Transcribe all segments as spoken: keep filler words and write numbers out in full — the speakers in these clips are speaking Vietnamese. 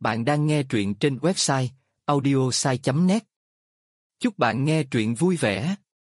Bạn đang nghe truyện trên website audiosai chấm net. Chúc bạn nghe truyện vui vẻ.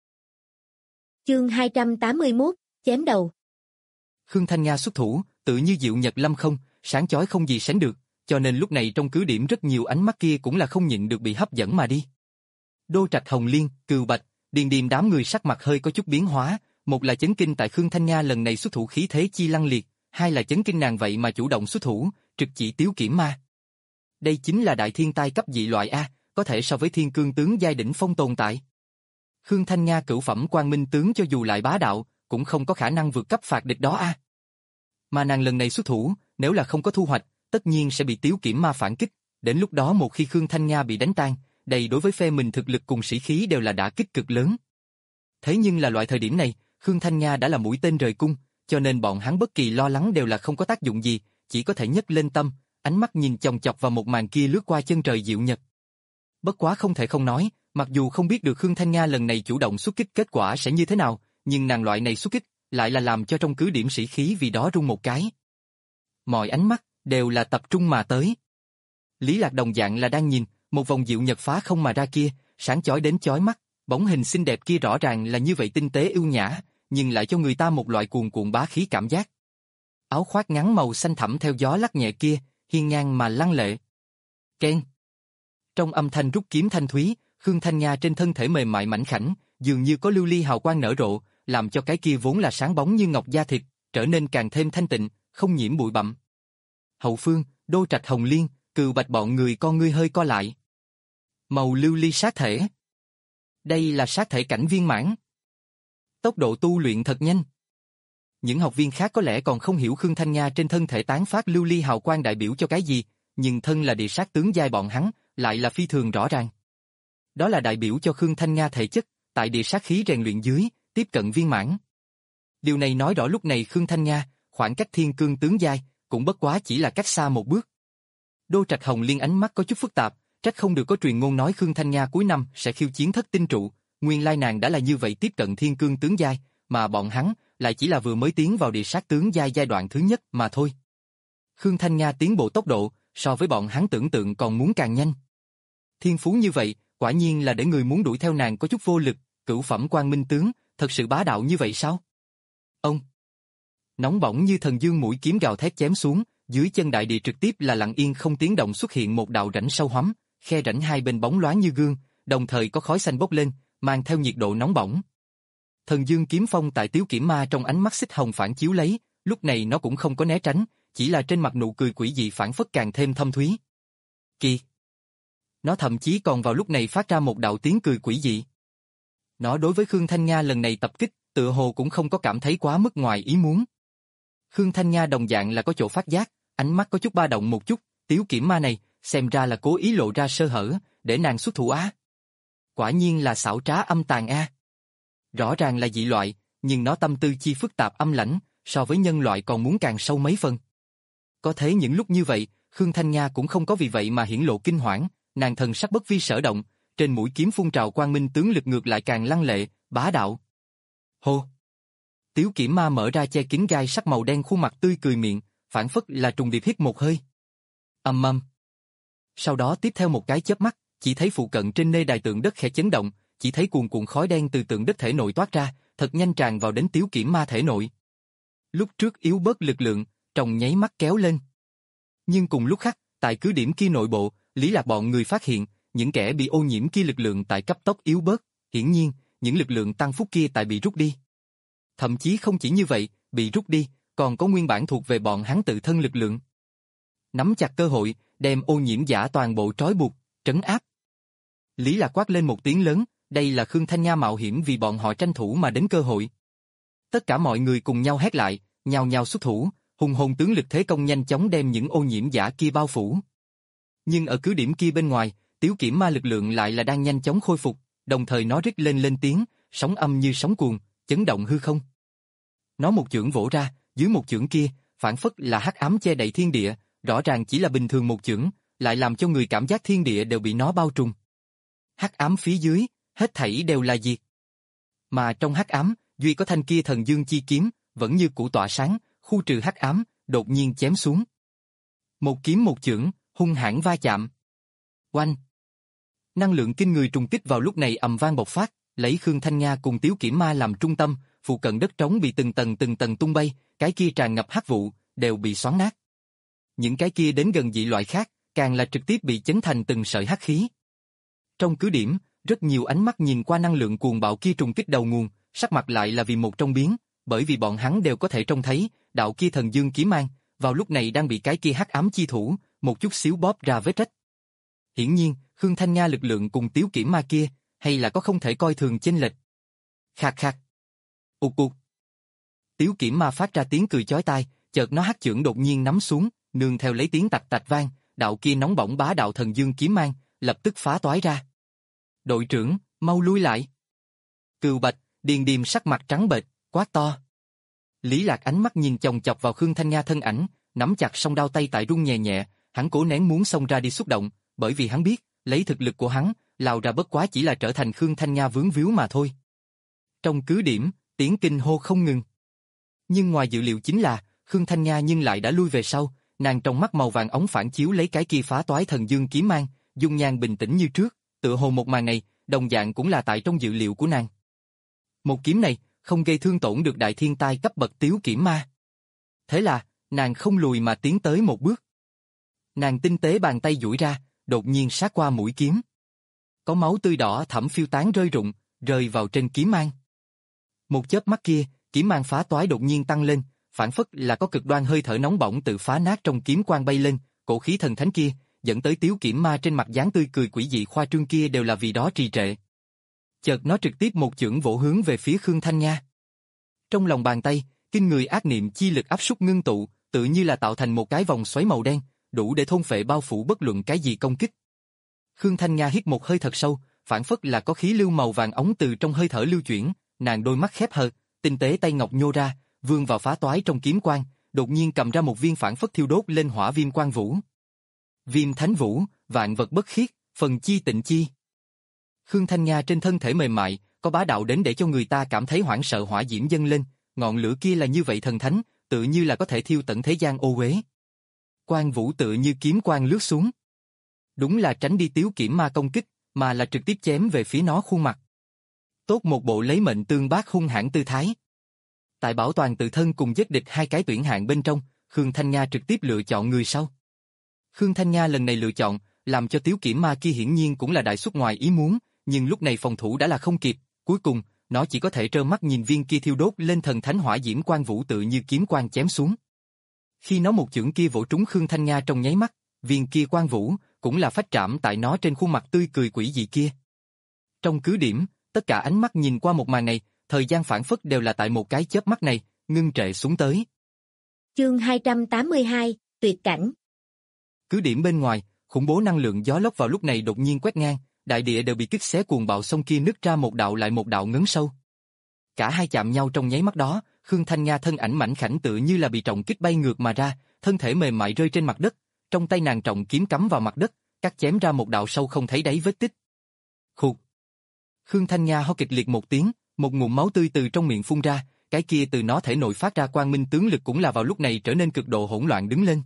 Chương hai trăm tám mươi mốt, chém đầu. Khương Thanh Nga xuất thủ, tự như diệu nhật lâm không, sáng chói không gì sánh được, cho nên lúc này trong cứ điểm rất nhiều ánh mắt kia cũng là không nhịn được bị hấp dẫn mà đi. Đô Trạch, Hồng Liên, Cừu Bạch, Điền Điềm đám người sắc mặt hơi có chút biến hóa, một là chấn kinh tại Khương Thanh Nga lần này xuất thủ khí thế chi lăng liệt, hai là chấn kinh nàng vậy mà chủ động xuất thủ, trực chỉ Tiếu Kiểm Ma. Đây chính là đại thiên tai cấp dị loại A, có thể so với thiên cương tướng giai đỉnh phong tồn tại. Khương Thanh Nga cửu phẩm quang minh tướng cho dù lại bá đạo, cũng không có khả năng vượt cấp phạt địch đó A. Mà nàng lần này xuất thủ, nếu là không có thu hoạch, tất nhiên sẽ bị Tiếu Kiểm Ma phản kích, đến lúc đó một khi Khương Thanh Nga bị đánh tan, đây đối với phe mình thực lực cùng sĩ khí đều là đả kích cực lớn. Thế nhưng là loại thời điểm này, Khương Thanh Nga đã là mũi tên rời cung, cho nên bọn hắn bất kỳ lo lắng đều là không có tác dụng gì, chỉ có thể nhấc lên tâm, ánh mắt nhìn chòng chọc vào một màn kia lướt qua chân trời diệu nhật. Bất quá không thể không nói, mặc dù không biết được Khương Thanh Nga lần này chủ động xuất kích kết quả sẽ như thế nào, nhưng nàng loại này xuất kích lại là làm cho trong cứ điểm sĩ khí vì đó rung một cái. Mọi ánh mắt đều là tập trung mà tới. Lý Lạc đồng dạng là đang nhìn, một vòng diệu nhật phá không mà ra kia, sáng chói đến chói mắt, bóng hình xinh đẹp kia rõ ràng là như vậy tinh tế ưu nhã, nhưng lại cho người ta một loại cuồn cuộn bá khí cảm giác. Áo khoác ngắn màu xanh thẳm theo gió lắc nhẹ kia, hiên ngang mà lăng lệ. Keng. Trong âm thanh rút kiếm thanh thúy, Khương Thanh Nga trên thân thể mềm mại mảnh khảnh, dường như có lưu ly hào quang nở rộ, làm cho cái kia vốn là sáng bóng như ngọc da thịt, trở nên càng thêm thanh tịnh, không nhiễm bụi bặm. Hậu phương, Đô Trạch, Hồng Liên, Cừu Bạch bọn người con ngươi hơi co lại. Màu lưu ly sát thể. Đây là sát thể cảnh viên mãn. Tốc độ tu luyện thật nhanh. Những học viên khác có lẽ còn không hiểu Khương Thanh Nga trên thân thể tán phát lưu ly hào quang đại biểu cho cái gì, nhưng thân là địa sát tướng giai bọn hắn, lại là phi thường rõ ràng. Đó là đại biểu cho Khương Thanh Nga thể chất, tại địa sát khí rèn luyện dưới, tiếp cận viên mãn. Điều này nói rõ lúc này Khương Thanh Nga, khoảng cách thiên cương tướng giai, cũng bất quá chỉ là cách xa một bước. Đô Trạch, Hồng Liên ánh mắt có chút phức tạp, trách không được có truyền ngôn nói Khương Thanh Nga cuối năm sẽ khiêu chiến thất tinh trụ, nguyên lai nàng đã là như vậy tiếp cận thiên cương tướng giai, mà bọn hắn lại chỉ là vừa mới tiến vào địa sát tướng giai giai đoạn thứ nhất mà thôi. Khương Thanh Nga tiến bộ tốc độ, so với bọn hắn tưởng tượng còn muốn càng nhanh. Thiên phú như vậy, quả nhiên là để người muốn đuổi theo nàng có chút vô lực, cửu phẩm quang minh tướng, thật sự bá đạo như vậy sao? Ông! Nóng bỏng như thần dương mũi kiếm gào thét chém xuống, dưới chân đại địa trực tiếp là lặng yên không tiếng động xuất hiện một đạo rãnh sâu hoắm, khe rãnh hai bên bóng loáng như gương, đồng thời có khói xanh bốc lên, mang theo nhiệt độ nóng bỏng. Thần dương kiếm phong tại Tiếu Kiểm Ma trong ánh mắt xích hồng phản chiếu lấy, lúc này nó cũng không có né tránh, chỉ là trên mặt nụ cười quỷ dị phản phất càng thêm thâm thúy. Kỳ! Nó thậm chí còn vào lúc này phát ra một đạo tiếng cười quỷ dị. Nó đối với Khương Thanh Nga lần này tập kích, tựa hồ cũng không có cảm thấy quá mức ngoài ý muốn. Khương Thanh Nga đồng dạng là có chỗ phát giác, ánh mắt có chút ba động một chút, Tiếu Kiểm Ma này, xem ra là cố ý lộ ra sơ hở, để nàng xuất thủ á. Quả nhiên là xảo trá âm tàn a. Rõ ràng là dị loại, nhưng nó tâm tư chi phức tạp âm lãnh, so với nhân loại còn muốn càng sâu mấy phần. Có thế những lúc như vậy, Khương Thanh Nga cũng không có vì vậy mà hiển lộ kinh hoảng, nàng thần sắc bất vi sở động, trên mũi kiếm phun trào quang minh tướng lực ngược lại càng lăng lệ, bá đạo. Hô! Tiếu Kiểm Ma mở ra che kín gai sắc màu đen khuôn mặt tươi cười miệng, phản phất là trùng điệp hít một hơi. Ầm ầm. Sau đó tiếp theo một cái chớp mắt, chỉ thấy phụ cận trên nơi đài tượng đất khẽ chấn động, chỉ thấy cuồn cuộn khói đen từ tượng đất thể nội toát ra, thật nhanh tràn vào đến Tiếu Kiểm Ma thể nội. Lúc trước yếu bớt lực lượng, trong nháy mắt kéo lên. Nhưng cùng lúc khác, tại cứ điểm kia nội bộ, Lý Lạc bọn người phát hiện, những kẻ bị ô nhiễm kia lực lượng tại cấp tốc yếu bớt, hiển nhiên, những lực lượng tăng phúc kia tại bị rút đi. Thậm chí không chỉ như vậy, bị rút đi, còn có nguyên bản thuộc về bọn hắn tự thân lực lượng. Nắm chặt cơ hội, đem ô nhiễm giả toàn bộ trói buộc, trấn áp. Lý Lạc quát lên một tiếng lớn, đây là Khương Thanh Nga mạo hiểm vì bọn họ tranh thủ mà đến cơ hội. Tất cả mọi người cùng nhau hét lại, nhao nhao xuất thủ, hùng hồn tướng lực thế công nhanh chóng đem những ô nhiễm giả kia bao phủ. Nhưng ở cứ điểm kia bên ngoài, Tiếu Kiểm Ma lực lượng lại là đang nhanh chóng khôi phục, đồng thời nó rít lên lên tiếng, sóng âm như sóng cuồn, chấn động hư không. Nó một chưởng vỗ ra, dưới một chưởng kia, phản phất là hắc ám che đậy thiên địa, rõ ràng chỉ là bình thường một chưởng, lại làm cho người cảm giác thiên địa đều bị nó bao trùm. Hắc ám phía dưới, hết thảy đều là diệt. Mà trong hắc ám, duy có thanh kia thần dương chi kiếm, vẫn như cũ tỏa sáng, khu trừ hắc ám, đột nhiên chém xuống. Một kiếm một chưởng, hung hãn va chạm. Oanh! Năng lượng kinh người trùng kích vào lúc này ầm vang bộc phát, lấy Khương Thanh Nga cùng Tiếu Kiểm Ma làm trung tâm, phụ cận đất trống bị từng tầng từng tầng tung bay, cái kia tràn ngập hắc vụ, đều bị xoắn nát. Những cái kia đến gần dị loại khác, càng là trực tiếp bị chấn thành từng sợi hắc khí. Trong cứ điểm, rất nhiều ánh mắt nhìn qua năng lượng cuồng bạo kia trùng kích đầu nguồn, sắc mặt lại là vì một trong biến, bởi vì bọn hắn đều có thể trông thấy, đạo kia thần dương kiếm mang, vào lúc này đang bị cái kia hắc ám chi thủ, một chút xíu bóp ra vết rách. Hiển nhiên, Khương Thanh Nga lực lượng cùng Tiếu Kiểm Ma kia, hay là có không thể coi thường chênh lệch. Khạc khạc. Ục ục. Tiếu Kiểm Ma phát ra tiếng cười chói tai, chợt nó hắc chưởng đột nhiên nắm xuống, nương theo lấy tiếng tạch tạch vang, đạo kia nóng bỏng bá đạo thần dương kiếm mang, lập tức phá toái ra. Đội trưởng, mau lui lại. Cừu Bạch, Điền Điềm sắc mặt trắng bệch, quát to. Lý Lạc ánh mắt nhìn chòng chọc vào Khương Thanh Nga thân ảnh, nắm chặt song đao tay tại rung nhẹ nhẹ, hắn cố nén muốn xông ra đi xúc động, bởi vì hắn biết, lấy thực lực của hắn, lao ra bất quá chỉ là trở thành Khương Thanh Nga vướng víu mà thôi. Trong cứ điểm, tiếng kinh hô không ngừng. Nhưng ngoài dự liệu chính là, Khương Thanh Nga nhưng lại đã lui về sau, nàng trong mắt màu vàng ống phản chiếu lấy cái kia phá toái thần dương kiếm mang, dung nhan bình tĩnh như trước, tựa hồ một màn này, đồng dạng cũng là tại trong dự liệu của nàng. Một kiếm này, không gây thương tổn được đại thiên tai cấp bậc Tiếu Kiểm Ma. Thế là, nàng không lùi mà tiến tới một bước. Nàng tinh tế bàn tay duỗi ra, đột nhiên sát qua mũi kiếm. Có máu tươi đỏ thẫm phiêu tán rơi rụng, rơi vào trên kiếm mang. Một chớp mắt kia, kiếm mang phá toái đột nhiên tăng lên, phản phất là có cực đoan hơi thở nóng bỏng tự phá nát trong kiếm quang bay lên, cổ khí thần thánh kia, dẫn tới Tiếu Kiểm Ma trên mặt dáng tươi cười quỷ dị khoa trương kia đều là vì đó trì trệ. Chợt nó trực tiếp một chưởng vỗ hướng về phía Khương Thanh Nga. Trong lòng bàn tay, kinh người ác niệm chi lực áp súc ngưng tụ, tự như là tạo thành một cái vòng xoáy màu đen, đủ để thôn phệ bao phủ bất luận cái gì công kích. Khương Thanh Nga hít một hơi thật sâu, phản phất là có khí lưu màu vàng ống từ trong hơi thở lưu chuyển, nàng đôi mắt khép hờ, tinh tế tay ngọc nhô ra, vươn vào phá toái trong kiếm quang, đột nhiên cầm ra một viên phản phất thiêu đốt lên hỏa viêm quang vũ. Viêm thánh vũ, vạn vật bất khiết, phần chi tịnh chi. Khương Thanh Nga trên thân thể mềm mại, có bá đạo đến để cho người ta cảm thấy hoảng sợ hỏa diễm dâng lên, ngọn lửa kia là như vậy thần thánh, tự như là có thể thiêu tận thế gian ô uế. Quang vũ tự như kiếm quang lướt xuống. Đúng là tránh đi Tiếu Kiểm Ma công kích, mà là trực tiếp chém về phía nó khuôn mặt. Tốt một bộ lấy mệnh tương bác hung hãn tư thái. Tại bảo toàn tự thân cùng giết địch hai cái tuyển hạng bên trong, Khương Thanh Nga trực tiếp lựa chọn người sau. Khương Thanh Nga lần này lựa chọn, làm cho Tiếu Kiểm Ma kia hiển nhiên cũng là đại xuất ngoài ý muốn, nhưng lúc này phòng thủ đã là không kịp, cuối cùng, nó chỉ có thể trơ mắt nhìn viên kia thiêu đốt lên thần thánh hỏa diễm quang vũ tự như kiếm quang chém xuống. Khi nó một chưởng kia vỗ trúng Khương Thanh Nga trong nháy mắt, viên kia quang vũ cũng là phách trảm tại nó trên khuôn mặt tươi cười quỷ dị kia. Trong cứ điểm, tất cả ánh mắt nhìn qua một màn này, thời gian phản phất đều là tại một cái chớp mắt này, ngưng trệ xuống tới. Chương hai trăm tám mươi hai, tuyệt cảnh. Cứ điểm bên ngoài, khủng bố năng lượng gió lốc vào lúc này đột nhiên quét ngang, đại địa đều bị kích xé cuồng bạo sông kia nứt ra một đạo lại một đạo ngấn sâu. Cả hai chạm nhau trong nháy mắt đó, Khương Thanh Nga thân ảnh mảnh khảnh tự như là bị trọng kích bay ngược mà ra, thân thể mềm mại rơi trên mặt đất, trong tay nàng trọng kiếm cắm vào mặt đất, cắt chém ra một đạo sâu không thấy đáy vết tích. Khục. Khương Thanh Nga ho kịch liệt một tiếng, một ngụm máu tươi từ trong miệng phun ra, cái kia từ nó thể nội phát ra quang minh tướng lực cũng là vào lúc này trở nên cực độ hỗn loạn đứng lên.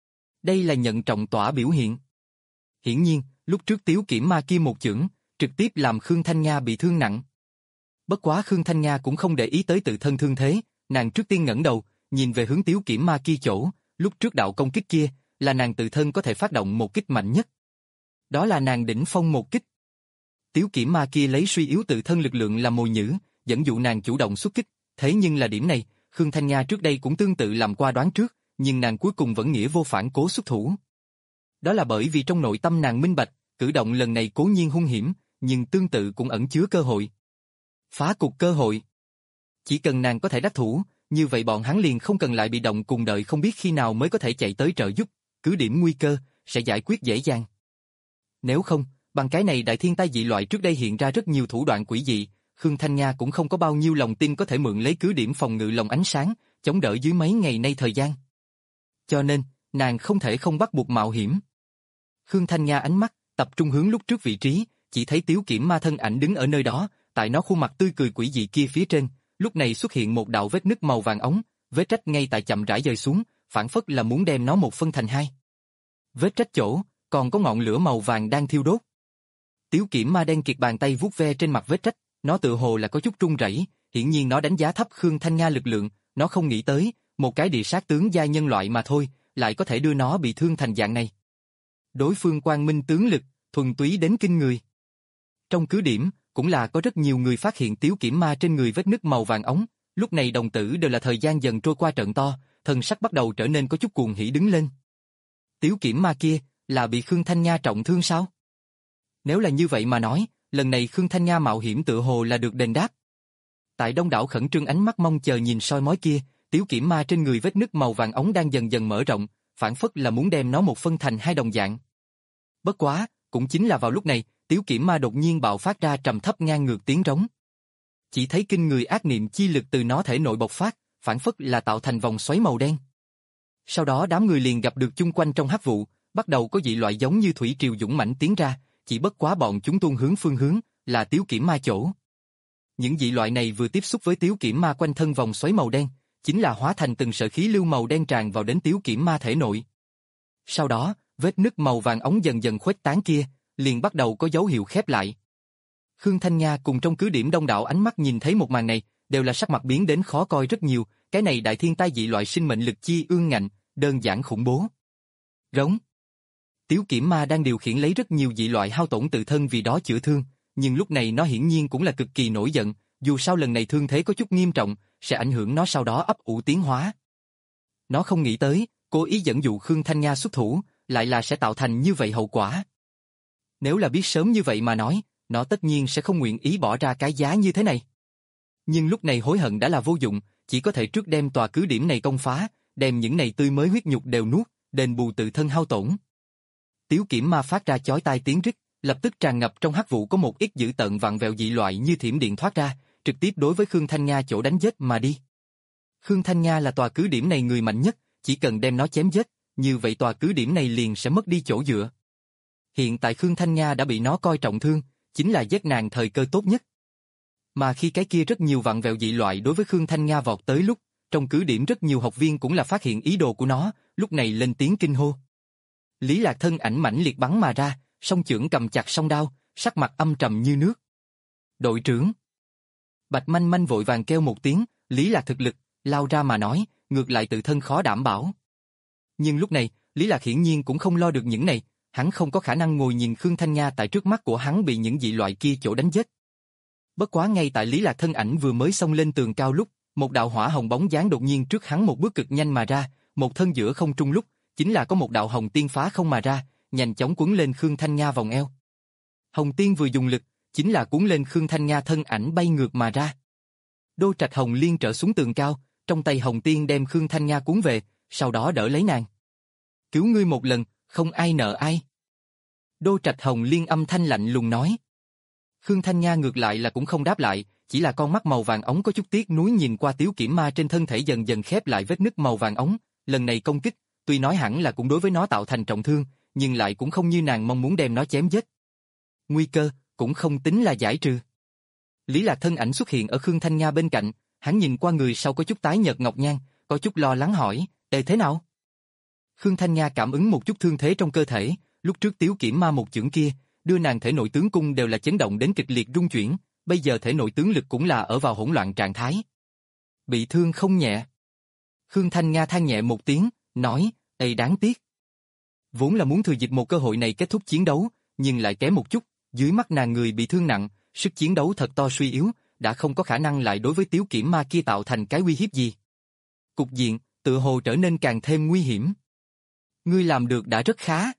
Đây là nhận trọng tỏa biểu hiện. Hiển nhiên, lúc trước Tiếu Kiểm Ma kia một chưởng, trực tiếp làm Khương Thanh Nga bị thương nặng. Bất quá Khương Thanh Nga cũng không để ý tới tự thân thương thế, nàng trước tiên ngẩng đầu, nhìn về hướng Tiếu Kiểm Ma kia chỗ, lúc trước đạo công kích kia, là nàng tự thân có thể phát động một kích mạnh nhất. Đó là nàng đỉnh phong một kích. Tiếu Kiểm Ma kia lấy suy yếu tự thân lực lượng làm mồi nhử, dẫn dụ nàng chủ động xuất kích, thế nhưng là điểm này, Khương Thanh Nga trước đây cũng tương tự làm qua đoán trước, nhưng nàng cuối cùng vẫn nghĩa vô phản cố xuất thủ. Đó là bởi vì trong nội tâm nàng minh bạch, cử động lần này cố nhiên hung hiểm, nhưng tương tự cũng ẩn chứa cơ hội. Phá cục cơ hội. Chỉ cần nàng có thể đắc thủ, như vậy bọn hắn liền không cần lại bị động cùng đợi không biết khi nào mới có thể chạy tới trợ giúp, cứ điểm nguy cơ, sẽ giải quyết dễ dàng. Nếu không, bằng cái này đại thiên tai dị loại trước đây hiện ra rất nhiều thủ đoạn quỷ dị, Khương Thanh Nga cũng không có bao nhiêu lòng tin có thể mượn lấy cứ điểm phòng ngự lồng ánh sáng, chống đỡ dưới mấy ngày nay thời gian. Cho nên, nàng không thể không bắt buộc mạo hiểm. Khương Thanh Nga ánh mắt tập trung hướng lúc trước vị trí, chỉ thấy Tiếu Kiểm Ma thân ảnh đứng ở nơi đó, tại nó khuôn mặt tươi cười quỷ dị kia phía trên, lúc này xuất hiện một đạo vết nứt màu vàng ống, vết rách ngay tại chậm rãi rơi xuống, phản phất là muốn đem nó một phân thành hai. Vết rách chỗ, còn có ngọn lửa màu vàng đang thiêu đốt. Tiếu Kiểm Ma đen kiệt bàn tay vuốt ve trên mặt vết rách, nó tự hồ là có chút run rẩy, hiển nhiên nó đánh giá thấp Khương Thanh Nga lực lượng, nó không nghĩ tới, một cái địa sát tướng giai nhân loại mà thôi, lại có thể đưa nó bị thương thành dạng này. Đối phương quang minh tướng lực, thuần túy đến kinh người. Trong cứ điểm, cũng là có rất nhiều người phát hiện Tiếu Kiểm Ma trên người vết nứt màu vàng ống, lúc này đồng tử đều là thời gian dần trôi qua trận to, thần sắc bắt đầu trở nên có chút cuồng hỉ đứng lên. Tiếu Kiểm Ma kia, là bị Khương Thanh Nga trọng thương sao? Nếu là như vậy mà nói, lần này Khương Thanh Nga mạo hiểm tự hồ là được đền đáp. Tại đông đảo khẩn trương ánh mắt mong chờ nhìn soi mói kia, Tiếu Kiểm Ma trên người vết nứt màu vàng ống đang dần dần mở rộng, phản phất là muốn đem nó một phân thành hai đồng dạng. Bất quá, cũng chính là vào lúc này, Tiếu Kiểm Ma đột nhiên bạo phát ra trầm thấp ngang ngược tiếng rống. Chỉ thấy kinh người ác niệm chi lực từ nó thể nội bộc phát, phản phất là tạo thành vòng xoáy màu đen. Sau đó đám người liền gặp được chung quanh trong hắc vụ, bắt đầu có dị loại giống như thủy triều dũng mãnh tiến ra, chỉ bất quá bọn chúng tuôn hướng phương hướng, là Tiếu Kiểm Ma chỗ. Những dị loại này vừa tiếp xúc với Tiếu Kiểm Ma quanh thân vòng xoáy màu đen, chính là hóa thành từng sợi khí lưu màu đen tràn vào đến Tiếu Kiểm Ma thể nội. Sau đó, vết nứt màu vàng ống dần dần khuếch tán kia, liền bắt đầu có dấu hiệu khép lại. Khương Thanh Nga cùng trong cứ điểm đông đảo ánh mắt nhìn thấy một màn này, đều là sắc mặt biến đến khó coi rất nhiều, cái này đại thiên tai dị loại sinh mệnh lực chi ương ngạnh, đơn giản khủng bố. Rống. Tiếu Kiểm Ma đang điều khiển lấy rất nhiều dị loại hao tổn tự thân vì đó chữa thương, nhưng lúc này nó hiển nhiên cũng là cực kỳ nổi giận, dù sao lần này thương thế có chút nghiêm trọng, sẽ ảnh hưởng nó sau đó ấp ủ tiến hóa. Nó không nghĩ tới, cố ý dẫn dụ Khương Thanh Nga xuất thủ, lại là sẽ tạo thành như vậy hậu quả. Nếu là biết sớm như vậy mà nói, nó tất nhiên sẽ không nguyện ý bỏ ra cái giá như thế này. Nhưng lúc này hối hận đã là vô dụng, chỉ có thể trước đem tòa cứ điểm này công phá, đem những này tươi mới huyết nhục đều nuốt, đền bù tự thân hao tổn. Tiếu Kiểm Ma phát ra chói tai tiếng rít, lập tức tràn ngập trong hắc vụ có một ít dữ tợn vặn vẹo dị loại như thiểm điện thoát ra, trực tiếp đối với Khương Thanh Nga chỗ đánh giết mà đi. Khương Thanh Nga là tòa cứ điểm này người mạnh nhất, chỉ cần đem nó chém giết, như vậy tòa cứ điểm này liền sẽ mất đi chỗ dựa. Hiện tại Khương Thanh Nga đã bị nó coi trọng thương, chính là giết nàng thời cơ tốt nhất. Mà khi cái kia rất nhiều vặn vẹo dị loại đối với Khương Thanh Nga vọt tới lúc, trong cứ điểm rất nhiều học viên cũng là phát hiện ý đồ của nó, lúc này lên tiếng kinh hô. Lý Lạc thân ảnh mãnh liệt bắn mà ra, song chưởng cầm chặt song đao, sắc mặt âm trầm như nước. Đội trưởng. Bạch Manh Manh vội vàng kêu một tiếng, Lý Lạc thực lực, lao ra mà nói, ngược lại tự thân khó đảm bảo. Nhưng lúc này, Lý Lạc hiển nhiên cũng không lo được những này, hắn không có khả năng ngồi nhìn Khương Thanh Nga tại trước mắt của hắn bị những dị loại kia chỗ đánh giết. Bất quá ngay tại Lý Lạc thân ảnh vừa mới xông lên tường cao lúc, một đạo hỏa hồng bóng dáng đột nhiên trước hắn một bước cực nhanh mà ra, một thân giữa không trung lúc, chính là có một đạo hồng tiên phá không mà ra, nhanh chóng cuốn lên Khương Thanh Nga vòng eo. Hồng tiên vừa dùng lực, chính là cuốn lên Khương Thanh Nga thân ảnh bay ngược mà ra. Đô Trạch Hồng Liên trở xuống tường cao, trong tay Hồng tiên đem Khương Thanh Nga cuốn về, sau đó đỡ lấy nàng. Cứu ngươi một lần, không ai nợ ai. Đô Trạch Hồng Liên âm thanh lạnh lùng nói. Khương Thanh Nga ngược lại là cũng không đáp lại, chỉ là con mắt màu vàng ống có chút tiếc nuối nhìn qua Tiếu Kiểm Ma trên thân thể dần dần khép lại vết nứt màu vàng ống, lần này công kích, tuy nói hẳn là cũng đối với nó tạo thành trọng thương, nhưng lại cũng không như nàng mong muốn đem nó chém giết. Nguy cơ, cũng không tính là giải trừ. Lý Lạc thân ảnh xuất hiện ở Khương Thanh Nga bên cạnh, hắn nhìn qua người sau có chút tái nhợt ngọc nhan, có chút lo lắng hỏi, "Ê thế nào?" Khương Thanh Nga cảm ứng một chút thương thế trong cơ thể, lúc trước Tiếu Kiểm Ma một chưởng kia, đưa nàng thể nội tướng cung đều là chấn động đến kịch liệt rung chuyển, bây giờ thể nội tướng lực cũng là ở vào hỗn loạn trạng thái. Bị thương không nhẹ. Khương Thanh Nga than nhẹ một tiếng, nói, "Ê đáng tiếc." Vốn là muốn thừa dịp một cơ hội này kết thúc chiến đấu, nhưng lại kém một chút, dưới mắt nàng người bị thương nặng, sức chiến đấu thật to suy yếu, đã không có khả năng lại đối với Tiếu Kiểm Ma kia tạo thành cái uy hiếp gì. Cục diện, tự hồ trở nên càng thêm nguy hiểm. Ngươi làm được đã rất khá.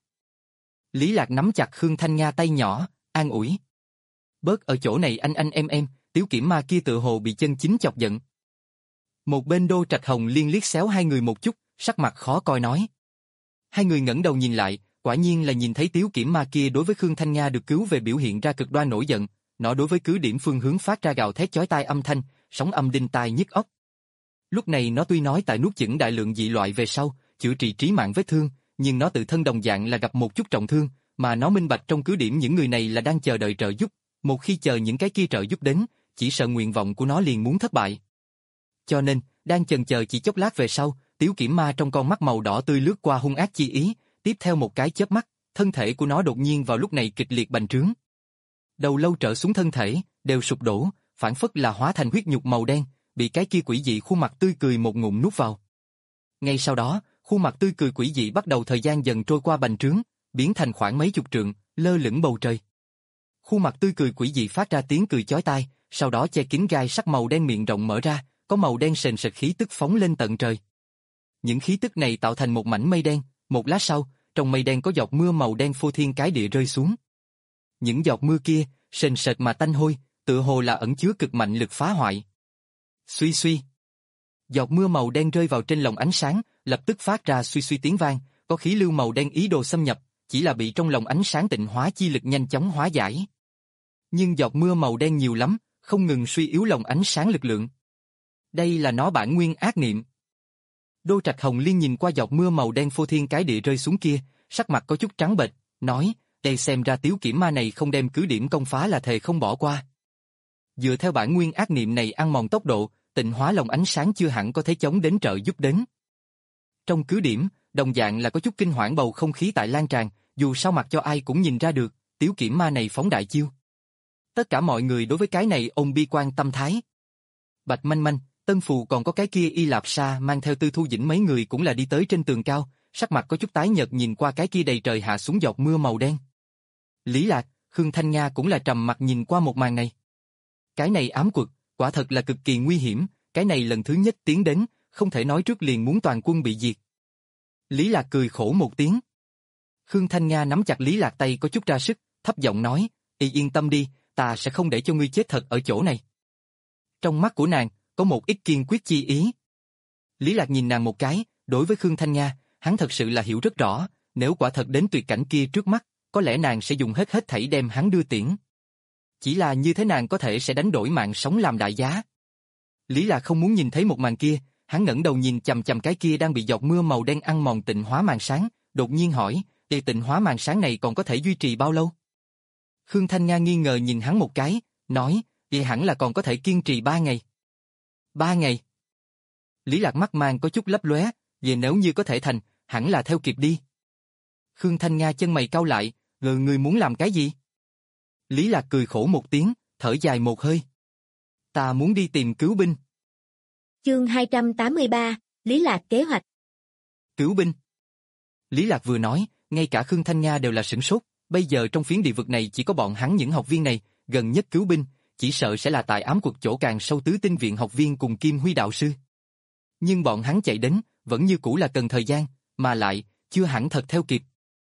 Lý Lạc nắm chặt Khương Thanh Nga tay nhỏ, an ủi. Bớt ở chỗ này anh anh em em, Tiếu Kiểm Ma kia tự hồ bị chân chính chọc giận. Một bên Đô Trạch Hồng Liên liếc xéo hai người một chút, sắc mặt khó coi nói. Hai người ngẩng đầu nhìn lại, quả nhiên là nhìn thấy Tiếu Kiểm Ma kia đối với Khương Thanh Nga được cứu về biểu hiện ra cực đoan nổi giận, nó đối với cứ điểm phương hướng phát ra gào thét chói tai âm thanh, sóng âm đinh tai nhức óc. Lúc này nó tuy nói tại nuốt chửng đại lượng dị loại về sau, chữa trị trí mạng vết thương, nhưng nó tự thân đồng dạng là gặp một chút trọng thương, mà nó minh bạch trong cứ điểm những người này là đang chờ đợi trợ giúp, một khi chờ những cái kia trợ giúp đến, chỉ sợ nguyện vọng của nó liền muốn thất bại. Cho nên, đang chần chờ chỉ chốc lát về sau, Tiếu Kiểm Ma trong con mắt màu đỏ tươi lướt qua hung ác chi ý, tiếp theo một cái chớp mắt, thân thể của nó đột nhiên vào lúc này kịch liệt bành trướng. Đầu lâu trở xuống thân thể, đều sụp đổ, phản phất là hóa thành huyết nhục màu đen, bị cái kia quỷ dị khuôn mặt tươi cười một ngụm nuốt vào. Ngay sau đó, khuôn mặt tươi cười quỷ dị bắt đầu thời gian dần trôi qua bành trướng, biến thành khoảng mấy chục trượng, lơ lửng bầu trời. Khuôn mặt tươi cười quỷ dị phát ra tiếng cười chói tai, sau đó che kín gai sắc màu đen miệng rộng mở ra, có màu đen sền sệt khí tức phóng lên tận trời. Những khí tức này tạo thành một mảnh mây đen, một lát sau, trong mây đen có giọt mưa màu đen phô thiên cái địa rơi xuống. Những giọt mưa kia, sền sệt mà tanh hôi, tựa hồ là ẩn chứa cực mạnh lực phá hoại. Suy suy. Giọt mưa màu đen rơi vào trên lồng ánh sáng, lập tức phát ra suy suy tiếng vang, có khí lưu màu đen ý đồ xâm nhập, chỉ là bị trong lồng ánh sáng tịnh hóa chi lực nhanh chóng hóa giải. Nhưng giọt mưa màu đen nhiều lắm, không ngừng suy yếu lồng ánh sáng lực lượng. Đây là nó bản nguyên ác niệm. Đô Trạch Hồng Liên nhìn qua giọt mưa màu đen phô thiên cái địa rơi xuống kia, sắc mặt có chút trắng bệch, nói, đây xem ra Tiếu Kiểm Ma này không đem cứ điểm công phá là thề không bỏ qua. Dựa theo bản nguyên ác niệm này ăn mòn tốc độ, tịnh hóa lồng ánh sáng chưa hẳn có thể chống đến trợ giúp đến. Trong cứ điểm, đồng dạng là có chút kinh hoảng bầu không khí tại lan tràn, dù sao mặt cho ai cũng nhìn ra được, Tiếu Kiểm Ma này phóng đại chiêu. Tất cả mọi người đối với cái này ôm bi quan tâm thái. Bạch Manh Manh, Tân Phù còn có cái kia Y Lạp Sa mang theo Tư Thu Dĩnh mấy người cũng là đi tới trên tường cao, sắc mặt có chút tái nhợt nhìn qua cái kia đầy trời hạ xuống giọt mưa màu đen. Lý Lạc, Khương Thanh Nga cũng là trầm mặt nhìn qua một màn này. Cái này ám quật, quả thật là cực kỳ nguy hiểm, cái này lần thứ nhất tiến đến, không thể nói trước liền muốn toàn quân bị diệt. Lý Lạc cười khổ một tiếng. Khương Thanh Nga nắm chặt Lý Lạc tay có chút ra sức, thấp giọng nói, y yên tâm đi, ta sẽ không để cho ngươi chết thật ở chỗ này. Trong mắt của nàng, có một ít kiên quyết chi ý. Lý Lạc nhìn nàng một cái, đối với Khương Thanh Nga, hắn thật sự là hiểu rất rõ, nếu quả thật đến tuyệt cảnh kia trước mắt, có lẽ nàng sẽ dùng hết hết thảy đem hắn đưa tiễn. Chỉ là như thế nàng có thể sẽ đánh đổi mạng sống làm đại giá. Lý Lạc không muốn nhìn thấy một màn kia, hắn ngẩng đầu nhìn chằm chằm cái kia đang bị giọt mưa màu đen ăn mòn tịnh hóa màn sáng, đột nhiên hỏi, để tịnh hóa màn sáng này còn có thể duy trì bao lâu? Khương Thanh Nga nghi ngờ nhìn hắn một cái, nói, vậy hẳn là còn có thể kiên trì ba ngày. Ba ngày. Lý Lạc mắt mang có chút lấp lóe, vậy nếu như có thể thành, hẳn là theo kịp đi. Khương Thanh Nga chân mày cau lại, ngờ người muốn làm cái gì? Lý Lạc cười khổ một tiếng, thở dài một hơi. Ta muốn đi tìm cứu binh. Chương hai trăm tám mươi ba, Lý Lạc kế hoạch. Cứu binh. Lý Lạc vừa nói, ngay cả Khương Thanh Nga đều là sửng sốt, bây giờ trong phiến địa vực này chỉ có bọn hắn những học viên này, gần nhất cứu binh, chỉ sợ sẽ là tại ám quật chỗ càng sâu tứ tinh viện học viên cùng Kim Huy đạo sư. Nhưng bọn hắn chạy đến, vẫn như cũ là cần thời gian, mà lại, chưa hẳn thật theo kịp.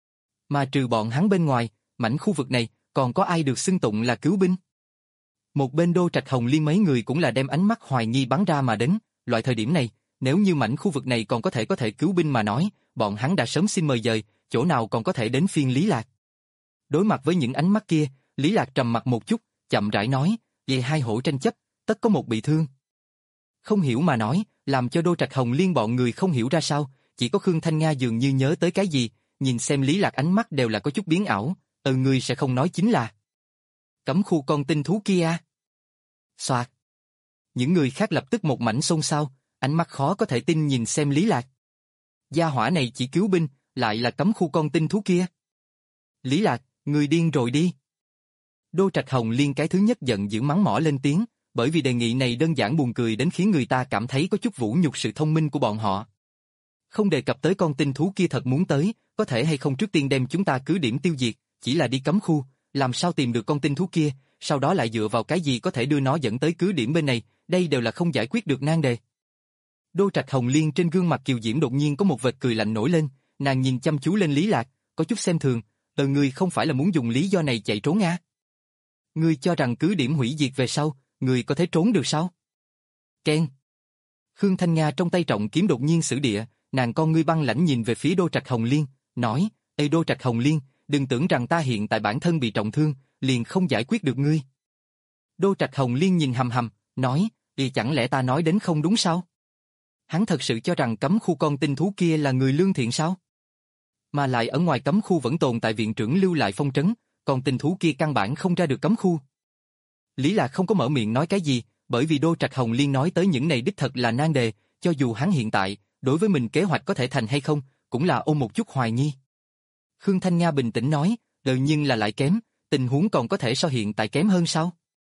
Mà trừ bọn hắn bên ngoài, mảnh khu vực này, còn có ai được xưng tụng là cứu binh? Một bên Đô Trạch Hồng Liên mấy người cũng là đem ánh mắt hoài nghi bắn ra mà đến, loại thời điểm này, nếu như mảnh khu vực này còn có thể có thể cứu binh mà nói, bọn hắn đã sớm xin mời dời, chỗ nào còn có thể đến phiên Lý Lạc. Đối mặt với những ánh mắt kia, Lý Lạc trầm mặt một chút, chậm rãi nói, về hai hổ tranh chấp, tất có một bị thương. Không hiểu mà nói, làm cho Đô Trạch Hồng Liên bọn người không hiểu ra sao, chỉ có Khương Thanh Nga dường như nhớ tới cái gì, nhìn xem Lý Lạc ánh mắt đều là có chút biến ảo, ừ người sẽ không nói chính là cấm khu con tinh thú kia. Soạt. Những người khác lập tức một mảnh xôn xao, ánh mắt khó có thể tin nhìn xem Lý Lạc. Gia hỏa này chỉ cứu binh, lại là cấm khu con tinh thú kia. Lý Lạc, người điên rồi đi. Đô Trạch Hồng Liên cái thứ nhất giận dữ mắng mỏ lên tiếng, bởi vì đề nghị này đơn giản buồn cười đến khiến người ta cảm thấy có chút vũ nhục sự thông minh của bọn họ. Không đề cập tới con tinh thú kia thật muốn tới, có thể hay không trước tiên đem chúng ta cứ điểm tiêu diệt, chỉ là đi cấm khu, làm sao tìm được con tinh thú kia, sau đó lại dựa vào cái gì có thể đưa nó dẫn tới cứ điểm bên này, đây đều là không giải quyết được nan đề. Đô Trạch Hồng Liên trên gương mặt kiều diễm đột nhiên có một vệt cười lạnh nổi lên, nàng nhìn chăm chú lên Lý Lạc, có chút xem thường, ờ ngươi không phải là muốn dùng lý do này chạy trốn à? Ngươi cho rằng cứ điểm hủy diệt về sau, ngươi có thể trốn được sao? Ken. Khương Thanh Nga trong tay trọng kiếm đột nhiên sử địa, nàng con ngươi băng lãnh nhìn về phía Đô Trạch Hồng Liên, nói, ê Đô Trạch Hồng Liên, đừng tưởng rằng ta hiện tại bản thân bị trọng thương, liền không giải quyết được ngươi. Đô Trạch Hồng Liên nhìn hầm hầm, nói, thì chẳng lẽ ta nói đến không đúng sao? Hắn thật sự cho rằng cấm khu con tinh thú kia là người lương thiện sao? Mà lại ở ngoài cấm khu vẫn tồn tại viện trưởng lưu lại phong trấn, còn tinh thú kia căn bản không ra được cấm khu. Lý Lạc không có mở miệng nói cái gì, bởi vì Đô Trạch Hồng Liên nói tới những này đích thật là nan đề, cho dù hắn hiện tại, đối với mình kế hoạch có thể thành hay không, cũng là ôm một chút hoài nghi. Khương Thanh Nga bình tĩnh nói, đương nhưng là lại kém, tình huống còn có thể so hiện tại kém hơn sao?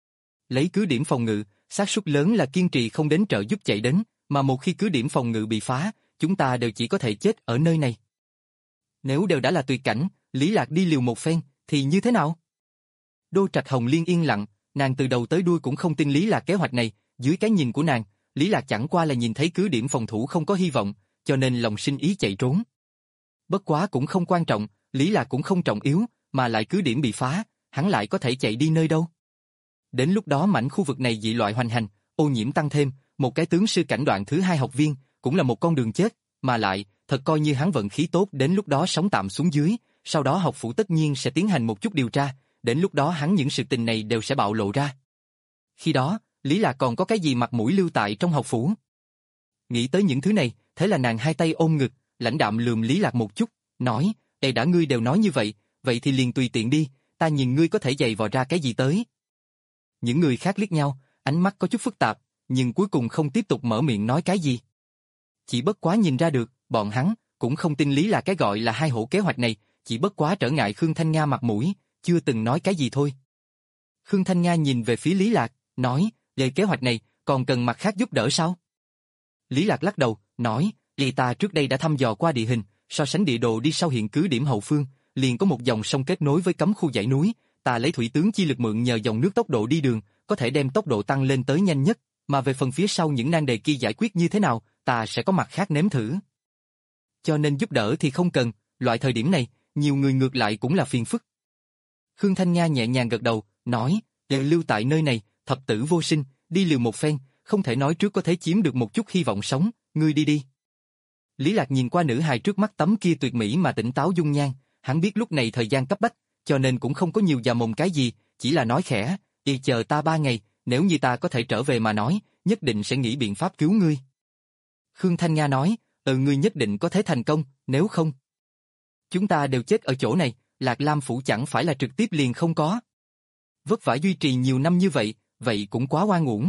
Lấy cứ điểm phòng ngự, xác suất lớn là kiên trì không đến trợ giúp chạy đến, mà một khi cứ điểm phòng ngự bị phá, chúng ta đều chỉ có thể chết ở nơi này. Nếu đều đã là tuyệt cảnh, Lý Lạc đi liều một phen, thì như thế nào? Đô Trạch Hồng Liên yên lặng, nàng từ đầu tới đuôi cũng không tin Lý Lạc kế hoạch này, dưới cái nhìn của nàng, Lý Lạc chẳng qua là nhìn thấy cứ điểm phòng thủ không có hy vọng, cho nên lòng sinh ý chạy trốn. Bất quá cũng không quan trọng, Lý Lạc cũng không trọng yếu, mà lại cứ điểm bị phá, hắn lại có thể chạy đi nơi đâu. Đến lúc đó mảnh khu vực này dị loại hoành hành, ô nhiễm tăng thêm, một cái tướng sư cảnh đoạn thứ hai học viên, cũng là một con đường chết, mà lại, thật coi như hắn vận khí tốt đến lúc đó sống tạm xuống dưới, sau đó học phủ tất nhiên sẽ tiến hành một chút điều tra, đến lúc đó hắn những sự tình này đều sẽ bạo lộ ra. Khi đó, Lý Lạc còn có cái gì mặt mũi lưu tại trong học phủ? Nghĩ tới những thứ này, thế là nàng hai tay ôm ngực, lãnh đạm lườm Lý Lạc một chút, nói, "Ê đã ngươi đều nói như vậy, vậy thì liền tùy tiện đi, ta nhìn ngươi có thể giày vò ra cái gì tới." Những người khác liếc nhau, ánh mắt có chút phức tạp, nhưng cuối cùng không tiếp tục mở miệng nói cái gì. Chỉ bất quá nhìn ra được, bọn hắn cũng không tin Lý Lạc cái gọi là hai hổ kế hoạch này, chỉ bất quá trở ngại Khương Thanh Nga mặt mũi, chưa từng nói cái gì thôi. Khương Thanh Nga nhìn về phía Lý Lạc, nói, "Về kế hoạch này, còn cần mặt khác giúp đỡ sao?" Lý Lạc lắc đầu, nói, "Vì ta trước đây đã thăm dò qua địa hình, so sánh địa đồ đi sau hiện cứ điểm hậu phương, liền có một dòng sông kết nối với cấm khu dãy núi, ta lấy thủy tướng chi lực mượn nhờ dòng nước tốc độ đi đường, có thể đem tốc độ tăng lên tới nhanh nhất, mà về phần phía sau những nan đề kia giải quyết như thế nào, ta sẽ có mặt khác nếm thử. Cho nên giúp đỡ thì không cần, loại thời điểm này, nhiều người ngược lại cũng là phiền phức." Khương Thanh Nga nhẹ nhàng gật đầu, nói, "Đều lưu tại nơi này, thập tử vô sinh, đi liều một phen, không thể nói trước có thể chiếm được một chút hy vọng sống, ngươi đi đi." Lý Lạc nhìn qua nữ hài trước mắt tấm kia tuyệt mỹ mà tỉnh táo dung nhan, hắn biết lúc này thời gian cấp bách, cho nên cũng không có nhiều già mồm cái gì, chỉ là nói khẽ, "Đi chờ ta ba ngày, nếu như ta có thể trở về mà nói, nhất định sẽ nghĩ biện pháp cứu ngươi." Khương Thanh Nga nói, "Ừ ngươi nhất định có thể thành công, nếu không chúng ta đều chết ở chỗ này, Lạc Lam phủ chẳng phải là trực tiếp liền không có. Vất vả duy trì nhiều năm như vậy, vậy cũng quá oan uổng."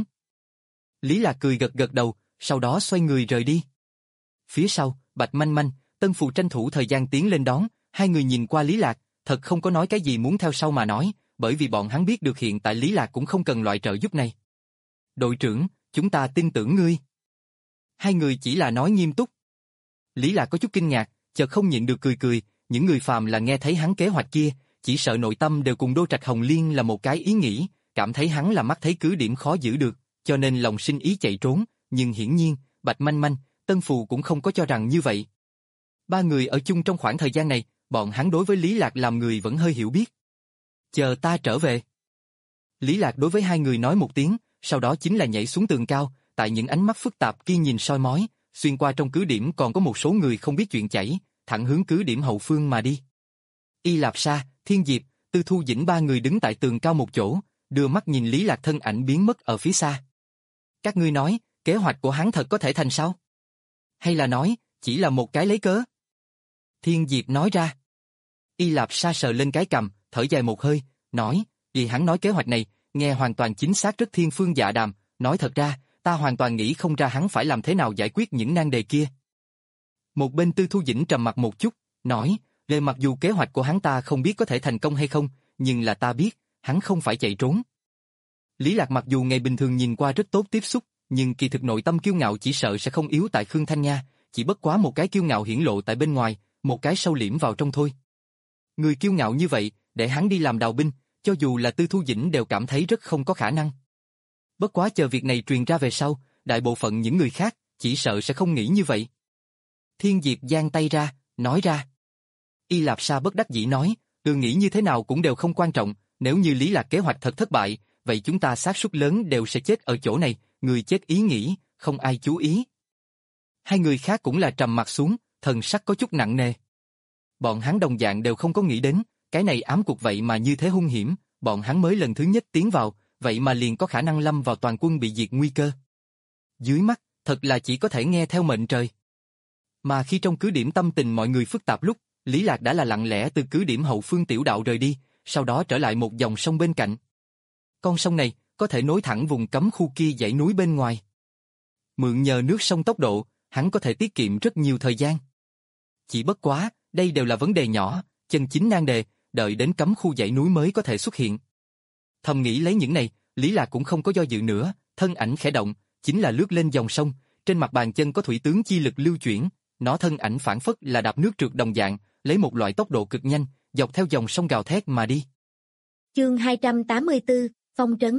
Lý Lạc cười gật gật đầu, sau đó xoay người rời đi. Phía sau, Bạch Manh Manh, Tân Phù tranh thủ thời gian tiến lên đón, hai người nhìn qua Lý Lạc, thật không có nói cái gì muốn theo sau mà nói, bởi vì bọn hắn biết được hiện tại Lý Lạc cũng không cần loại trợ giúp này. "Đội trưởng, chúng ta tin tưởng ngươi." Hai người chỉ là nói nghiêm túc. Lý Lạc có chút kinh ngạc, chợt không nhịn được cười cười, những người phàm là nghe thấy hắn kế hoạch kia, chỉ sợ nội tâm đều cùng Đô Trạch Hồng Liên là một cái ý nghĩ, cảm thấy hắn là mắt thấy cứ điểm khó giữ được, cho nên lòng sinh ý chạy trốn, nhưng hiển nhiên, Bạch Manh Manh, Tân Phù cũng không có cho rằng như vậy. Ba người ở chung trong khoảng thời gian này, bọn hắn đối với Lý Lạc làm người vẫn hơi hiểu biết. "Chờ ta trở về." Lý Lạc đối với hai người nói một tiếng, sau đó chính là nhảy xuống tường cao, tại những ánh mắt phức tạp kia nhìn soi mói, xuyên qua trong cứ điểm còn có một số người không biết chuyện chảy, thẳng hướng cứ điểm hậu phương mà đi. Y Lạp Sa, Thiên Diệp, Tư Thu Dĩnh ba người đứng tại tường cao một chỗ, đưa mắt nhìn Lý Lạc thân ảnh biến mất ở phía xa. "Các ngươi nói, kế hoạch của hắn thật có thể thành sao? Hay là nói, chỉ là một cái lấy cớ?" Thiên Diệp nói ra. Y Lạp Sa sờ lên cái cằm, thở dài một hơi, nói, "Vì hắn nói kế hoạch này, nghe hoàn toàn chính xác rất thiên phương dạ đàm, nói thật ra, ta hoàn toàn nghĩ không ra hắn phải làm thế nào giải quyết những nan đề kia." Một bên Tư Thu Dĩnh trầm mặt một chút, nói, "Về mặc dù kế hoạch của hắn ta không biết có thể thành công hay không, nhưng là ta biết, hắn không phải chạy trốn." Lý Lạc mặc dù ngày bình thường nhìn qua rất tốt tiếp xúc, nhưng kỳ thực nội tâm kiêu ngạo chỉ sợ sẽ không yếu tại Khương Thanh Nga, chỉ bất quá một cái kiêu ngạo hiển lộ tại bên ngoài, một cái sâu liễm vào trong thôi. Người kiêu ngạo như vậy, để hắn đi làm đào binh, cho dù là Tư Thu Dĩnh đều cảm thấy rất không có khả năng. Bất quá chờ việc này truyền ra về sau, đại bộ phận những người khác chỉ sợ sẽ không nghĩ như vậy. Thiên Diệp giang tay ra, nói ra. Y Lạp Sa bất đắc dĩ nói, "Ừ nghĩ như thế nào cũng đều không quan trọng, nếu như Lý Lạc kế hoạch thật thất bại, vậy chúng ta xác suất lớn đều sẽ chết ở chỗ này, người chết ý nghĩ, không ai chú ý." Hai người khác cũng là trầm mặt xuống, thần sắc có chút nặng nề. Bọn hắn đồng dạng đều không có nghĩ đến, cái này ám cuộc vậy mà như thế hung hiểm, bọn hắn mới lần thứ nhất tiến vào, vậy mà liền có khả năng lâm vào toàn quân bị diệt nguy cơ. Dưới mắt, thật là chỉ có thể nghe theo mệnh trời. Mà khi trong cứ điểm tâm tình mọi người phức tạp lúc, Lý Lạc đã là lặng lẽ từ cứ điểm hậu phương tiểu đạo rời đi, sau đó trở lại một dòng sông bên cạnh. Con sông này có thể nối thẳng vùng cấm khu kia dãy núi bên ngoài. Mượn nhờ nước sông tốc độ, hắn có thể tiết kiệm rất nhiều thời gian. Chỉ bất quá, đây đều là vấn đề nhỏ, chân chính nan đề, đợi đến cấm khu dãy núi mới có thể xuất hiện. Thầm nghĩ lấy những này, Lý Lạc cũng không có do dự nữa, thân ảnh khẽ động, chính là lướt lên dòng sông, trên mặt bàn chân có thủy tướng chi lực lưu chuyển, nó thân ảnh phản phất là đạp nước trượt đồng dạng, lấy một loại tốc độ cực nhanh, dọc theo dòng sông gào thét mà đi. Chương hai trăm tám mươi tư, Phong trấn.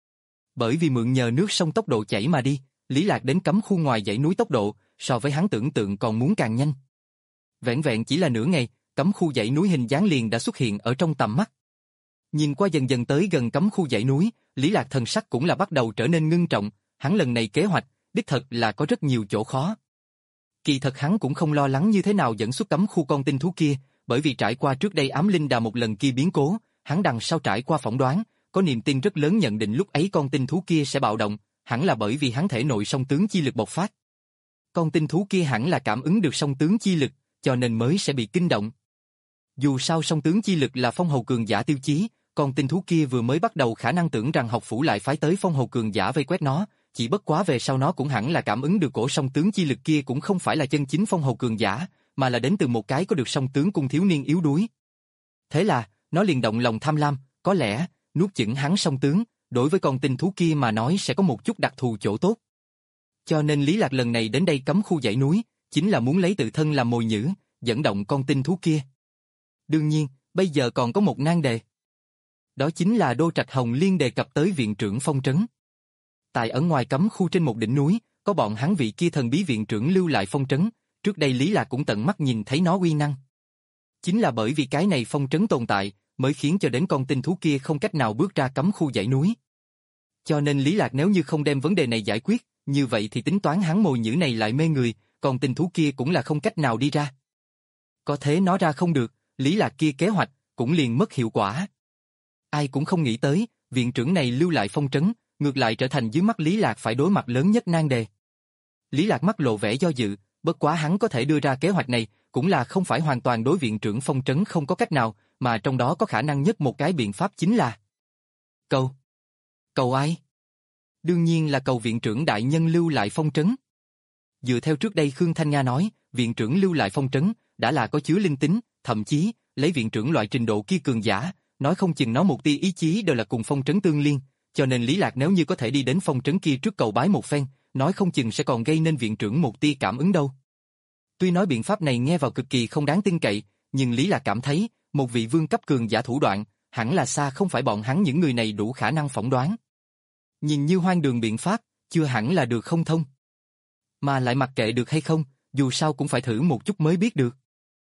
Bởi vì mượn nhờ nước sông tốc độ chảy mà đi, Lý Lạc đến cấm khu ngoài dãy núi tốc độ, so với hắn tưởng tượng còn muốn càng nhanh. Vẹn vẹn chỉ là nửa ngày, cấm khu dãy núi hình dáng liền đã xuất hiện ở trong tầm mắt. Nhìn qua dần dần tới gần cấm khu dãy núi, Lý Lạc thần sắc cũng là bắt đầu trở nên ngưng trọng, hắn lần này kế hoạch, đích thật là có rất nhiều chỗ khó. Kỳ thật hắn cũng không lo lắng như thế nào dẫn xuất cấm khu con tinh thú kia, bởi vì trải qua trước đây ám linh đà một lần kia biến cố, hắn đằng sau trải qua phỏng đoán, có niềm tin rất lớn nhận định lúc ấy con tinh thú kia sẽ bạo động, hẳn là bởi vì hắn thể nội song tướng chi lực bộc phát. Con tinh thú kia hẳn là cảm ứng được song tướng chi lực, cho nên mới sẽ bị kinh động. Dù sao song tướng chi lực là phong hầu cường giả tiêu chí, con tinh thú kia vừa mới bắt đầu khả năng tưởng rằng học phủ lại phái tới phong hầu cường giả vây quét nó, chỉ bất quá về sau nó cũng hẳn là cảm ứng được cổ song tướng chi lực kia cũng không phải là chân chính phong hầu cường giả, mà là đến từ một cái có được song tướng cung thiếu niên yếu đuối. Thế là, nó liền động lòng tham lam, có lẽ, nuốt chửng hắn song tướng, đối với con tinh thú kia mà nói sẽ có một chút đặc thù chỗ tốt. Cho nên Lý Lạc lần này đến đây cấm khu dãy núi, chính là muốn lấy tự thân làm mồi nhử, dẫn động con tinh thú kia. Đương nhiên, bây giờ còn có một nan đề. Đó chính là Đô Trạch Hồng Liên đề cập tới viện trưởng Phong trấn. Tại ở ngoài cấm khu trên một đỉnh núi, có bọn hắn vị kia thần bí viện trưởng lưu lại phong trấn, trước đây Lý Lạc cũng tận mắt nhìn thấy nó uy năng. Chính là bởi vì cái này phong trấn tồn tại, mới khiến cho đến con tinh thú kia không cách nào bước ra cấm khu dãy núi. Cho nên Lý Lạc nếu như không đem vấn đề này giải quyết, như vậy thì tính toán hắn mồi nhử này lại mê người, còn tinh thú kia cũng là không cách nào đi ra. Có thế nó ra không được, Lý Lạc kia kế hoạch cũng liền mất hiệu quả. Ai cũng không nghĩ tới, viện trưởng này lưu lại phong trấn, ngược lại trở thành dưới mắt Lý Lạc phải đối mặt lớn nhất nan đề. Lý Lạc mắt lộ vẻ do dự, bất quá hắn có thể đưa ra kế hoạch này, cũng là không phải hoàn toàn đối viện trưởng phong trấn không có cách nào, mà trong đó có khả năng nhất một cái biện pháp chính là cầu. Cầu ai? Đương nhiên là cầu viện trưởng đại nhân lưu lại phong trấn. Dựa theo trước đây Khương Thanh Nga nói, viện trưởng lưu lại phong trấn đã là có chứa linh tính, thậm chí lấy viện trưởng loại trình độ kia cường giả, nói không chừng nó một tia ý chí đều là cùng phong trấn tương liên, cho nên Lý Lạc nếu như có thể đi đến phong trấn kia trước cầu bái một phen, nói không chừng sẽ còn gây nên viện trưởng một tia cảm ứng đâu. Tuy nói biện pháp này nghe vào cực kỳ không đáng tin cậy, nhưng Lý Lạc cảm thấy, một vị vương cấp cường giả thủ đoạn, hẳn là xa không phải bọn hắn những người này đủ khả năng phỏng đoán. Nhìn như hoang đường biện pháp, chưa hẳn là được không thông. Mà lại mặc kệ được hay không, dù sao cũng phải thử một chút mới biết được.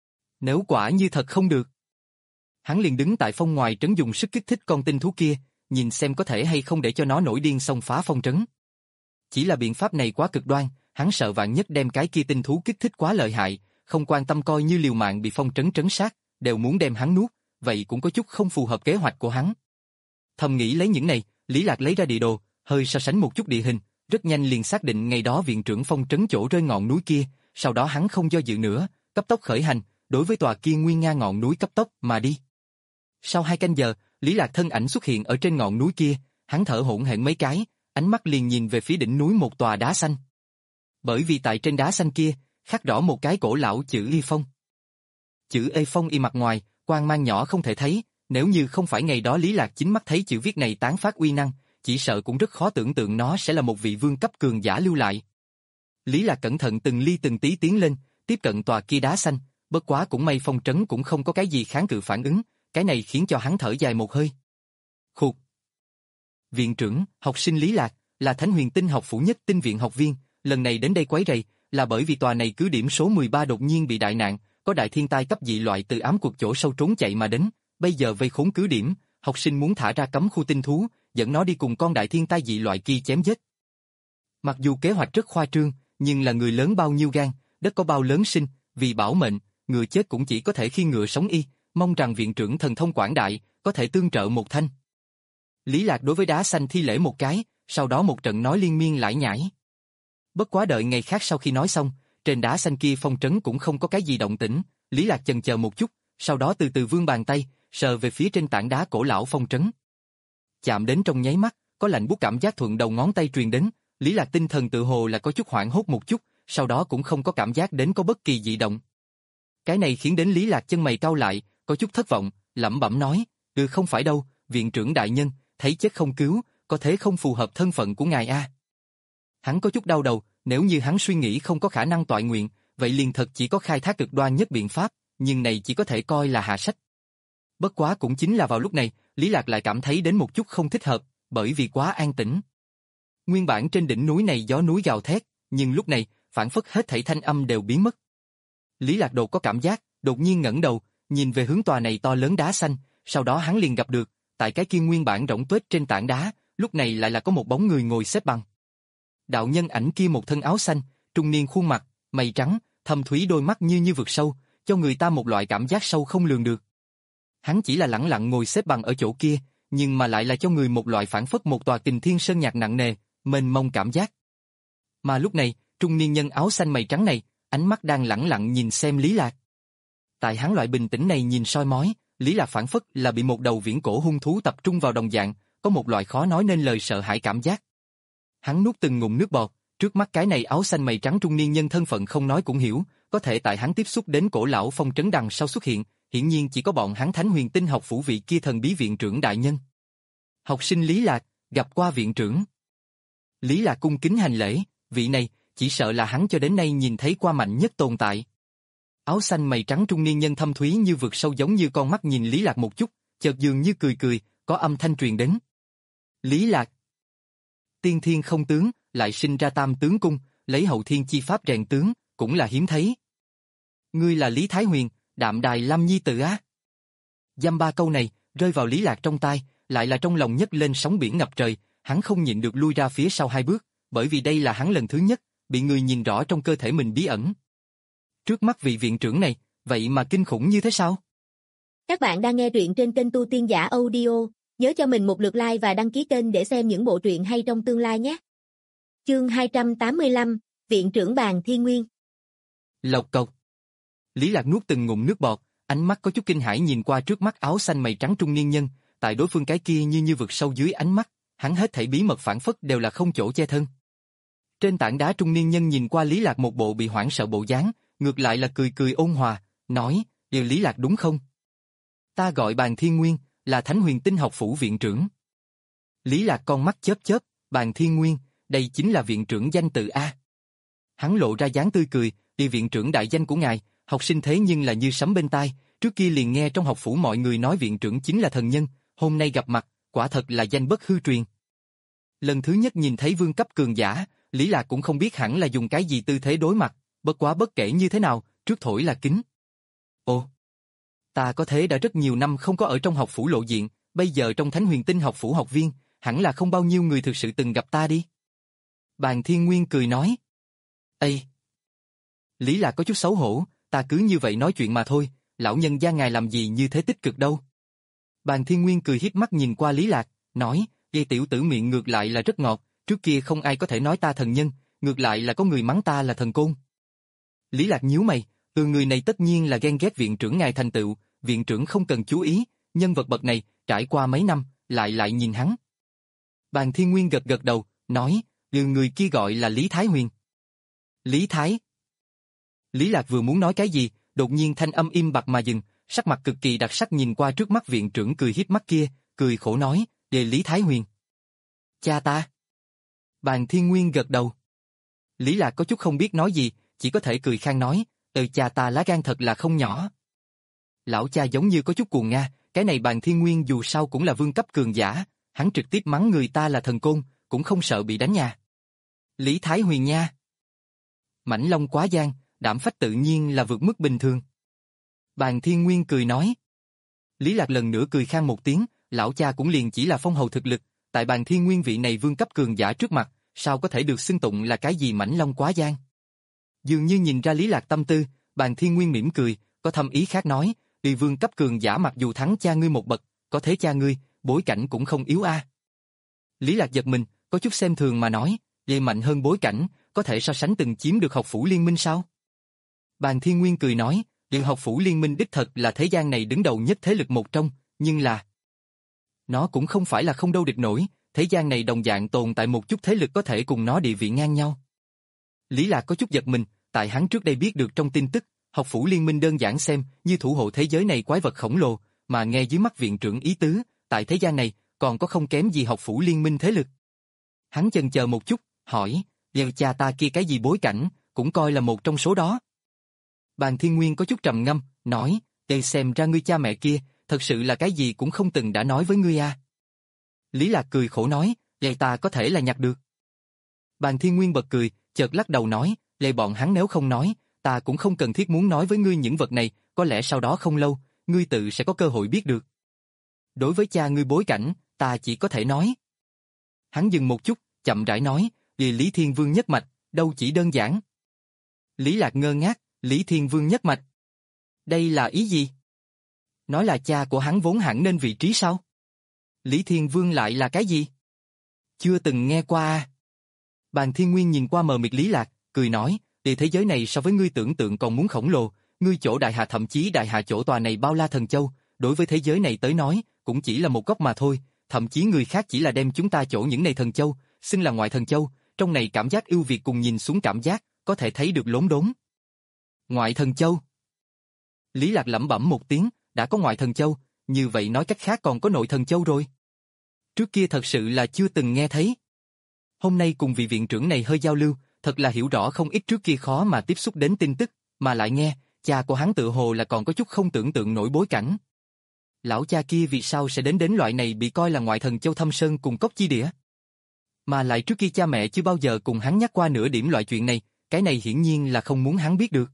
Nếu quả như thật không được, hắn liền đứng tại phong ngoài trấn dùng sức kích thích con tinh thú kia, nhìn xem có thể hay không để cho nó nổi điên xông phá phong trấn. Chỉ là biện pháp này quá cực đoan, hắn sợ vạn nhất đem cái kia tinh thú kích thích quá lợi hại, không quan tâm coi như liều mạng bị phong trấn trấn sát, đều muốn đem hắn nuốt, vậy cũng có chút không phù hợp kế hoạch của hắn. Thầm nghĩ lấy những này, Lý Lạc lấy ra địa đồ, hơi so sánh một chút địa hình, rất nhanh liền xác định ngày đó viện trưởng phong trấn chỗ rơi ngọn núi kia, sau đó hắn không do dự nữa, cấp tốc khởi hành, đối với tòa kia nguy nga ngọn núi cấp tốc mà đi. Sau hai canh giờ, Lý Lạc thân ảnh xuất hiện ở trên ngọn núi kia, hắn thở hổn hển mấy cái, ánh mắt liền nhìn về phía đỉnh núi một tòa đá xanh. Bởi vì tại trên đá xanh kia, khắc rõ một cái cổ lão chữ Y Phong. Chữ Y Phong y mặt ngoài, quang mang nhỏ không thể thấy, nếu như không phải ngày đó Lý Lạc chính mắt thấy chữ viết này tán phát uy năng, chỉ sợ cũng rất khó tưởng tượng nó sẽ là một vị vương cấp cường giả lưu lại. Lý Lạc cẩn thận từng ly từng tí tiến lên, tiếp cận tòa kia đá xanh, bất quá cũng may phong trấn cũng không có cái gì kháng cự phản ứng, cái này khiến cho hắn thở dài một hơi. Khục. Viện trưởng, học sinh Lý Lạc, là Thánh Huyền Tinh học phủ nhất tinh viện học viên, lần này đến đây quấy rầy, là bởi vì tòa này cứ điểm số mười ba đột nhiên bị đại nạn, có đại thiên tai cấp dị loại từ ám cuộc chỗ sâu trốn chạy mà đến, bây giờ vây khốn cứ điểm, học sinh muốn thả ra cấm khu tinh thú, dẫn nó đi cùng con đại thiên tai dị loại kia chém giết. Mặc dù kế hoạch rất khoa trương, nhưng là người lớn bao nhiêu gan, đất có bao lớn sinh, vì bảo mệnh, người chết cũng chỉ có thể khi ngựa sống y, mong rằng viện trưởng thần thông quảng đại, có thể tương trợ một thanh. Lý Lạc đối với đá xanh thi lễ một cái, sau đó một trận nói liên miên lải nhải. Bất quá đợi ngày khác sau khi nói xong, trên đá xanh kia phong trấn cũng không có cái gì động tĩnh, Lý Lạc chần chờ một chút, sau đó từ từ vươn bàn tay, sờ về phía trên tảng đá cổ lão phong trấn. Chạm đến trong nháy mắt, có lạnh buốt cảm giác thuận đầu ngón tay truyền đến, Lý Lạc tinh thần tự hồ là có chút hoảng hốt một chút, sau đó cũng không có cảm giác đến có bất kỳ dị động. Cái này khiến đến Lý Lạc chân mày cau lại, có chút thất vọng, lẩm bẩm nói, ừ không phải đâu, viện trưởng đại nhân, thấy chết không cứu, có thế không phù hợp thân phận của ngài a. Hắn có chút đau đầu, nếu như hắn suy nghĩ không có khả năng toại nguyện, vậy liền thật chỉ có khai thác cực đoan nhất biện pháp, nhưng này chỉ có thể coi là hạ sách. Bất quá cũng chính là vào lúc này, Lý Lạc lại cảm thấy đến một chút không thích hợp, bởi vì quá an tĩnh. Nguyên bản trên đỉnh núi này gió núi gào thét, nhưng lúc này, phản phất hết thảy thanh âm đều biến mất. Lý Lạc đột có cảm giác, đột nhiên ngẩng đầu, nhìn về hướng tòa này to lớn đá xanh, sau đó hắn liền gặp được, tại cái kia nguyên bản rỗng tuếch trên tảng đá, lúc này lại là có một bóng người ngồi xếp bằng. Đạo nhân ảnh kia một thân áo xanh, trung niên khuôn mặt, mày trắng, thâm thúy đôi mắt như như vực sâu, cho người ta một loại cảm giác sâu không lường được. Hắn chỉ là lẳng lặng ngồi xếp bằng ở chỗ kia, nhưng mà lại là cho người một loại phản phất một tòa kình thiên sơn nhạc nặng nề, mênh mông cảm giác. Mà lúc này, trung niên nhân áo xanh mày trắng này, ánh mắt đang lẳng lặng nhìn xem Lý Lạc. Tại hắn loại bình tĩnh này nhìn soi mói, Lý Lạc phản phất là bị một đầu viễn cổ hung thú tập trung vào đồng dạng, có một loại khó nói nên lời sợ hãi cảm giác. Hắn nuốt từng ngụm nước bọt, trước mắt cái này áo xanh mày trắng trung niên nhân thân phận không nói cũng hiểu, có thể tại hắn tiếp xúc đến cổ lão phong trấn đằng sau xuất hiện, hiển nhiên chỉ có bọn hắn Thánh Huyền Tinh học phủ vị kia thần bí viện trưởng đại nhân. Học sinh Lý Lạc, gặp qua viện trưởng. Lý Lạc cung kính hành lễ, vị này, chỉ sợ là hắn cho đến nay nhìn thấy qua mạnh nhất tồn tại. Áo xanh mày trắng trung niên nhân thâm thúy như vực sâu giống như con mắt nhìn Lý Lạc một chút, chợt dường như cười cười, có âm thanh truyền đến. Lý Lạc. Tiên thiên không tướng, lại sinh ra tam tướng cung, lấy hậu thiên chi pháp rèn tướng, cũng là hiếm thấy. Ngươi là Lý Thái Huyền, Đạm Đài Lâm Nhi tử á. Dăm ba câu này, rơi vào Lý Lạc trong tai, lại là trong lòng nhấc lên sóng biển ngập trời, hắn không nhịn được lui ra phía sau hai bước, bởi vì đây là hắn lần thứ nhất, bị người nhìn rõ trong cơ thể mình bí ẩn. Trước mắt vị viện trưởng này, vậy mà kinh khủng như thế sao? Các bạn đang nghe truyện trên kênh Tu Tiên Giả Audio, nhớ cho mình một lượt like và đăng ký kênh để xem những bộ truyện hay trong tương lai nhé. Chương hai trăm tám mươi lăm, Viện trưởng Bàn Thiên Nguyên. Lộc cộc. Lý Lạc nuốt từng ngụm nước bọt, ánh mắt có chút kinh hãi nhìn qua trước mắt áo xanh mày trắng trung niên nhân, tại đối phương cái kia như như vực sâu dưới ánh mắt, hắn hết thảy bí mật phản phất đều là không chỗ che thân. Trên tảng đá trung niên nhân nhìn qua Lý Lạc một bộ bị hoảng sợ bộ dáng, ngược lại là cười cười ôn hòa, nói, "Đều Lý Lạc đúng không? Ta gọi Bàn Thiên Nguyên, là Thánh Huyền Tinh học phủ viện trưởng." Lý Lạc con mắt chớp chớp, Bàn Thiên Nguyên, đây chính là viện trưởng danh tự a. Hắn lộ ra dáng tươi cười, "Đi viện trưởng đại danh của ngài, học sinh thế nhưng là như sấm bên tai, trước kia liền nghe trong học phủ mọi người nói viện trưởng chính là thần nhân, hôm nay gặp mặt, quả thật là danh bất hư truyền." Lần thứ nhất nhìn thấy vương cấp cường giả, Lý Lạc cũng không biết hẳn là dùng cái gì tư thế đối mặt, bất quá bất kể như thế nào, trước thổi là kính. Ồ, ta có thế đã rất nhiều năm không có ở trong học phủ lộ diện, bây giờ trong Thánh Huyền Tinh học phủ học viên, hẳn là không bao nhiêu người thực sự từng gặp ta đi. Bàn Thiên Nguyên cười nói. Ê! Lý Lạc có chút xấu hổ, ta cứ như vậy nói chuyện mà thôi, lão nhân gia ngài làm gì như thế tích cực đâu. Bàn Thiên Nguyên cười hiếp mắt nhìn qua Lý Lạc, nói, "Gây tiểu tử miệng ngược lại là rất ngọt, trước kia không ai có thể nói ta thần nhân, ngược lại là có người mắng ta là thần côn." Lý Lạc nhíu mày, từ người này tất nhiên là ghen ghét viện trưởng ngài thành tựu, viện trưởng không cần chú ý, nhân vật bậc này, trải qua mấy năm, lại lại nhìn hắn. Bàn Thiên Nguyên gật gật đầu, nói, "Ừ, người kia gọi là Lý Thái Huyền." Lý Thái. Lý Lạc vừa muốn nói cái gì, đột nhiên thanh âm im bặt mà dừng, sắc mặt cực kỳ đặc sắc nhìn qua trước mắt viện trưởng cười hiếp mắt kia, cười khổ nói, "Đề Lý Thái Huyền." Cha ta. Bàn Thiên Nguyên gật đầu. Lý Lạc có chút không biết nói gì, chỉ có thể cười khan nói, "Ừ, cha ta lá gan thật là không nhỏ." Lão cha giống như có chút cuồng nga, cái này Bàn Thiên Nguyên dù sao cũng là vương cấp cường giả, hắn trực tiếp mắng người ta là thần côn, cũng không sợ bị đánh nha. Lý Thái Huyền nha. Mãnh Long quá giang, đảm phách tự nhiên là vượt mức bình thường. Bàn Thiên Nguyên cười nói. Lý Lạc lần nữa cười khan một tiếng, lão cha cũng liền chỉ là phong hầu thực lực, tại Bàn Thiên Nguyên vị này vương cấp cường giả trước mặt, sao có thể được xưng tụng là cái gì Mãnh Long quá giang. Dường như nhìn ra Lý Lạc tâm tư, Bàn Thiên Nguyên mỉm cười, có thâm ý khác nói, "Vì vương cấp cường giả mặc dù thắng cha ngươi một bậc, có thế cha ngươi, bối cảnh cũng không yếu a." Lý Lạc giật mình, có chút xem thường mà nói, "Vậy mạnh hơn bối cảnh, có thể so sánh từng chiếm được học phủ liên minh sao?" Bàn Thiên Nguyên cười nói, "Điện học phủ liên minh đích thật là thế gian này đứng đầu nhất thế lực một trong, nhưng là nó cũng không phải là không đâu địch nổi, thế gian này đồng dạng tồn tại một chút thế lực có thể cùng nó địa vị ngang nhau." Lý Lạc có chút giật mình, tại hắn trước đây biết được trong tin tức, Học phủ liên minh đơn giản xem như thủ hộ thế giới này quái vật khổng lồ, mà nghe dưới mắt viện trưởng ý tứ, tại thế gian này, còn có không kém gì học phủ liên minh thế lực. Hắn chần chờ một chút, hỏi, "Giờ cha ta kia cái gì bối cảnh, cũng coi là một trong số đó." Bàn Thiên Nguyên có chút trầm ngâm, nói, "Ê xem ra ngươi cha mẹ kia, thật sự là cái gì cũng không từng đã nói với ngươi à." Lý Lạc cười khổ nói, "Vậy ta có thể là nhặt được." Bàn Thiên Nguyên bật cười, chợt lắc đầu nói, "Lệ bọn hắn nếu không nói, ta cũng không cần thiết muốn nói với ngươi những vật này, có lẽ sau đó không lâu, ngươi tự sẽ có cơ hội biết được. Đối với cha ngươi bối cảnh, ta chỉ có thể nói." Hắn dừng một chút, chậm rãi nói, "Vì Lý Thiên Vương nhất mạch, đâu chỉ đơn giản." Lý Lạc ngơ ngác, Lý Thiên Vương nhất mạch. Đây là ý gì? Nói là cha của hắn vốn hẳn nên vị trí sao? Lý Thiên Vương lại là cái gì? Chưa từng nghe qua à? Bàn Thiên Nguyên nhìn qua mờ mịt Lý Lạc, cười nói, "Địa thế giới này so với ngươi tưởng tượng còn muốn khổng lồ, ngươi chỗ đại hạ thậm chí đại hạ chỗ tòa này bao la thần châu, đối với thế giới này tới nói, cũng chỉ là một góc mà thôi, thậm chí người khác chỉ là đem chúng ta chỗ những này thần châu, xưng là ngoại thần châu, trong này cảm giác ưu việt cùng nhìn xuống cảm giác, có thể thấy được lốm đốm." Ngoại thần châu. Lý Lạc lẩm bẩm một tiếng, đã có ngoại thần châu, như vậy nói cách khác còn có nội thần châu rồi. Trước kia thật sự là chưa từng nghe thấy. Hôm nay cùng vị viện trưởng này hơi giao lưu, thật là hiểu rõ không ít trước kia khó mà tiếp xúc đến tin tức, mà lại nghe, cha của hắn tự hồ là còn có chút không tưởng tượng nổi bối cảnh. Lão cha kia vì sao sẽ đến đến loại này bị coi là ngoại thần châu thâm sơn cùng cốc chi địa? Mà lại trước kia cha mẹ chưa bao giờ cùng hắn nhắc qua nửa điểm loại chuyện này, cái này hiển nhiên là không muốn hắn biết được.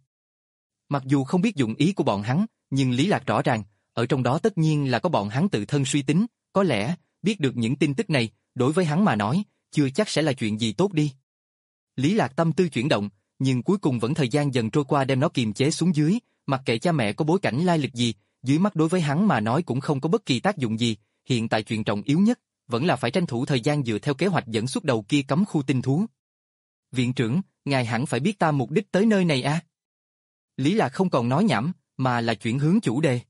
Mặc dù không biết dụng ý của bọn hắn, nhưng Lý Lạc rõ ràng, ở trong đó tất nhiên là có bọn hắn tự thân suy tính, có lẽ, biết được những tin tức này, đối với hắn mà nói, chưa chắc sẽ là chuyện gì tốt đi. Lý Lạc tâm tư chuyển động, nhưng cuối cùng vẫn thời gian dần trôi qua đem nó kiềm chế xuống dưới, mặc kệ cha mẹ có bối cảnh lai lịch gì, dưới mắt đối với hắn mà nói cũng không có bất kỳ tác dụng gì, hiện tại chuyện trọng yếu nhất, vẫn là phải tranh thủ thời gian dựa theo kế hoạch dẫn xuất đầu kia cấm khu tinh thú. Viện trưởng, ngài hẳn phải biết ta mục đích tới nơi này à? Lý Lạc không còn nói nhảm, mà là chuyển hướng chủ đề.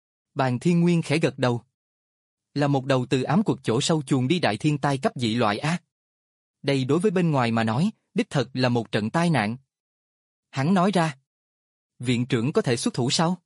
Bàn Thiên Nguyên khẽ gật đầu. Là một đầu từ ám quật chỗ sâu chuồn đi đại thiên tai cấp dị loại á. Đây đối với bên ngoài mà nói, đích thật là một trận tai nạn. Hắn nói ra. Viện trưởng có thể xuất thủ sao?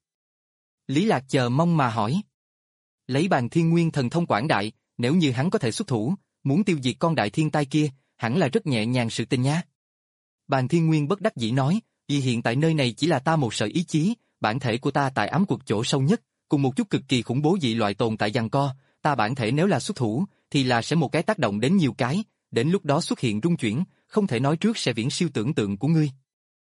Lý Lạc chờ mong mà hỏi. Lấy Bàn Thiên Nguyên thần thông quảng đại, nếu như hắn có thể xuất thủ, muốn tiêu diệt con đại thiên tai kia, hẳn là rất nhẹ nhàng sự tình nha. Bàn Thiên Nguyên bất đắc dĩ nói, vì hiện tại nơi này chỉ là ta một sợi ý chí, bản thể của ta tại ám quật chỗ sâu nhất, cùng một chút cực kỳ khủng bố dị loại tồn tại giằng co, ta bản thể nếu là xuất thủ, thì là sẽ một cái tác động đến nhiều cái, đến lúc đó xuất hiện rung chuyển, không thể nói trước sẽ viễn siêu tưởng tượng của ngươi.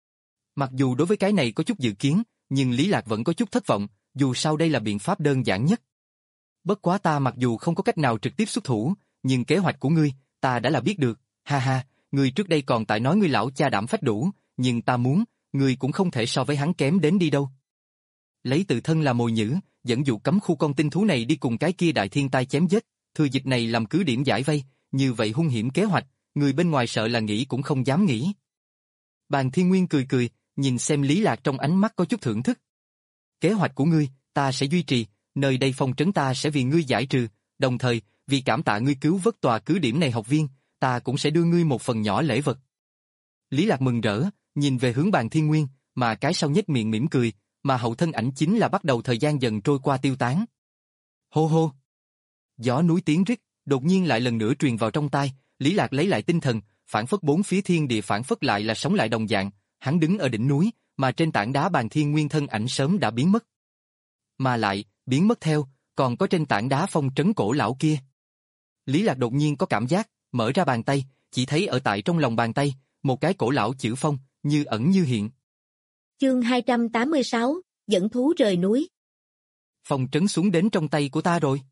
Mặc dù đối với cái này có chút dự kiến, nhưng Lý Lạc vẫn có chút thất vọng, dù sao đây là biện pháp đơn giản nhất. Bất quá ta mặc dù không có cách nào trực tiếp xuất thủ, nhưng kế hoạch của ngươi, ta đã là biết được, ha ha, ngươi trước đây còn tại nói ngươi lão cha đảm phách đủ, nhưng ta muốn, ngươi cũng không thể so với hắn kém đến đi đâu. Lấy tự thân là mồi nhử, dẫn dụ cấm khu con tinh thú này đi cùng cái kia đại thiên tai chém giết, thừa dịp này làm cứ điểm giải vây, như vậy hung hiểm kế hoạch, người bên ngoài sợ là nghĩ cũng không dám nghĩ. Bàn Thiên Nguyên cười cười, nhìn xem Lý Lạc trong ánh mắt có chút thưởng thức. Kế hoạch của ngươi, ta sẽ duy trì, nơi đây phong trấn ta sẽ vì ngươi giải trừ, đồng thời, vì cảm tạ ngươi cứu vớt tòa cứ điểm này học viên, ta cũng sẽ đưa ngươi một phần nhỏ lễ vật. Lý Lạc mừng rỡ, nhìn về hướng Bàn Thiên Nguyên, mà cái sau nhếch miệng mỉm cười, mà hậu thân ảnh chính là bắt đầu thời gian dần trôi qua tiêu tán. Hô hô! Gió núi tiếng rít, đột nhiên lại lần nữa truyền vào trong tai, Lý Lạc lấy lại tinh thần, phản phất bốn phía thiên địa phản phất lại là sống lại đồng dạng, hắn đứng ở đỉnh núi, mà trên tảng đá Bàn Thiên Nguyên thân ảnh sớm đã biến mất. Mà lại, biến mất theo, còn có trên tảng đá phong trấn cổ lão kia. Lý Lạc đột nhiên có cảm giác, mở ra bàn tay, chỉ thấy ở tại trong lòng bàn tay, một cái cổ lão chữ phong, như ẩn như hiện. Chương hai trăm tám mươi sáu, dẫn thú rời núi. Phong trấn xuống đến trong tay của ta rồi.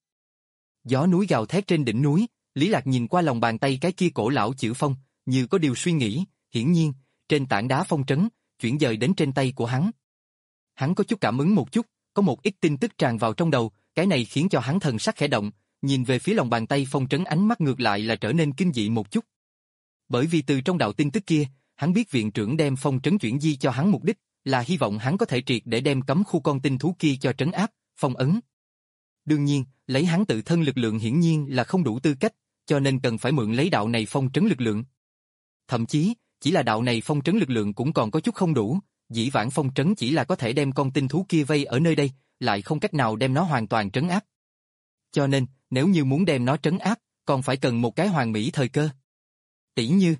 Gió núi gào thét trên đỉnh núi, Lý Lạc nhìn qua lòng bàn tay cái kia cổ lão chữ phong, như có điều suy nghĩ, hiển nhiên, trên tảng đá phong trấn, chuyển dời đến trên tay của hắn. Hắn có chút cảm ứng một chút, có một ít tin tức tràn vào trong đầu, cái này khiến cho hắn thần sắc khẽ động, nhìn về phía lòng bàn tay phong trấn ánh mắt ngược lại là trở nên kinh dị một chút. Bởi vì từ trong đạo tin tức kia, hắn biết viện trưởng đem phong trấn chuyển di cho hắn mục đích, là hy vọng hắn có thể triệt để đem cấm khu con tinh thú kia cho trấn áp, phong ấn. Đương nhiên, lấy hắn tự thân lực lượng hiển nhiên là không đủ tư cách, cho nên cần phải mượn lấy đạo này phong trấn lực lượng. Thậm chí, chỉ là đạo này phong trấn lực lượng cũng còn có chút không đủ, Dĩ vãng phong trấn chỉ là có thể đem con tinh thú kia vây ở nơi đây, lại không cách nào đem nó hoàn toàn trấn áp. Cho nên, nếu như muốn đem nó trấn áp, còn phải cần một cái hoàn mỹ thời cơ. Tỉ như,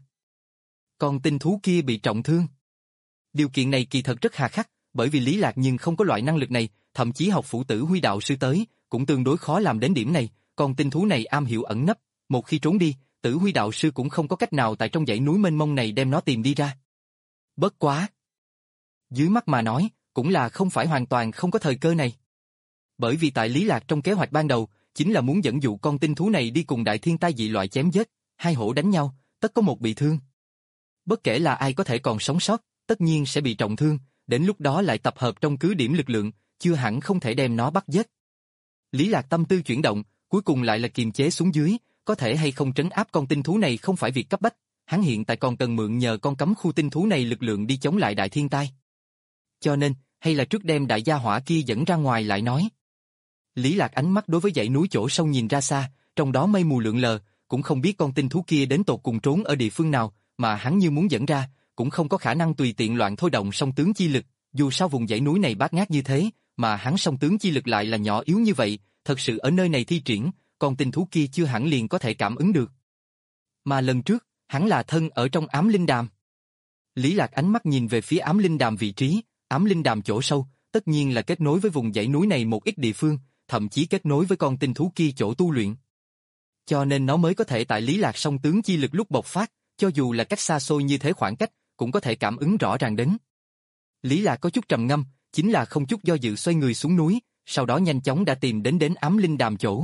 con tinh thú kia bị trọng thương. Điều kiện này kỳ thật rất hà khắc, bởi vì Lý Lạc nhưng không có loại năng lực này, thậm chí học phủ tử Huy đạo sư tới, cũng tương đối khó làm đến điểm này, con tinh thú này am hiểu ẩn nấp, một khi trốn đi, tử Huy đạo sư cũng không có cách nào tại trong dãy núi mênh mông này đem nó tìm đi ra. Bất quá. Dưới mắt mà nói, cũng là không phải hoàn toàn không có thời cơ này. Bởi vì tại Lý Lạc trong kế hoạch ban đầu, chính là muốn dẫn dụ con tinh thú này đi cùng đại thiên tai dị loại chém giết, hai hổ đánh nhau, tất có một bị thương. Bất kể là ai có thể còn sống sót, tất nhiên sẽ bị trọng thương, đến lúc đó lại tập hợp trong cứ điểm lực lượng, chưa hẳn không thể đem nó bắt giết. Lý Lạc tâm tư chuyển động, cuối cùng lại là kiềm chế xuống dưới, có thể hay không trấn áp con tinh thú này không phải việc cấp bách, hắn hiện tại còn cần mượn nhờ con cấm khu tinh thú này lực lượng đi chống lại đại thiên tai. Cho nên, hay là trước đem đại gia hỏa kia dẫn ra ngoài lại nói. Lý Lạc ánh mắt đối với dãy núi chỗ sâu nhìn ra xa, trong đó mây mù lượn lờ, cũng không biết con tinh thú kia đến tột cùng trốn ở địa phương nào, mà hắn như muốn dẫn ra, cũng không có khả năng tùy tiện loạn thôi động song tướng chi lực, dù sao vùng dãy núi này bát ngát như thế, mà hắn song tướng chi lực lại là nhỏ yếu như vậy, thật sự ở nơi này thi triển, con tinh thú kia chưa hẳn liền có thể cảm ứng được. Mà lần trước, hắn là thân ở trong ám linh đàm. Lý Lạc ánh mắt nhìn về phía ám linh đàm vị trí, ám linh đàm chỗ sâu, tất nhiên là kết nối với vùng dãy núi này một ít địa phương, thậm chí kết nối với con tinh thú kia chỗ tu luyện. Cho nên nó mới có thể tại Lý Lạc song tướng chi lực lúc bộc phát, cho dù là cách xa xôi như thế khoảng cách, cũng có thể cảm ứng rõ ràng đến. Lý Lạc có chút trầm ngâm, chính là không chút do dự xoay người xuống núi, sau đó nhanh chóng đã tìm đến đến ám linh đàm chỗ.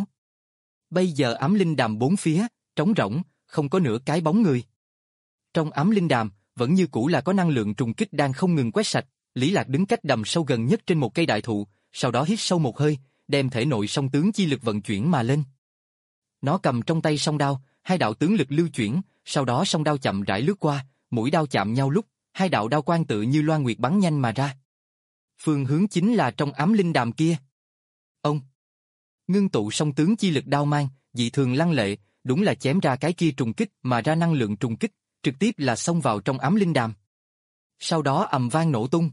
Bây giờ ám linh đàm bốn phía, trống rỗng, không có nửa cái bóng người. Trong ám linh đàm, vẫn như cũ là có năng lượng trùng kích đang không ngừng quét sạch, Lý Lạc đứng cách đầm sâu gần nhất trên một cây đại thụ, sau đó hít sâu một hơi, đem thể nội song tướng chi lực vận chuyển mà lên. Nó cầm trong tay song đao, hai đạo tướng lực lưu chuyển, sau đó song đao chậm rãi lướt qua, mũi đao chạm nhau lúc, hai đạo đao quang tự như loan nguyệt bắn nhanh mà ra. Phương hướng chính là trong ám linh đàm kia. Ông ngưng tụ song tướng chi lực đao mang, dị thường lăng lệ, đúng là chém ra cái kia trùng kích mà ra năng lượng trùng kích, trực tiếp là xông vào trong ám linh đàm. Sau đó ầm vang nổ tung.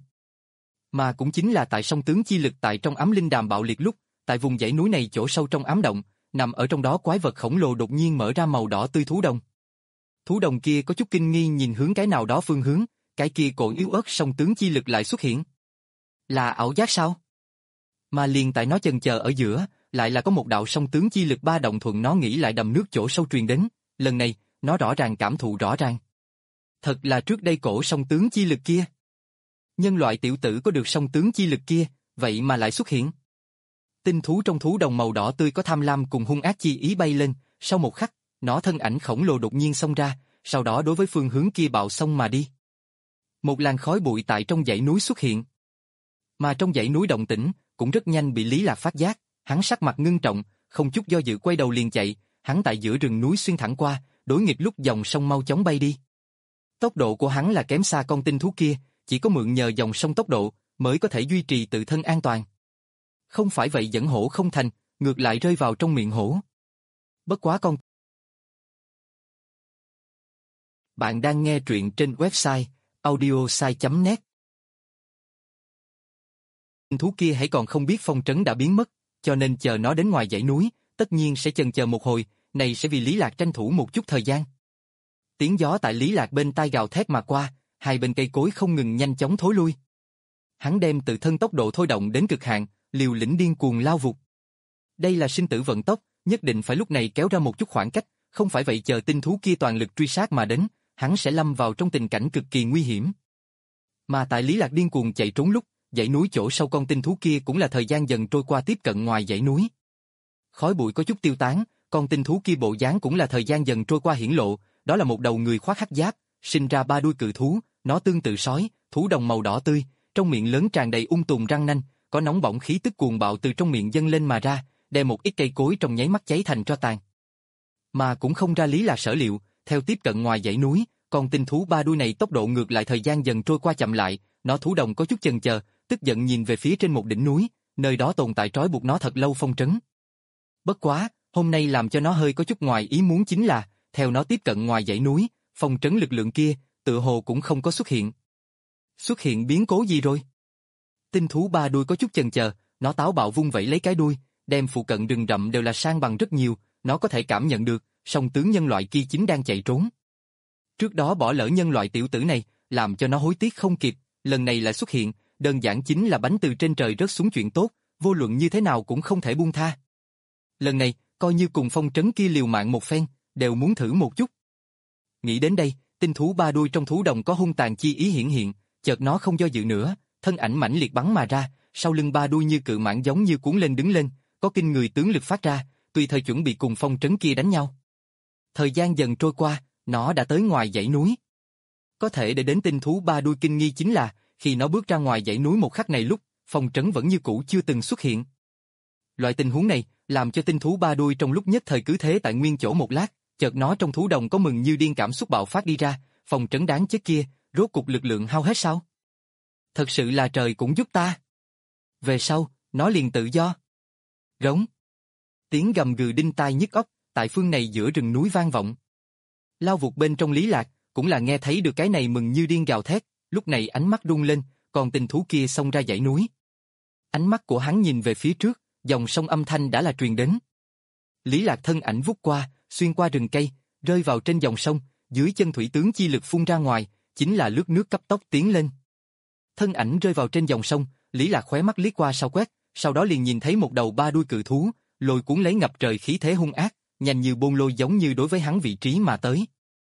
Mà cũng chính là tại song tướng chi lực tại trong ám linh đàm bạo liệt lúc, tại vùng dãy núi này chỗ sâu trong ám động, nằm ở trong đó quái vật khổng lồ đột nhiên mở ra màu đỏ tươi thú đồng. Thú đồng kia có chút kinh nghi nhìn hướng cái nào đó phương hướng, cái kia cổ yếu ớt song tướng chi lực lại xuất hiện. Là ảo giác sao? Mà liền tại nó chần chờ ở giữa, lại là có một đạo song tướng chi lực ba động thuận nó nghĩ lại đầm nước chỗ sâu truyền đến, lần này, nó rõ ràng cảm thụ rõ ràng. Thật là trước đây cổ song tướng chi lực kia. Nhân loại tiểu tử có được song tướng chi lực kia, vậy mà lại xuất hiện. Tinh thú trong thú đồng màu đỏ tươi có tham lam cùng hung ác chi ý bay lên, sau một khắc, nó thân ảnh khổng lồ đột nhiên xông ra, sau đó đối với phương hướng kia bạo xông mà đi. Một làn khói bụi tại trong dãy núi xuất hiện. Mà trong dãy núi động tĩnh, cũng rất nhanh bị Lý Lạc phát giác, hắn sắc mặt ngưng trọng, không chút do dự quay đầu liền chạy, hắn tại giữa rừng núi xuyên thẳng qua, đối nghịch lúc dòng sông mau chóng bay đi. Tốc độ của hắn là kém xa con tinh thú kia, chỉ có mượn nhờ dòng sông tốc độ, mới có thể duy trì tự thân an toàn. Không phải vậy dẫn hổ không thành, ngược lại rơi vào trong miệng hổ. Bất quá con. Bạn đang nghe truyện trên website audiosai chấm net. Tinh thú kia hãy còn không biết phong trấn đã biến mất, cho nên chờ nó đến ngoài dãy núi, tất nhiên sẽ chần chờ một hồi, này sẽ vì Lý Lạc tranh thủ một chút thời gian. Tiếng gió tại Lý Lạc bên tai gào thét mà qua, hai bên cây cối không ngừng nhanh chóng thối lui. Hắn đem tự thân tốc độ thôi động đến cực hạn, liều lĩnh điên cuồng lao vụt. Đây là sinh tử vận tốc, nhất định phải lúc này kéo ra một chút khoảng cách, không phải vậy chờ tinh thú kia toàn lực truy sát mà đến, hắn sẽ lâm vào trong tình cảnh cực kỳ nguy hiểm. Mà tại Lý Lạc điên cuồng chạy trốn lúc, dãy núi chỗ sâu con tinh thú kia cũng là thời gian dần trôi qua tiếp cận ngoài dãy núi. Khói bụi có chút tiêu tán, con tinh thú kia bộ dáng cũng là thời gian dần trôi qua hiển lộ, đó là một đầu người khoác hắc giáp, sinh ra ba đuôi cự thú, nó tương tự sói, thú đồng màu đỏ tươi, trong miệng lớn tràn đầy ung tùm răng nanh, có nóng bỏng khí tức cuồng bạo từ trong miệng dâng lên mà ra, đem một ít cây cối trong nháy mắt cháy thành tro tàn. Mà cũng không ra Lý Lạc sở liệu, theo tiếp cận ngoài dãy núi, con tinh thú ba đuôi này tốc độ ngược lại thời gian dần trôi qua chậm lại, nó thú đồng có chút chần chờ, tức giận nhìn về phía trên một đỉnh núi, nơi đó tồn tại trói buộc nó thật lâu phong trấn. Bất quá, hôm nay làm cho nó hơi có chút ngoài ý muốn chính là, theo nó tiếp cận ngoài dãy núi, phong trấn lực lượng kia, tựa hồ cũng không có xuất hiện. Xuất hiện biến cố gì rồi? Tinh thú ba đuôi có chút chần chờ, nó táo bạo vung vẩy lấy cái đuôi, đem phụ cận rừng rậm đều là sang bằng rất nhiều, nó có thể cảm nhận được, song tướng nhân loại kia chính đang chạy trốn. Trước đó bỏ lỡ nhân loại tiểu tử này, làm cho nó hối tiếc không kịp, lần này lại xuất hiện, đơn giản chính là bánh từ trên trời rớt xuống chuyện tốt, vô luận như thế nào cũng không thể buông tha. Lần này, coi như cùng phong trấn kia liều mạng một phen, đều muốn thử một chút. Nghĩ đến đây, tinh thú ba đuôi trong thú đồng có hung tàn chi ý hiển hiện, chợt nó không do dự nữa, thân ảnh mãnh liệt bắn mà ra, sau lưng ba đuôi như cự mãng giống như cuốn lên đứng lên, có kinh người tướng lực phát ra, tùy thời chuẩn bị cùng phong trấn kia đánh nhau. Thời gian dần trôi qua, nó đã tới ngoài dãy núi. Có thể để đến tinh thú ba đuôi kinh nghi chính là, khi nó bước ra ngoài dãy núi một khắc này lúc, phong trấn vẫn như cũ chưa từng xuất hiện. Loại tình huống này, làm cho tinh thú ba đuôi trong lúc nhất thời cứ thế tại nguyên chỗ một lát, chợt nó trong thú đồng có mừng như điên cảm xúc bạo phát đi ra, phong trấn đáng chết kia, rốt cục lực lượng hao hết sao? Thật sự là trời cũng giúp ta. Về sau, nó liền tự do. Rống. Tiếng gầm gừ đinh tai nhức óc, tại phương này giữa rừng núi vang vọng. Lao vụt bên trong Lý Lạc, cũng là nghe thấy được cái này mừng như điên gào thét, lúc này ánh mắt rung lên, còn tinh thú kia xông ra dãy núi. Ánh mắt của hắn nhìn về phía trước, dòng sông âm thanh đã là truyền đến. Lý Lạc thân ảnh vút qua, xuyên qua rừng cây, rơi vào trên dòng sông, dưới chân thủy tướng chi lực phun ra ngoài, chính là lướt nước cấp tốc tiến lên. Thân ảnh rơi vào trên dòng sông, Lý Lạc khóe mắt liếc qua sau quét, sau đó liền nhìn thấy một đầu ba đuôi cự thú, lôi cuốn lấy ngập trời khí thế hung ác, nhanh như bôn lôi giống như đối với hắn vị trí mà tới.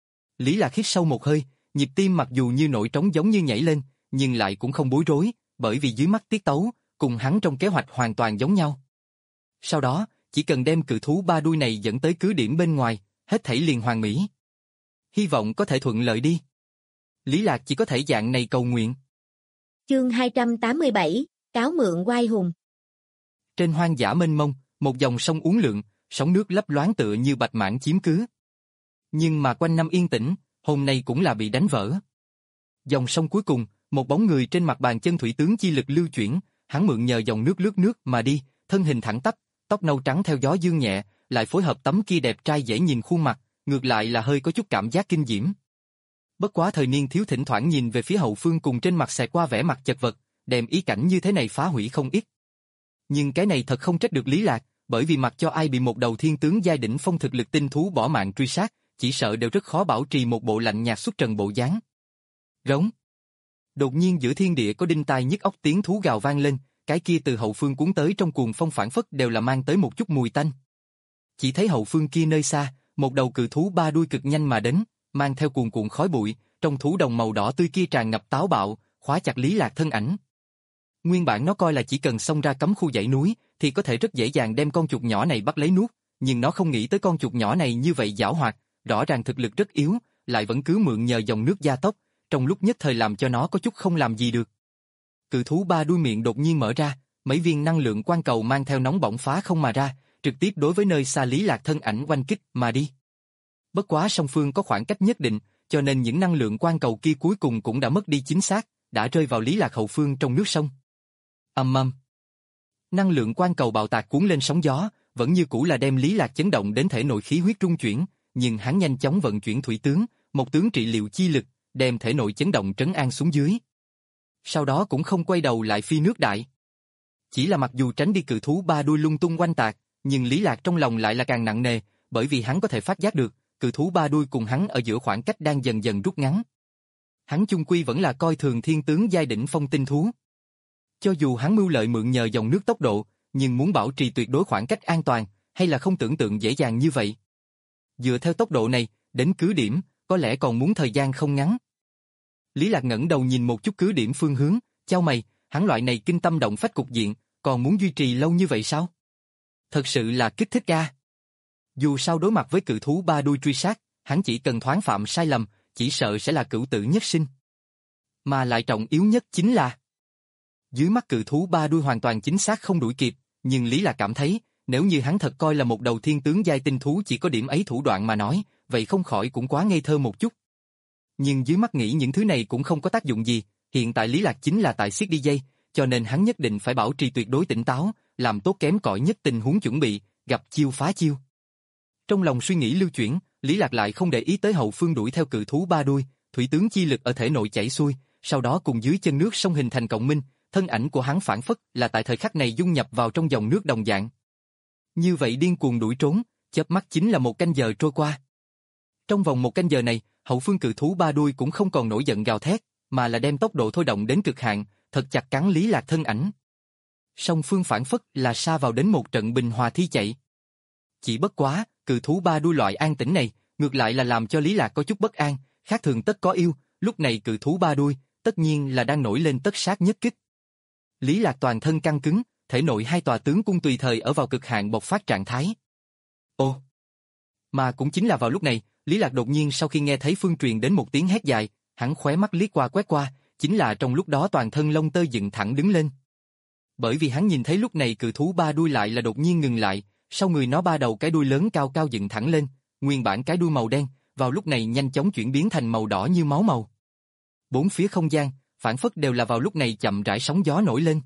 Lý Lạc hít sâu một hơi, nhịp tim mặc dù như nổi trống giống như nhảy lên, nhưng lại cũng không bối rối, bởi vì dưới mắt tiết tấu, cùng hắn trong kế hoạch hoàn toàn giống nhau. Sau đó, chỉ cần đem cự thú ba đuôi này dẫn tới cứ điểm bên ngoài, hết thảy liền hoàn mỹ. Hy vọng có thể thuận lợi đi. Lý Lạc chỉ có thể dạng này cầu nguyện. Chương hai trăm tám mươi bảy, cáo mượn oai hùng. Trên hoang dã mênh mông, một dòng sông uốn lượn, sóng nước lấp loáng tựa như bạch mãng chiếm cứ. Nhưng mà quanh năm yên tĩnh, hôm nay cũng là bị đánh vỡ. Dòng sông cuối cùng, một bóng người trên mặt bàn chân thủy tướng chi lực lưu chuyển, hắn mượn nhờ dòng nước lướt nước mà đi, thân hình thẳng tắp, tóc nâu trắng theo gió dương nhẹ, lại phối hợp tấm kia đẹp trai dễ nhìn khuôn mặt, ngược lại là hơi có chút cảm giác kinh diễm. Bất quá thời niên thiếu thỉnh thoảng nhìn về phía hậu phương cùng trên mặt xẹt qua vẻ mặt chật vật, đem ý cảnh như thế này phá hủy không ít. Nhưng cái này thật không trách được Lý Lạc, bởi vì mặc cho ai bị một đầu thiên tướng giai đỉnh phong thực lực tinh thú bỏ mạng truy sát, chỉ sợ đều rất khó bảo trì một bộ lạnh nhạt xuất trần bộ dáng. Rống. Đột nhiên giữa thiên địa có đinh tai nhức óc tiếng thú gào vang lên, cái kia từ hậu phương cuốn tới trong cuồng phong phản phất đều là mang tới một chút mùi tanh. Chỉ thấy hậu phương kia nơi xa, một đầu cự thú ba đuôi cực nhanh mà đến, mang theo cuồn cuộn khói bụi, trong thú đồng màu đỏ tươi kia tràn ngập táo bạo, khóa chặt Lý Lạc thân ảnh. Nguyên bản nó coi là chỉ cần xông ra cấm khu dãy núi, thì có thể rất dễ dàng đem con chuột nhỏ này bắt lấy nuốt, nhưng nó không nghĩ tới con chuột nhỏ này như vậy giảo hoạt, rõ ràng thực lực rất yếu, lại vẫn cứ mượn nhờ dòng nước gia tốc, trong lúc nhất thời làm cho nó có chút không làm gì được. Cự thú ba đuôi miệng đột nhiên mở ra, mấy viên năng lượng quang cầu mang theo nóng bỏng phá không mà ra, trực tiếp đối với nơi xa Lý Lạc thân ảnh oanh kích mà đi. Bất quá song phương có khoảng cách nhất định, cho nên những năng lượng quang cầu kia cuối cùng cũng đã mất đi chính xác, đã rơi vào Lý Lạc hậu phương trong nước sông. Ầm ầm. Năng lượng quang cầu bạo tạc cuốn lên sóng gió, vẫn như cũ là đem Lý Lạc chấn động đến thể nội khí huyết trung chuyển, nhưng hắn nhanh chóng vận chuyển thủy tướng, một tướng trị liệu chi lực, đem thể nội chấn động trấn an xuống dưới. Sau đó cũng không quay đầu lại phi nước đại. Chỉ là mặc dù tránh đi cự thú ba đuôi lung tung oanh tạc, nhưng Lý Lạc trong lòng lại là càng nặng nề, bởi vì hắn có thể phát giác được, cự thú ba đuôi cùng hắn ở giữa khoảng cách đang dần dần rút ngắn. Hắn chung quy vẫn là coi thường thiên tướng giai đỉnh phong tinh thú. Cho dù hắn mưu lợi mượn nhờ dòng nước tốc độ, nhưng muốn bảo trì tuyệt đối khoảng cách an toàn, hay là không tưởng tượng dễ dàng như vậy. Dựa theo tốc độ này, đến cứ điểm, có lẽ còn muốn thời gian không ngắn. Lý Lạc ngẩng đầu nhìn một chút cứ điểm phương hướng, chau mày, hắn loại này kinh tâm động phách cục diện, còn muốn duy trì lâu như vậy sao? Thật sự là kích thích a. Dù sao đối mặt với cự thú ba đuôi truy sát, hắn chỉ cần thoáng phạm sai lầm, chỉ sợ sẽ là cửu tử nhất sinh. Mà lại trọng yếu nhất chính là dưới mắt cự thú ba đuôi hoàn toàn chính xác không đuổi kịp, nhưng Lý Lạc cảm thấy, nếu như hắn thật coi là một đầu thiên tướng giai tinh thú chỉ có điểm ấy thủ đoạn mà nói, vậy không khỏi cũng quá ngây thơ một chút. Nhưng dưới mắt nghĩ những thứ này cũng không có tác dụng gì, hiện tại Lý Lạc chính là tại siết đi dây, cho nên hắn nhất định phải bảo trì tuyệt đối tỉnh táo, làm tốt kém cỏi nhất tình huống chuẩn bị, gặp chiêu phá chiêu. Trong lòng suy nghĩ lưu chuyển, Lý Lạc lại không để ý tới hậu phương đuổi theo cự thú ba đuôi, thủy tướng chi lực ở thể nội chảy xuôi, sau đó cùng dưới chân nước sông hình thành cộng minh, thân ảnh của hắn phản phất là tại thời khắc này dung nhập vào trong dòng nước đồng dạng. Như vậy điên cuồng đuổi trốn, chớp mắt chính là một canh giờ trôi qua. Trong vòng một canh giờ này, hậu phương cự thú ba đuôi cũng không còn nổi giận gào thét, mà là đem tốc độ thôi động đến cực hạn, thật chặt cắn Lý Lạc thân ảnh. Song phương phản phất là sa vào đến một trận bình hòa thi chạy. Chỉ bất quá, cự thú ba đuôi loại an tĩnh này, ngược lại là làm cho Lý Lạc có chút bất an, khác thường tất có yêu, lúc này cự thú ba đuôi, tất nhiên là đang nổi lên tất sát nhất kích. Lý Lạc toàn thân căng cứng, thể nội hai tòa tướng cung tùy thời ở vào cực hạn bộc phát trạng thái. Ô! Mà cũng chính là vào lúc này, Lý Lạc đột nhiên sau khi nghe thấy phương truyền đến một tiếng hét dài, hắn khóe mắt liếc qua quét qua, chính là trong lúc đó toàn thân lông tơ dựng thẳng đứng lên. Bởi vì hắn nhìn thấy lúc này cự thú ba đuôi lại là đột nhiên ngừng lại, sau người nó ba đầu cái đuôi lớn cao cao dựng thẳng lên, nguyên bản cái đuôi màu đen, vào lúc này nhanh chóng chuyển biến thành màu đỏ như máu màu. Bốn phía không gian, phản phất đều là vào lúc này chậm rãi sóng gió nổi lên.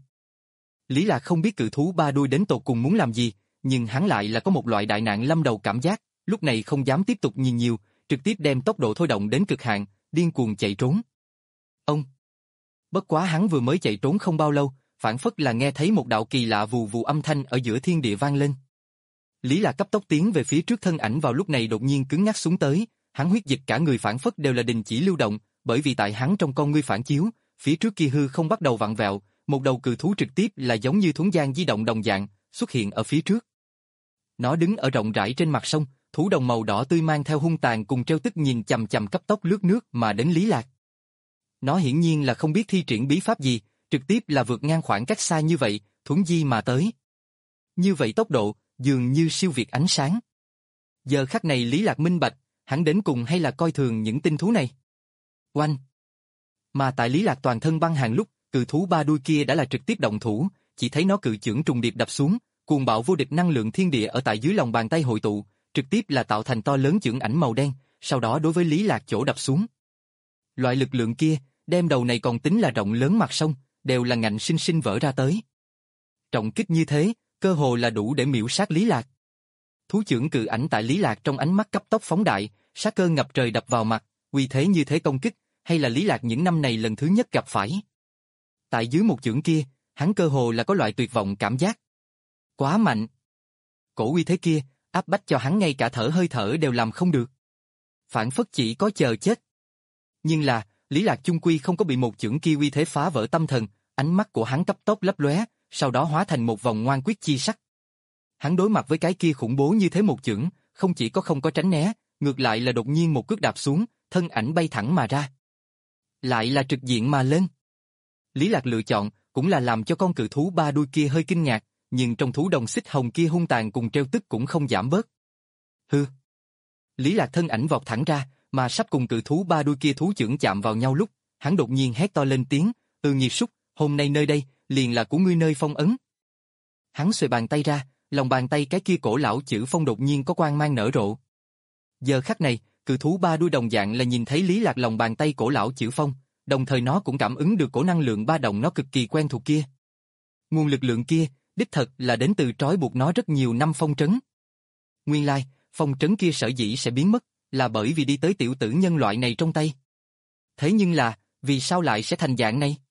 Lý Lạc không biết cự thú ba đuôi đến tột cùng muốn làm gì, nhưng hắn lại là có một loại đại nạn lâm đầu cảm giác, lúc này không dám tiếp tục nhìn nhiều, trực tiếp đem tốc độ thôi động đến cực hạn, điên cuồng chạy trốn. Ông! Bất quá hắn vừa mới chạy trốn không bao lâu, phản phất là nghe thấy một đạo kỳ lạ vù vù âm thanh ở giữa thiên địa vang lên. Lý Lạc cấp tốc tiến về phía trước, thân ảnh vào lúc này đột nhiên cứng ngắc xuống tới, hắn huyết dịch cả người phản phất đều là đình chỉ lưu động, bởi vì tại hắn trong con ngươi phản chiếu, phía trước kia hư không bắt đầu vặn vẹo, một đầu cự thú trực tiếp là giống như thuấn gian di động đồng dạng, xuất hiện ở phía trước. Nó đứng ở rộng rãi trên mặt sông, thú đồng màu đỏ tươi mang theo hung tàn cùng treo tức nhìn chằm chằm cấp tốc lướt nước mà đến Lý Lạc. Nó hiển nhiên là không biết thi triển bí pháp gì, trực tiếp là vượt ngang khoảng cách xa như vậy, thuấn di mà tới. Như vậy tốc độ, dường như siêu việt ánh sáng. Giờ khắc này Lý Lạc minh bạch, hắn đến cùng hay là coi thường những tinh thú này. Oanh! Mà tại Lý Lạc toàn thân băng hàng lúc, cự thú ba đuôi kia đã là trực tiếp động thủ, chỉ thấy nó cự chưởng trùng điệp đập xuống, cuồng bạo vô địch năng lượng thiên địa ở tại dưới lòng bàn tay hội tụ, trực tiếp là tạo thành to lớn chưởng ảnh màu đen, sau đó đối với Lý Lạc chỗ đập xuống. Loại lực lượng kia, đem đầu này còn tính là rộng lớn mặt sông, đều là ngạnh sinh sinh vỡ ra tới. Trọng kích như thế, cơ hồ là đủ để miểu sát Lý Lạc. Thú chưởng cự ảnh tại Lý Lạc trong ánh mắt cấp tốc phóng đại, sát cơ ngập trời đập vào mặt, uy thế như thế công kích, hay là Lý Lạc những năm này lần thứ nhất gặp phải. Tại dưới một chưởng kia, hắn cơ hồ là có loại tuyệt vọng cảm giác. Quá mạnh. Cổ uy thế kia, áp bách cho hắn ngay cả thở hơi thở đều làm không được. Phản phất chỉ có chờ chết. Nhưng là, Lý Lạc chung quy không có bị một chưởng kia uy thế phá vỡ tâm thần, ánh mắt của hắn cấp tốc lấp lóe, sau đó hóa thành một vòng ngoan quyết chi sắc. Hắn đối mặt với cái kia khủng bố như thế một chưởng, không chỉ có không có tránh né, ngược lại là đột nhiên một cước đạp xuống, thân ảnh bay thẳng mà ra. Lại là trực diện mà lên. Lý Lạc lựa chọn, cũng là làm cho con cự thú ba đuôi kia hơi kinh ngạc, nhưng trong thú đồng xích hồng kia hung tàn cùng treo tức cũng không giảm bớt. Hư. Lý Lạc thân ảnh vọt thẳng ra, mà sắp cùng cự thú ba đuôi kia thú chưởng chạm vào nhau lúc, hắn đột nhiên hét to lên tiếng, "Ừ nghiệt súc, hôm nay nơi đây, liền là của ngươi nơi phong ấn." Hắn xuề bàn tay ra, lòng bàn tay cái kia cổ lão chữ phong đột nhiên có quang mang nở rộ. Giờ khắc này, cự thú ba đuôi đồng dạng là nhìn thấy Lý Lạc lòng bàn tay cổ lão chữ phong, đồng thời nó cũng cảm ứng được cổ năng lượng ba động nó cực kỳ quen thuộc kia. Nguồn lực lượng kia, đích thật là đến từ trói buộc nó rất nhiều năm phong trấn. Nguyên lai, phong trấn kia sở dĩ sẽ biến mất, là bởi vì đi tới tiểu tử nhân loại này trong tay. Thế nhưng là, vì sao lại sẽ thành dạng này?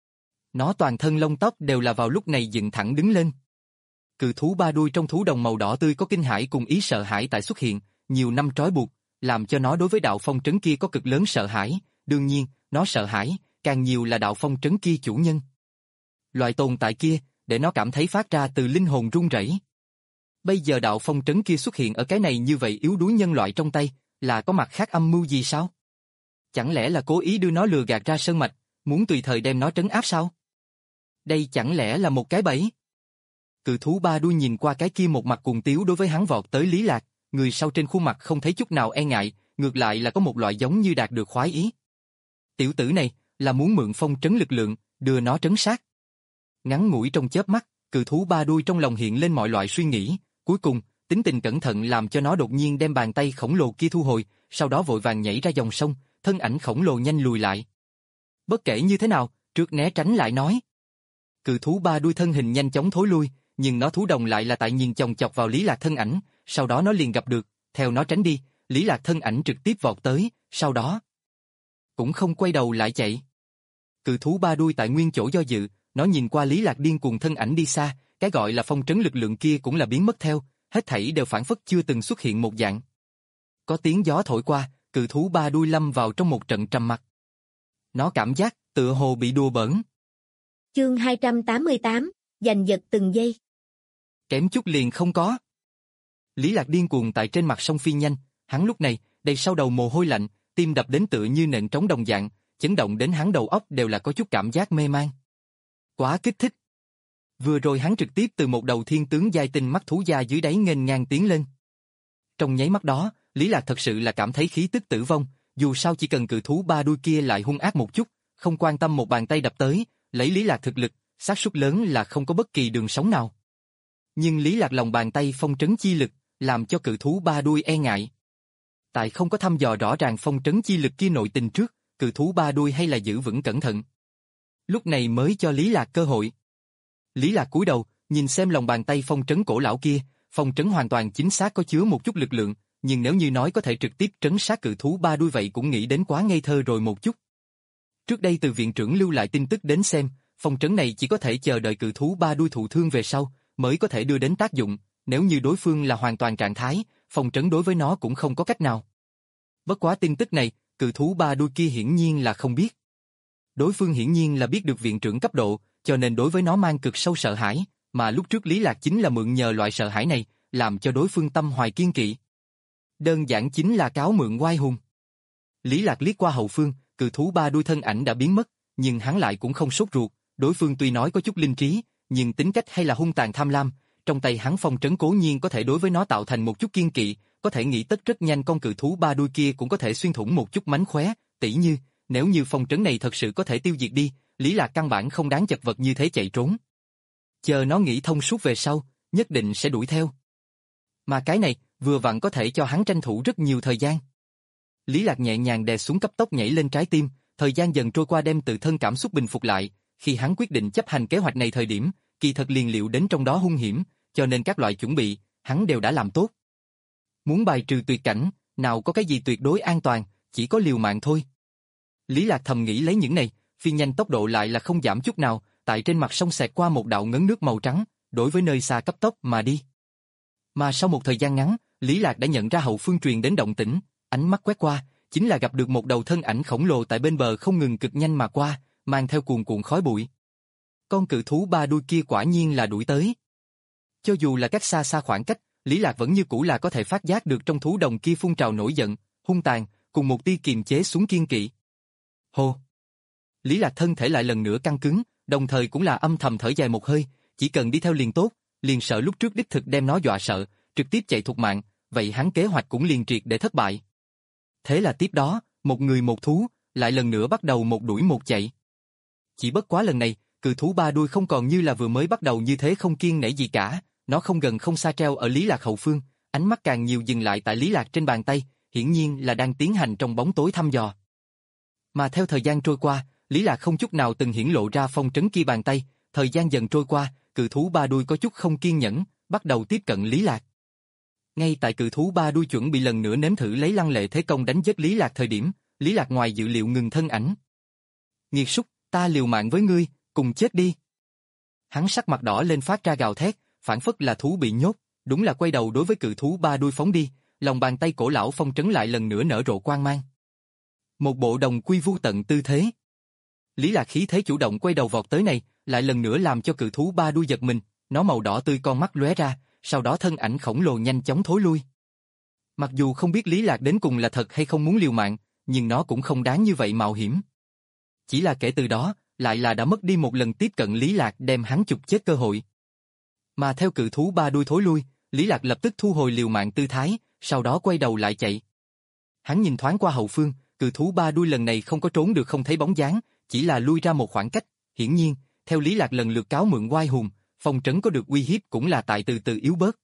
Nó toàn thân lông tóc đều là vào lúc này dựng thẳng đứng lên. Cự thú ba đuôi trong thú đồng màu đỏ tươi có kinh hãi cùng ý sợ hãi tại xuất hiện, nhiều năm trói buộc, làm cho nó đối với đạo phong trấn kia có cực lớn sợ hãi, đương nhiên, nó sợ hãi, càng nhiều là đạo phong trấn kia chủ nhân. Loại tồn tại kia, để nó cảm thấy phát ra từ linh hồn run rẩy. Bây giờ đạo phong trấn kia xuất hiện ở cái này như vậy yếu đuối nhân loại trong tay, là có mặt khác âm mưu gì sao? Chẳng lẽ là cố ý đưa nó lừa gạt ra sơn mạch, muốn tùy thời đem nó trấn áp sao? Đây chẳng lẽ là một cái bẫy? Cự thú ba đuôi nhìn qua cái kia một mặt cuồng tiếu đối với hắn vọt tới Lý Lạc, người sau trên khuôn mặt không thấy chút nào e ngại, ngược lại là có một loại giống như đạt được khoái ý. Tiểu tử này, là muốn mượn phong trấn lực lượng, đưa nó trấn sát. Ngắn ngủi trong chớp mắt, cự thú ba đuôi trong lòng hiện lên mọi loại suy nghĩ, cuối cùng, tính tình cẩn thận làm cho nó đột nhiên đem bàn tay khổng lồ kia thu hồi, sau đó vội vàng nhảy ra dòng sông, thân ảnh khổng lồ nhanh lùi lại. Bất kể như thế nào, trước né tránh lại nói. Cự thú ba đuôi thân hình nhanh chóng thối lui, nhưng nó thú đồng lại là tại nhìn chòng chọc vào Lý Lạc thân ảnh, sau đó nó liền gặp được, theo nó tránh đi, Lý Lạc thân ảnh trực tiếp vọt tới, sau đó cũng không quay đầu lại chạy. cự thú ba đuôi tại nguyên chỗ do dự, nó nhìn qua Lý Lạc điên cuồng thân ảnh đi xa, cái gọi là phong trấn lực lượng kia cũng là biến mất theo, hết thảy đều phản phất chưa từng xuất hiện một dạng. Có tiếng gió thổi qua, cự thú ba đuôi lâm vào trong một trận trầm mặc. Nó cảm giác tựa hồ bị đùa bỡn. Chương hai trăm tám mươi tám, giành giật từng giây. Kém chút liền không có. Lý Lạc điên cuồng tại trên mặt sông phi nhanh, hắn lúc này, đầy sau đầu mồ hôi lạnh, tim đập đến tựa như nện trống đồng dạng, chấn động đến hắn đầu óc đều là có chút cảm giác mê man. Quá kích thích. Vừa rồi hắn trực tiếp từ một đầu thiên tướng giai tinh mắt thú da dưới đáy nghênh ngang tiến lên. Trong nháy mắt đó, Lý Lạc thật sự là cảm thấy khí tức tử vong, dù sao chỉ cần cự thú ba đuôi kia lại hung ác một chút, không quan tâm một bàn tay đập tới, lấy Lý Lạc thực lực, xác suất lớn là không có bất kỳ đường sống nào. Nhưng Lý Lạc lòng bàn tay phong trấn chi lực, làm cho cự thú ba đuôi e ngại. Tại không có thăm dò rõ ràng phong trấn chi lực kia nội tình trước, cự thú ba đuôi hay là giữ vững cẩn thận. Lúc này mới cho Lý Lạc cơ hội. Lý Lạc cúi đầu, nhìn xem lòng bàn tay phong trấn cổ lão kia, phong trấn hoàn toàn chính xác có chứa một chút lực lượng, nhưng nếu như nói có thể trực tiếp trấn sát cự thú ba đuôi vậy cũng nghĩ đến quá ngây thơ rồi một chút. Trước đây từ viện trưởng lưu lại tin tức đến xem, phong trấn này chỉ có thể chờ đợi cự thú ba đuôi thụ thương về sau, mới có thể đưa đến tác dụng, nếu như đối phương là hoàn toàn trạng thái, phong trấn đối với nó cũng không có cách nào. Bất quá tin tức này, cự thú ba đuôi kia hiển nhiên là không biết. Đối phương hiển nhiên là biết được viện trưởng cấp độ, cho nên đối với nó mang cực sâu sợ hãi, mà lúc trước Lý Lạc chính là mượn nhờ loại sợ hãi này, làm cho đối phương tâm hoài kiên kỵ. Đơn giản chính là cáo mượn oai hùng. Lý Lạc liếc qua hậu phương, cự thú ba đuôi thân ảnh đã biến mất, nhưng hắn lại cũng không sốt ruột, đối phương tuy nói có chút linh trí, nhưng tính cách hay là hung tàn tham lam, trong tay hắn phong trấn cố nhiên có thể đối với nó tạo thành một chút kiên kỵ, có thể nghĩ tất rất nhanh con cự thú ba đuôi kia cũng có thể xuyên thủng một chút mánh khóe, tỉ như, nếu như phong trấn này thật sự có thể tiêu diệt đi, Lý Lạc căn bản không đáng chật vật như thế chạy trốn. Chờ nó nghĩ thông suốt về sau, nhất định sẽ đuổi theo. Mà cái này, vừa vặn có thể cho hắn tranh thủ rất nhiều thời gian. Lý Lạc nhẹ nhàng đè xuống cấp tốc nhảy lên trái tim, thời gian dần trôi qua đem tự thân cảm xúc bình phục lại, khi hắn quyết định chấp hành kế hoạch này thời điểm, kỳ thật liền liệu đến trong đó hung hiểm, cho nên các loại chuẩn bị, hắn đều đã làm tốt. Muốn bài trừ tuyệt cảnh, nào có cái gì tuyệt đối an toàn, chỉ có liều mạng thôi. Lý Lạc thầm nghĩ lấy những này, phi nhanh tốc độ lại là không giảm chút nào, tại trên mặt sông xẹt qua một đạo ngấn nước màu trắng, đối với nơi xa cấp tốc mà đi. Mà sau một thời gian ngắn, Lý Lạc đã nhận ra hậu phương truyền đến động tĩnh, ánh mắt quét qua, chính là gặp được một đầu thân ảnh khổng lồ tại bên bờ không ngừng cực nhanh mà qua, mang theo cuồn cuộn khói bụi. Con cự thú ba đuôi kia quả nhiên là đuổi tới. Cho dù là cách xa xa khoảng cách, Lý Lạc vẫn như cũ là có thể phát giác được trong thú đồng kia phun trào nổi giận, hung tàn, cùng một tia kiềm chế xuống kiên kỵ. Hô! Lý Lạc thân thể lại lần nữa căng cứng, đồng thời cũng là âm thầm thở dài một hơi, chỉ cần đi theo liền tốt, liền sợ lúc trước đích thực đem nó dọa sợ, trực tiếp chạy thục mạng, vậy hắn kế hoạch cũng liền triệt để thất bại. Thế là tiếp đó, một người một thú, lại lần nữa bắt đầu một đuổi một chạy. Chỉ bất quá lần này, cự thú ba đuôi không còn như là vừa mới bắt đầu như thế không kiêng nể gì cả, nó không gần không xa treo ở Lý Lạc hậu phương, ánh mắt càng nhiều dừng lại tại Lý Lạc trên bàn tay, hiển nhiên là đang tiến hành trong bóng tối thăm dò. Mà theo thời gian trôi qua, Lý Lạc không chút nào từng hiển lộ ra phong trấn kia bàn tay, thời gian dần trôi qua, cự thú ba đuôi có chút không kiên nhẫn, bắt đầu tiếp cận Lý Lạc. Ngay tại cự thú ba đuôi chuẩn bị lần nữa nếm thử lấy lăng lệ thế công đánh chết Lý Lạc thời điểm, Lý Lạc ngoài dự liệu ngừng thân ảnh. Nghiệt súc, ta liều mạng với ngươi, cùng chết đi. Hắn sắc mặt đỏ lên phát ra gào thét, phản phất là thú bị nhốt, đúng là quay đầu đối với cự thú ba đuôi phóng đi, lòng bàn tay cổ lão phong trấn lại lần nữa nở rộ quang mang. Một bộ đồng quy vu tận tư thế. Lý Lạc khí thế chủ động quay đầu vọt tới này, lại lần nữa làm cho cự thú ba đuôi giật mình, nó màu đỏ tươi con mắt lóe ra, sau đó thân ảnh khổng lồ nhanh chóng thối lui. Mặc dù không biết Lý Lạc đến cùng là thật hay không muốn liều mạng, nhưng nó cũng không đáng như vậy mạo hiểm. Chỉ là kể từ đó, lại là đã mất đi một lần tiếp cận Lý Lạc đem hắn chụp chết cơ hội. Mà theo cự thú ba đuôi thối lui, Lý Lạc lập tức thu hồi liều mạng tư thái, sau đó quay đầu lại chạy. Hắn nhìn thoáng qua hậu phương, cự thú ba đuôi lần này không có trốn được không thấy bóng dáng, chỉ là lui ra một khoảng cách, hiển nhiên, theo Lý Lạc lần lượt cáo mượn oai hùng, phong trấn có được uy hiếp cũng là tại từ từ yếu bớt.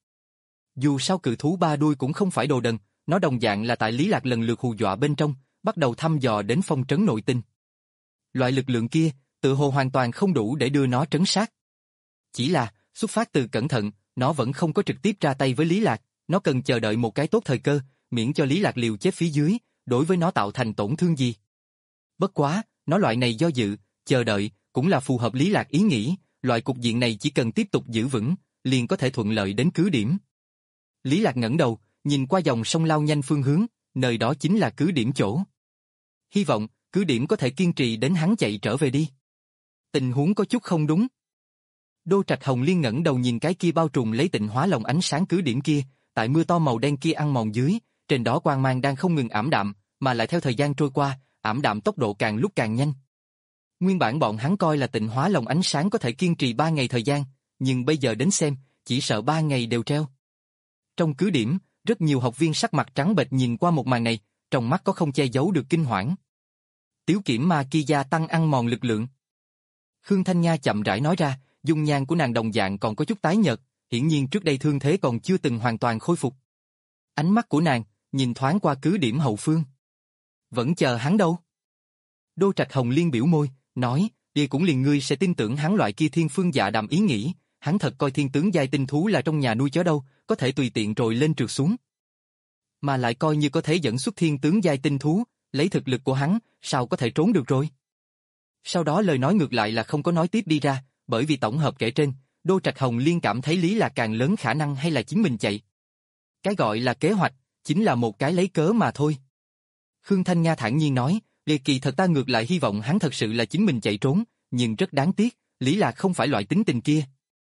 Dù sao cự thú ba đuôi cũng không phải đồ đần, nó đồng dạng là tại Lý Lạc lần lượt hù dọa bên trong, bắt đầu thăm dò đến phong trấn nội tình. Loại lực lượng kia, tự hồ hoàn toàn không đủ để đưa nó trấn sát. Chỉ là, xuất phát từ cẩn thận, nó vẫn không có trực tiếp ra tay với Lý Lạc, nó cần chờ đợi một cái tốt thời cơ, miễn cho Lý Lạc liều chết phía dưới, đối với nó tạo thành tổn thương gì. Bất quá, nó loại này do dự, chờ đợi, cũng là phù hợp Lý Lạc ý nghĩ, loại cục diện này chỉ cần tiếp tục giữ vững, liền có thể thuận lợi đến cứ điểm. Lý Lạc ngẩng đầu, nhìn qua dòng sông lao nhanh phương hướng, nơi đó chính là cứ điểm chỗ. Hy vọng, cứ điểm có thể kiên trì đến hắn chạy trở về đi. Tình huống có chút không đúng. Đô Trạch Hồng Liên ngẩng đầu nhìn cái kia bao trùm lấy Tịnh Hóa Lòng ánh sáng cứ điểm kia, tại mưa to màu đen kia ăn mòn dưới, trên đó quang mang đang không ngừng ảm đạm, mà lại theo thời gian trôi qua, ảm đạm tốc độ càng lúc càng nhanh. Nguyên bản bọn hắn coi là Tịnh Hóa Lòng ánh sáng có thể kiên trì ba ngày thời gian, nhưng bây giờ đến xem, chỉ sợ ba ngày đều treo. Trong cứ điểm, rất nhiều học viên sắc mặt trắng bệch nhìn qua một màn này, trong mắt có không che giấu được kinh hoảng. Tiếu kiểm ma kia gia tăng ăn mòn lực lượng. Khương Thanh Nha chậm rãi nói ra, dung nhan của nàng đồng dạng còn có chút tái nhợt, hiển nhiên trước đây thương thế còn chưa từng hoàn toàn khôi phục. Ánh mắt của nàng, nhìn thoáng qua cứ điểm hậu phương. Vẫn chờ hắn đâu? Đô Trạch Hồng Liên biểu môi, nói, đi cũng liền ngươi sẽ tin tưởng hắn loại kia thiên phương dạ đàm ý nghĩ, hắn thật coi thiên tướng giai tinh thú là trong nhà nuôi chó đâu, có thể tùy tiện rồi lên trượt xuống. Mà lại coi như có thể dẫn xuất thiên tướng giai tinh thú, lấy thực lực của hắn, sao có thể trốn được rồi? Sau đó lời nói ngược lại là không có nói tiếp đi ra, bởi vì tổng hợp kể trên, Đô Trạch Hồng Liên cảm thấy Lý Lạc càng lớn khả năng hay là chính mình chạy. Cái gọi là kế hoạch, chính là một cái lấy cớ mà thôi. Khương Thanh Nga thản nhiên nói, Liệt kỳ thật ta ngược lại hy vọng hắn thật sự là chính mình chạy trốn, nhưng rất đáng tiếc, Lý Lạc không phải loại tính tình kia.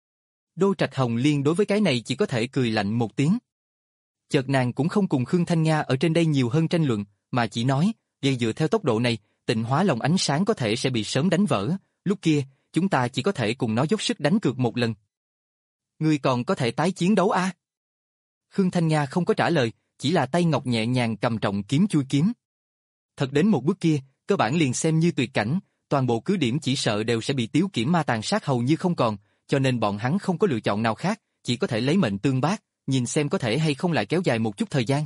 Đô Trạch Hồng Liên đối với cái này chỉ có thể cười lạnh một tiếng. Chợt nàng cũng không cùng Khương Thanh Nga ở trên đây nhiều hơn tranh luận, mà chỉ nói, vậy dựa theo tốc độ này, Tịnh Hóa Lòng ánh sáng có thể sẽ bị sớm đánh vỡ, lúc kia, chúng ta chỉ có thể cùng nó dốc sức đánh cược một lần. Ngươi còn có thể tái chiến đấu à? Khương Thanh Nga không có trả lời, chỉ là tay ngọc nhẹ nhàng cầm trọng kiếm chui kiếm. Thật đến một bước kia, cơ bản liền xem như tuyệt cảnh, toàn bộ cứ điểm chỉ sợ đều sẽ bị Tiếu Kiểm ma tàn sát hầu như không còn, cho nên bọn hắn không có lựa chọn nào khác, chỉ có thể lấy mệnh tương bác, nhìn xem có thể hay không lại kéo dài một chút thời gian.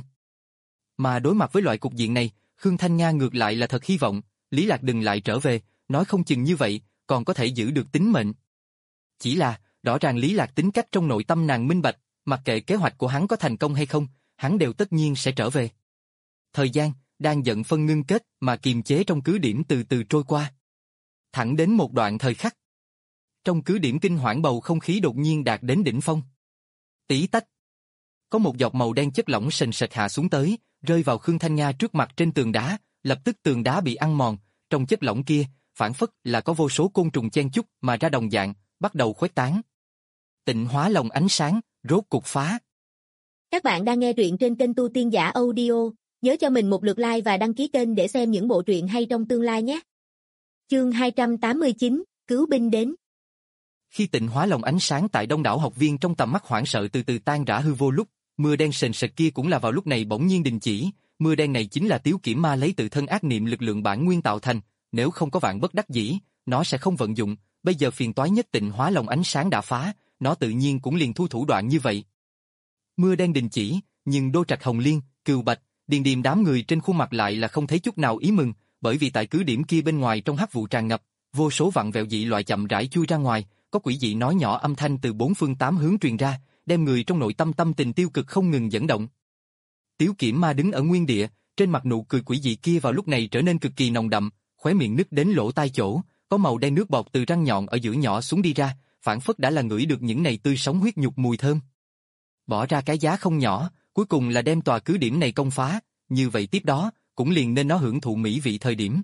Mà đối mặt với loại cục diện này, Khương Thanh Nga ngược lại là thật hy vọng, Lý Lạc đừng lại trở về, nói không chừng như vậy, còn có thể giữ được tính mệnh. Chỉ là, rõ ràng Lý Lạc tính cách trong nội tâm nàng minh bạch, mặc kệ kế hoạch của hắn có thành công hay không, hắn đều tất nhiên sẽ trở về. Thời gian, đang dần phân ngưng kết mà kiềm chế trong cứ điểm từ từ trôi qua. Thẳng đến một đoạn thời khắc. Trong cứ điểm kinh hoảng bầu không khí đột nhiên đạt đến đỉnh phong. Tí tách. Có một giọt màu đen chất lỏng sền sệt hạ xuống tới, rơi vào Khương Thanh Nga trước mặt trên tường đá, lập tức tường đá bị ăn mòn, trong chất lỏng kia, phản phất là có vô số côn trùng chen chúc mà ra đồng dạng, bắt đầu khuếch tán. Tịnh Hóa Lòng ánh sáng, rốt cục phá. Các bạn đang nghe truyện trên kênh Tu Tiên Giả Audio, nhớ cho mình một lượt like và đăng ký kênh để xem những bộ truyện hay trong tương lai nhé. Chương hai trăm tám mươi chín, Cứu binh đến. Khi Tịnh Hóa Lòng ánh sáng tại đông đảo học viên trong tầm mắt hoảng sợ từ từ tan rã hư vô lúc, mưa đen sền sệt kia cũng là vào lúc này bỗng nhiên đình chỉ, mưa đen này chính là Tiếu Kiểm ma lấy tự thân ác niệm lực lượng bản nguyên tạo thành, nếu không có vạn bất đắc dĩ, nó sẽ không vận dụng, bây giờ phiền toái nhất Tịnh Hóa Lòng ánh sáng đã phá, nó tự nhiên cũng liền thu thủ đoạn như vậy. Mưa đen đình chỉ, nhưng Đô Trạch Hồng Liên, Cừu Bạch, Điền Điềm đám người trên khuôn mặt lại là không thấy chút nào ý mừng, bởi vì tại cứ điểm kia bên ngoài trong hắc vụ tràn ngập, vô số vặn vẹo dị loại chậm rãi chui ra ngoài, có quỷ dị nói nhỏ âm thanh từ bốn phương tám hướng truyền ra, đem người trong nội tâm tâm tình tiêu cực không ngừng dẫn động. Tiếu Kiểm ma đứng ở nguyên địa, trên mặt nụ cười quỷ dị kia vào lúc này trở nên cực kỳ nồng đậm, khóe miệng nứt đến lỗ tai chỗ, có màu đen nước bọt từ răng nhọn ở giữa nhỏ xuống đi ra, phản phất đã là ngửi được những này tươi sống huyết nhục mùi thơm. Bỏ ra cái giá không nhỏ, cuối cùng là đem tòa cứ điểm này công phá, như vậy tiếp đó, cũng liền nên nó hưởng thụ mỹ vị thời điểm.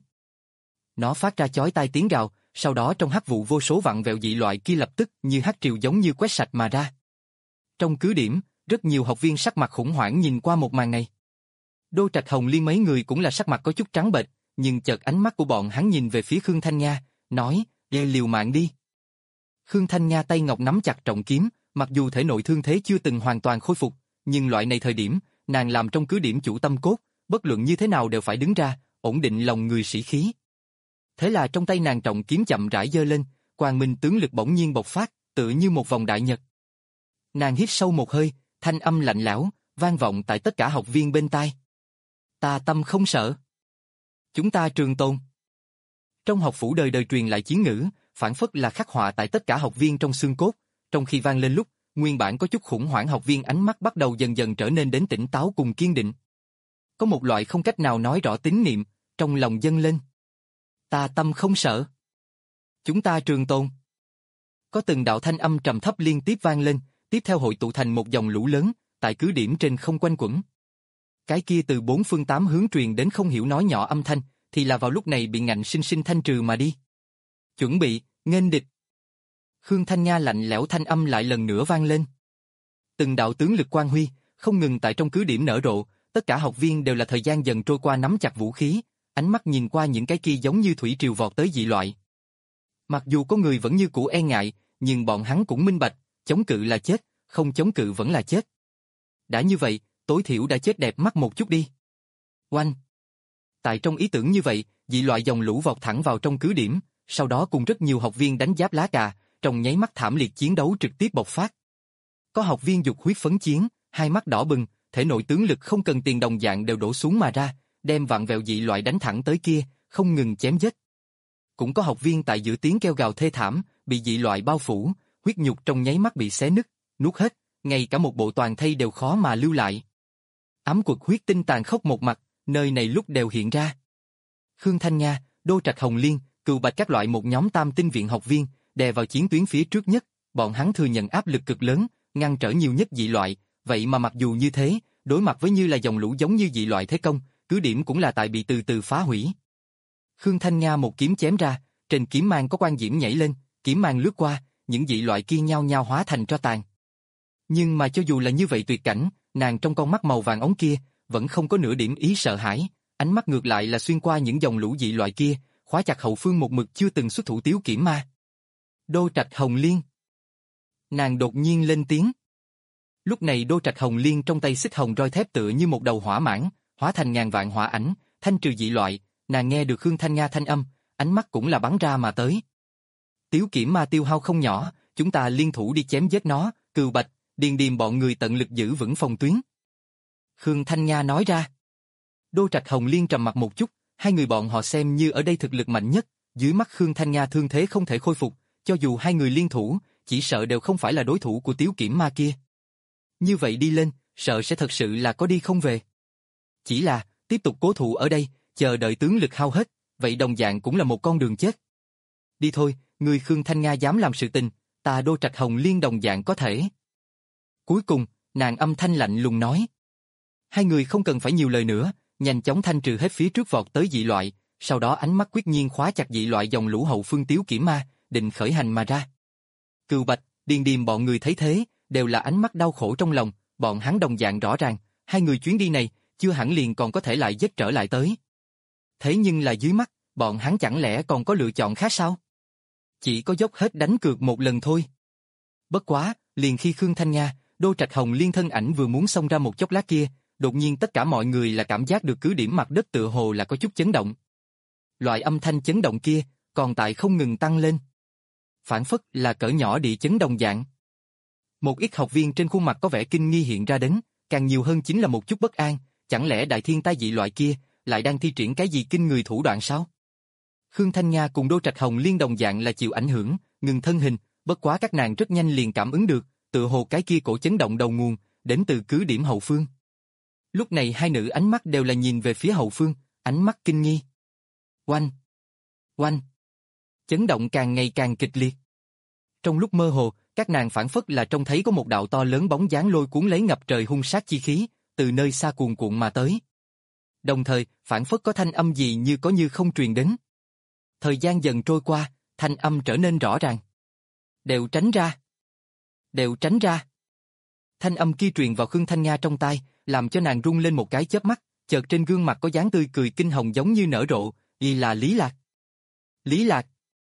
Nó phát ra chói tai tiếng gào, sau đó trong hắc vụ vô số vặn vẹo dị loại kia lập tức như hắc triều giống như quét sạch mà ra. Trong cứ điểm, rất nhiều học viên sắc mặt khủng hoảng nhìn qua một màn này. Đô Trạch Hồng Liên mấy người cũng là sắc mặt có chút trắng bệch, nhưng chợt ánh mắt của bọn hắn nhìn về phía Khương Thanh Nga, nói, "Gây liều mạng đi." Khương Thanh Nga tay ngọc nắm chặt trọng kiếm, mặc dù thể nội thương thế chưa từng hoàn toàn khôi phục, nhưng loại này thời điểm, nàng làm trong cứ điểm chủ tâm cốt, bất luận như thế nào đều phải đứng ra, ổn định lòng người sĩ khí. Thế là trong tay nàng trọng kiếm chậm rãi giơ lên, quang minh tướng lực bỗng nhiên bộc phát, tựa như một vòng đại nhật. Nàng hít sâu một hơi, thanh âm lạnh lẽo, vang vọng tại tất cả học viên bên tai. Ta tâm không sợ. Chúng ta trường tồn. Trong học phủ đời đời truyền lại chiến ngữ, phản phất là khắc họa tại tất cả học viên trong xương cốt, trong khi vang lên lúc, nguyên bản có chút khủng hoảng học viên ánh mắt bắt đầu dần dần trở nên đến tỉnh táo cùng kiên định. Có một loại không cách nào nói rõ tín niệm, trong lòng dâng lên. Ta tâm không sợ. Chúng ta trường tồn. Có từng đạo thanh âm trầm thấp liên tiếp vang lên, tiếp theo hội tụ thành một dòng lũ lớn, tại cứ điểm trên không quanh quẩn. Cái kia từ bốn phương tám hướng truyền đến không hiểu nói nhỏ âm thanh, thì là vào lúc này bị ngạnh sinh sinh thanh trừ mà đi. Chuẩn bị, nghênh địch. Khương Thanh Nga lạnh lẽo thanh âm lại lần nữa vang lên. Từng đạo tướng lực quang huy, không ngừng tại trong cứ điểm nở rộ, tất cả học viên đều là thời gian dần trôi qua nắm chặt vũ khí, ánh mắt nhìn qua những cái kia giống như thủy triều vọt tới dị loại. Mặc dù có người vẫn như cũ e ngại, nhưng bọn hắn cũng minh bạch, chống cự là chết, không chống cự vẫn là chết. Đã như vậy, tối thiểu đã chết đẹp mắt một chút đi. Oanh! Tại trong ý tưởng như vậy, dị loại dòng lũ vọt thẳng vào trong cứ điểm, sau đó cùng rất nhiều học viên đánh giáp lá cà, trong nháy mắt thảm liệt chiến đấu trực tiếp bộc phát. Có học viên dục huyết phấn chiến, hai mắt đỏ bừng, thể nội tướng lực không cần tiền đồng dạng đều đổ xuống mà ra, đem vạn vẹo dị loại đánh thẳng tới kia, không ngừng chém giết. Cũng có học viên tại giữa tiếng kêu gào thê thảm, bị dị loại bao phủ, huyết nhục trong nháy mắt bị xé nứt, nuốt hết, ngay cả một bộ toàn thây đều khó mà lưu lại. Ám quật huyết tinh tàn khốc một mặt, nơi này lúc đều hiện ra. Khương Thanh Nga, Đô Trạch Hồng Liên, Cừu Bạch các loại một nhóm tam tinh viện học viên, đè vào chiến tuyến phía trước nhất, bọn hắn thừa nhận áp lực cực lớn, ngăn trở nhiều nhất dị loại, vậy mà mặc dù như thế, đối mặt với như là dòng lũ giống như dị loại thế công, cứ điểm cũng là tại bị từ từ phá hủy. Khương Thanh Nga một kiếm chém ra, trên kiếm mang có quang diễm nhảy lên, kiếm mang lướt qua, những dị loại kia nhao nhao hóa thành tro tàn. Nhưng mà cho dù là như vậy tuyệt cảnh, nàng trong con mắt màu vàng ống kia, vẫn không có nửa điểm ý sợ hãi, ánh mắt ngược lại là xuyên qua những dòng lũ dị loại kia, khóa chặt hậu phương một mực chưa từng xuất thủ Tiếu Kiểm Ma. Đô Trạch Hồng Liên. Nàng đột nhiên lên tiếng. Lúc này Đô Trạch Hồng Liên trong tay xích hồng roi thép tựa như một đầu hỏa mãng, hóa thành ngàn vạn hỏa ảnh, thanh trừ dị loại, nàng nghe được Khương Thanh Nga thanh âm, ánh mắt cũng là bắn ra mà tới. Tiếu Kiểm Ma tiêu hao không nhỏ, chúng ta liên thủ đi chém giết nó, Cừu Bạch, Điền Điềm bọn người tận lực giữ vững phòng tuyến. Khương Thanh Nga nói ra. Đô Trạch Hồng Liên trầm mặt một chút, hai người bọn họ xem như ở đây thực lực mạnh nhất, dưới mắt Khương Thanh Nga thương thế không thể khôi phục, cho dù hai người liên thủ, chỉ sợ đều không phải là đối thủ của Tiếu Kiểm Ma kia. Như vậy đi lên, sợ sẽ thật sự là có đi không về. Chỉ là, tiếp tục cố thủ ở đây, chờ đợi tướng lực hao hết, vậy đồng dạng cũng là một con đường chết. Đi thôi, người Khương Thanh Nga dám làm sự tình, ta Đô Trạch Hồng Liên đồng dạng có thể. Cuối cùng, nàng âm thanh lạnh lùng nói. Hai người không cần phải nhiều lời nữa, nhanh chóng thanh trừ hết phía trước vọt tới dị loại, sau đó ánh mắt quyết nhiên khóa chặt dị loại dòng lũ hậu phương Tiếu Kiểm Ma, định khởi hành mà ra. Cừu Bạch, Điền Điềm bọn người thấy thế, đều là ánh mắt đau khổ trong lòng, bọn hắn đồng dạng rõ ràng, hai người chuyến đi này, chưa hẳn liền còn có thể lại dết trở lại tới. Thế nhưng là dưới mắt, bọn hắn chẳng lẽ còn có lựa chọn khác sao? Chỉ có dốc hết đánh cược một lần thôi. Bất quá, liền khi Khương Thanh Nga, Đô Trạch Hồng Liên thân ảnh vừa muốn xông ra một chốc lát kia, đột nhiên tất cả mọi người là cảm giác được cứ điểm mặt đất tựa hồ là có chút chấn động. Loại âm thanh chấn động kia, còn tại không ngừng tăng lên. Phản phất là cỡ nhỏ địa chấn đồng dạng. Một ít học viên trên khuôn mặt có vẻ kinh nghi hiện ra đến, càng nhiều hơn chính là một chút bất an, chẳng lẽ đại thiên tai dị loại kia lại đang thi triển cái gì kinh người thủ đoạn sao? Khương Thanh Nga cùng Đô Trạch Hồng Liên đồng dạng là chịu ảnh hưởng, ngừng thân hình, bất quá các nàng rất nhanh liền cảm ứng được, tựa hồ cái kia cổ chấn động đầu nguồn, đến từ cứ điểm hậu phương. Lúc này hai nữ ánh mắt đều là nhìn về phía hậu phương, ánh mắt kinh nghi. Oanh! Oanh! Chấn động càng ngày càng kịch liệt. Trong lúc mơ hồ, các nàng phản phất là trông thấy có một đạo to lớn bóng dáng lôi cuốn lấy ngập trời hung sát chi khí, từ nơi xa cuồn cuộn mà tới. Đồng thời, phản phất có thanh âm gì như có như không truyền đến. Thời gian dần trôi qua, thanh âm trở nên rõ ràng. Đều tránh ra! Đều tránh ra! Thanh âm kia truyền vào Khương Thanh Nga trong tai, làm cho nàng rung lên một cái chớp mắt, chợt trên gương mặt có dáng tươi cười kinh hồng giống như nở rộ, y là Lý Lạc. Lý Lạc!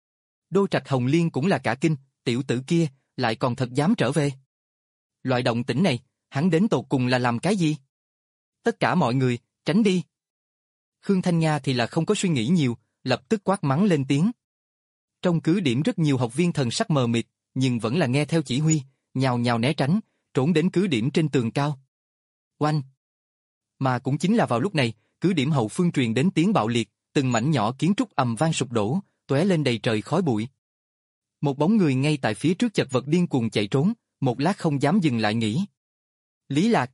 Đô Trạch Hồng Liên cũng là cả kinh, tiểu tử kia, lại còn thật dám trở về. Loại động tĩnh này, hắn đến tột cùng là làm cái gì? Tất cả mọi người, tránh đi. Khương Thanh Nga thì là không có suy nghĩ nhiều, lập tức quát mắng lên tiếng. Trong cứ điểm rất nhiều học viên thần sắc mờ mịt, nhưng vẫn là nghe theo chỉ huy, nhào nhào né tránh, trốn đến cứ điểm trên tường cao. Oanh! Mà cũng chính là vào lúc này, cứ điểm hậu phương truyền đến tiếng bạo liệt, từng mảnh nhỏ kiến trúc ầm vang sụp đổ, tóe lên đầy trời khói bụi. Một bóng người ngay tại phía trước chật vật điên cuồng chạy trốn, một lát không dám dừng lại nghỉ. Lý Lạc!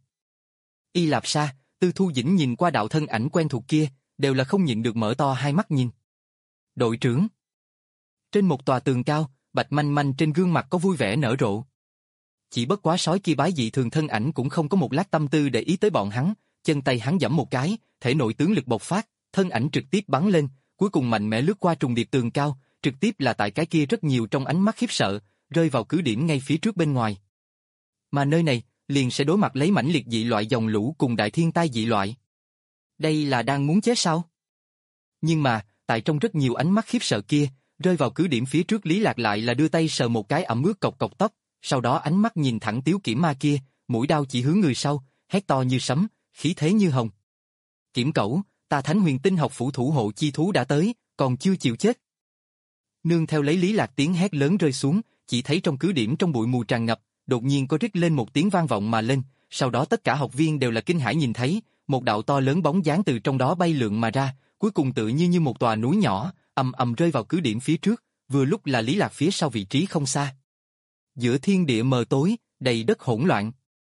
Y Lạp Sa, Tư Thu Dĩnh nhìn qua đạo thân ảnh quen thuộc kia, đều là không nhịn được mở to hai mắt nhìn. Đội trưởng! Trên một tòa tường cao, Bạch Manh Manh trên gương mặt có vui vẻ nở rộ. Chỉ bất quá sói kia bái dị thường thân ảnh cũng không có một lát tâm tư để ý tới bọn hắn, chân tay hắn giẫm một cái, thể nội tướng lực bộc phát, thân ảnh trực tiếp bắn lên, cuối cùng mạnh mẽ lướt qua trùng điệp tường cao, trực tiếp là tại cái kia rất nhiều trong ánh mắt khiếp sợ, rơi vào cứ điểm ngay phía trước bên ngoài. Mà nơi này, liền sẽ đối mặt lấy mãnh liệt dị loại dòng lũ cùng đại thiên tai dị loại. Đây là đang muốn chết sao? Nhưng mà, tại trong rất nhiều ánh mắt khiếp sợ kia, rơi vào cứ điểm phía trước Lý Lạc lại là đưa tay sờ một cái ẩm ướt cộc cộc tóc, sau đó ánh mắt nhìn thẳng Tiếu Kiểm Ma kia, mũi đao chỉ hướng người sau, hét to như sấm, khí thế như hồng. Kiểm Cẩu, ta Thánh Huyền Tinh học phủ thủ hộ chi thú đã tới, còn chưa chịu chết. Nương theo lấy Lý Lạc tiếng hét lớn rơi xuống, chỉ thấy trong cứ điểm trong bụi mù tràn ngập, đột nhiên có rít lên một tiếng vang vọng mà lên, sau đó tất cả học viên đều là kinh hãi nhìn thấy, một đạo to lớn bóng dáng từ trong đó bay lượn mà ra, cuối cùng tự như như một tòa núi nhỏ, ầm ầm rơi vào cứ điểm phía trước, vừa lúc là Lý Lạc phía sau vị trí không xa. Giữa thiên địa mờ tối, đầy đất hỗn loạn.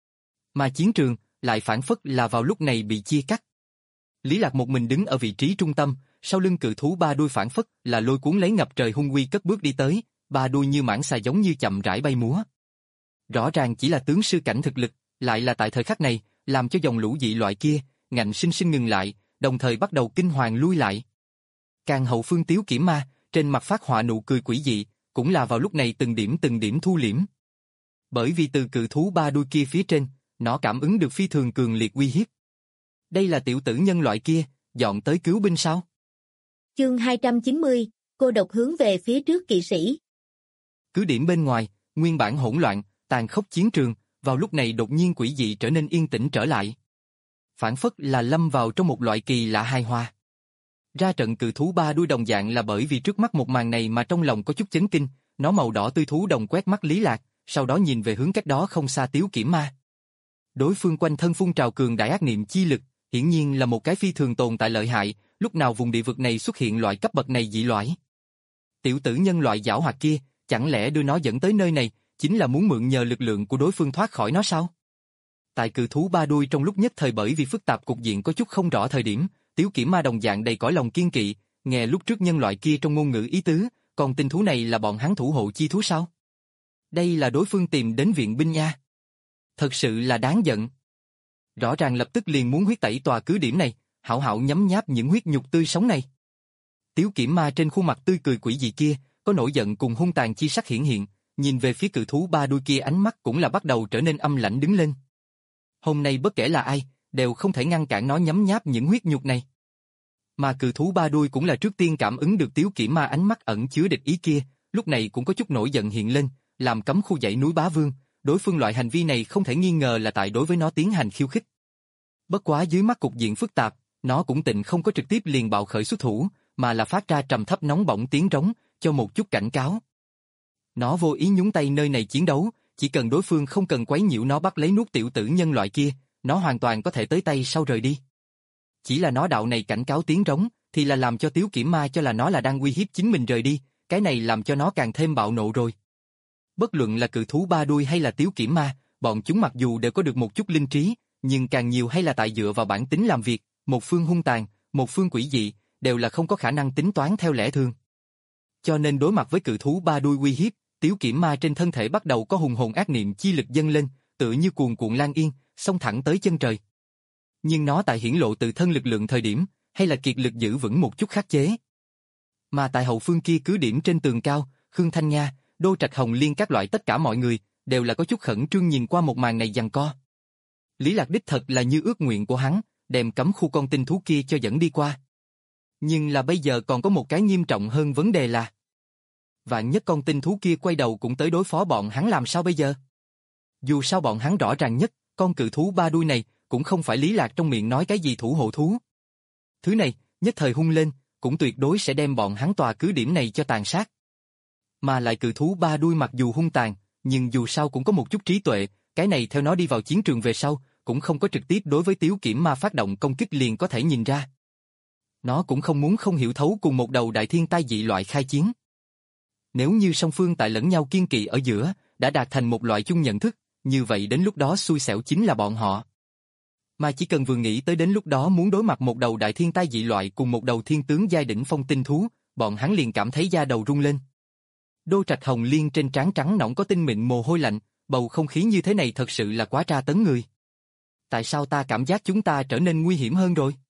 Mà chiến trường, lại phản phất là vào lúc này bị chia cắt. Lý Lạc một mình đứng ở vị trí trung tâm, sau lưng cự thú ba đuôi phản phất là lôi cuốn lấy ngập trời hung uy cất bước đi tới, ba đuôi như mãng xà giống như chậm rãi bay múa. Rõ ràng chỉ là tướng sư cảnh thực lực, lại là tại thời khắc này, làm cho dòng lũ dị loại kia, ngạnh sinh sinh ngừng lại, đồng thời bắt đầu kinh hoàng lui lại. Càng hậu phương Tiếu Kiểm Ma, trên mặt phát họa nụ cười quỷ dị, cũng là vào lúc này từng điểm từng điểm thu liễm. Bởi vì từ cự thú ba đuôi kia phía trên, nó cảm ứng được phi thường cường liệt uy hiếp. Đây là tiểu tử nhân loại kia, dọn tới cứu binh sao? Chương hai trăm chín mươi, cô độc hướng về phía trước kỵ sĩ. Cứ điểm bên ngoài, nguyên bản hỗn loạn, tàn khốc chiến trường, vào lúc này đột nhiên quỷ dị trở nên yên tĩnh trở lại. Phản phất là lâm vào trong một loại kỳ lạ hài hòa. Ra trận cự thú ba đuôi đồng dạng là bởi vì trước mắt một màn này mà trong lòng có chút chấn kinh, nó màu đỏ tươi thú đồng quét mắt Lý Lạc, sau đó nhìn về hướng cách đó không xa Tiếu Kiểm Ma. Đối phương quanh thân phun trào cường đại ác niệm chi lực, hiển nhiên là một cái phi thường tồn tại lợi hại, lúc nào vùng địa vực này xuất hiện loại cấp bậc này dị loại. Tiểu tử nhân loại giảo hoạt kia, chẳng lẽ đưa nó dẫn tới nơi này, chính là muốn mượn nhờ lực lượng của đối phương thoát khỏi nó sao? Tại cự thú ba đuôi trong lúc nhất thời bởi vì phức tạp cục diện có chút không rõ thời điểm, Tiếu Kiểm Ma đồng dạng đầy cõi lòng kiên kỵ, nghe lúc trước nhân loại kia trong ngôn ngữ ý tứ, còn tinh thú này là bọn hắn thủ hộ chi thú sao? Đây là đối phương tìm đến viện binh nha. Thật sự là đáng giận. Rõ ràng lập tức liền muốn huyết tẩy tòa cứ điểm này, hảo hảo nhấm nháp những huyết nhục tươi sống này. Tiếu Kiểm Ma trên khuôn mặt tươi cười quỷ dị kia, có nổi giận cùng hung tàn chi sắc hiển hiện, nhìn về phía cự thú ba đuôi kia ánh mắt cũng là bắt đầu trở nên âm lãnh đứng lên. Hôm nay bất kể là ai, đều không thể ngăn cản nó nhấm nháp những huyết nhục này. Mà cự thú ba đuôi cũng là trước tiên cảm ứng được Tiếu Kiểm Ma ánh mắt ẩn chứa địch ý kia, lúc này cũng có chút nổi giận hiện lên, làm cấm khu dãy núi Bá Vương, đối phương loại hành vi này không thể nghi ngờ là tại đối với nó tiến hành khiêu khích. Bất quá dưới mắt cục diện phức tạp, nó cũng tịnh không có trực tiếp liền bạo khởi xuất thủ, mà là phát ra trầm thấp nóng bỏng tiếng rống, cho một chút cảnh cáo. Nó vô ý nhúng tay nơi này chiến đấu, chỉ cần đối phương không cần quấy nhiễu nó bắt lấy nuốt tiểu tử nhân loại kia, nó hoàn toàn có thể tới tay sau rời đi. Chỉ là nó đạo này cảnh cáo tiếng rống, thì là làm cho Tiếu Kiểm Ma cho là nó là đang uy hiếp chính mình rời đi, cái này làm cho nó càng thêm bạo nộ rồi. Bất luận là cự thú ba đuôi hay là Tiếu Kiểm Ma, bọn chúng mặc dù đều có được một chút linh trí, nhưng càng nhiều hay là tại dựa vào bản tính làm việc, một phương hung tàn, một phương quỷ dị, đều là không có khả năng tính toán theo lẽ thường. Cho nên đối mặt với cự thú ba đuôi uy hiếp, Tiếu Kiểm Ma trên thân thể bắt đầu có hùng hồn ác niệm chi lực dâng lên, tựa như cuồn cuộn lan yên, xông thẳng tới chân trời. Nhưng nó tại hiển lộ tự thân lực lượng thời điểm, hay là kiệt lực giữ vững một chút khắc chế. Mà tại hậu phương kia cứ điểm trên tường cao, Khương Thanh Nha, Đô Trạch Hồng Liên các loại tất cả mọi người, đều là có chút khẩn trương nhìn qua một màn này giằng co. Lý Lạc đích thật là như ước nguyện của hắn, đem cấm khu con tinh thú kia cho dẫn đi qua. Nhưng là bây giờ còn có một cái nghiêm trọng hơn vấn đề là vạn nhất con tinh thú kia quay đầu cũng tới đối phó bọn hắn làm sao bây giờ? Dù sao bọn hắn rõ ràng nhất, con cự thú ba đuôi này cũng không phải Lý Lạc trong miệng nói cái gì thủ hộ thú. Thứ này, nhất thời hung lên, cũng tuyệt đối sẽ đem bọn hắn tòa cứ điểm này cho tàn sát. Mà lại cự thú ba đuôi mặc dù hung tàn, nhưng dù sao cũng có một chút trí tuệ, cái này theo nó đi vào chiến trường về sau, cũng không có trực tiếp đối với Tiếu Kiểm Ma phát động công kích liền có thể nhìn ra. Nó cũng không muốn không hiểu thấu cùng một đầu đại thiên tai dị loại khai chiến. Nếu như song phương tại lẫn nhau kiên kỵ ở giữa, đã đạt thành một loại chung nhận thức, như vậy đến lúc đó xui xẻo chính là bọn họ. Mà chỉ cần vừa nghĩ tới đến lúc đó muốn đối mặt một đầu đại thiên tai dị loại cùng một đầu thiên tướng giai đỉnh phong tinh thú, bọn hắn liền cảm thấy da đầu rung lên. Đôi trạch hồng liên trên trán trắng nõn có tinh mịn mồ hôi lạnh, bầu không khí như thế này thật sự là quá tra tấn người. Tại sao ta cảm giác chúng ta trở nên nguy hiểm hơn rồi?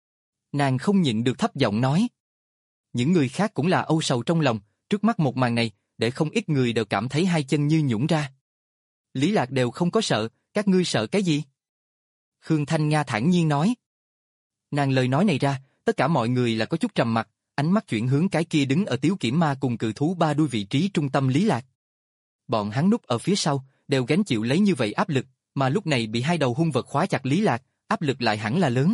Nàng không nhịn được thấp giọng nói. Những người khác cũng là âu sầu trong lòng, trước mắt một màn này, để không ít người đều cảm thấy hai chân như nhũn ra. Lý Lạc đều không có sợ, các ngươi sợ cái gì? Khương Thanh Nga thản nhiên nói. Nàng lời nói này ra, tất cả mọi người là có chút trầm mặc, ánh mắt chuyển hướng cái kia đứng ở Tiếu Kiểm Ma cùng cự thú ba đuôi vị trí trung tâm Lý Lạc. Bọn hắn núp ở phía sau, đều gánh chịu lấy như vậy áp lực, mà lúc này bị hai đầu hung vật khóa chặt Lý Lạc, áp lực lại hẳn là lớn.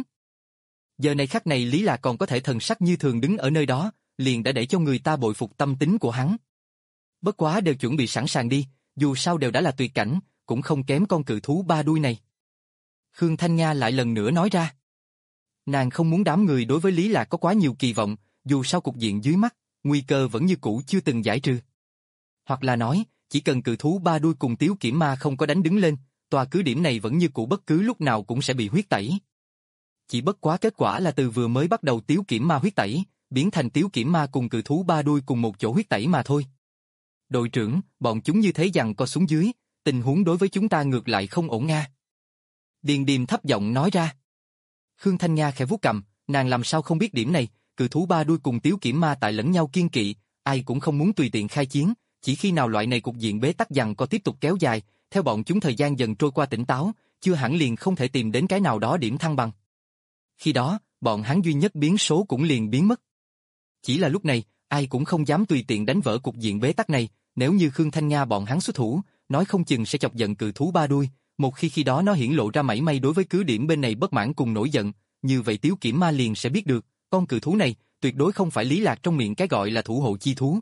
Giờ này khắc này Lý Lạc còn có thể thần sắc như thường đứng ở nơi đó, liền đã để cho người ta bội phục tâm tính của hắn. Bất quá đều chuẩn bị sẵn sàng đi, dù sao đều đã là tuyệt cảnh, cũng không kém con cự thú ba đuôi này. Khương Thanh Nga lại lần nữa nói ra. Nàng không muốn đám người đối với Lý Lạc có quá nhiều kỳ vọng, dù sao cục diện dưới mắt, nguy cơ vẫn như cũ chưa từng giải trừ. Hoặc là nói, chỉ cần cự thú ba đuôi cùng Tiếu Kiểm Ma không có đánh đứng lên, tòa cứ điểm này vẫn như cũ bất cứ lúc nào cũng sẽ bị huyết tẩy. Chỉ bất quá kết quả là từ vừa mới bắt đầu Tiếu Kiểm Ma huyết tẩy, biến thành Tiếu Kiểm Ma cùng cự thú ba đuôi cùng một chỗ huyết tẩy mà thôi. Đội trưởng, bọn chúng như thế giằng co xuống dưới, tình huống đối với chúng ta ngược lại không ổn nga. Điền Điềm thấp giọng nói ra. Khương Thanh Nga khẽ vuốt cằm, nàng làm sao không biết điểm này, cự thú ba đuôi cùng Tiếu Kiểm Ma tại lẫn nhau kiên kỵ, ai cũng không muốn tùy tiện khai chiến, chỉ khi nào loại này cục diện bế tắc giằng co tiếp tục kéo dài, theo bọn chúng thời gian dần trôi qua tỉnh táo, chưa hẳn liền không thể tìm đến cái nào đó điểm thăng bằng. Khi đó, bọn hắn duy nhất biến số cũng liền biến mất. Chỉ là lúc này, ai cũng không dám tùy tiện đánh vỡ cục diện bế tắc này, nếu như Khương Thanh Nga bọn hắn xuất thủ, nói không chừng sẽ chọc giận cự thú ba đuôi, một khi khi đó nó hiển lộ ra mảy may đối với cứ điểm bên này bất mãn cùng nổi giận, như vậy Tiếu Kiểm Ma liền sẽ biết được, con cự thú này tuyệt đối không phải Lý Lạc trong miệng cái gọi là thủ hộ chi thú.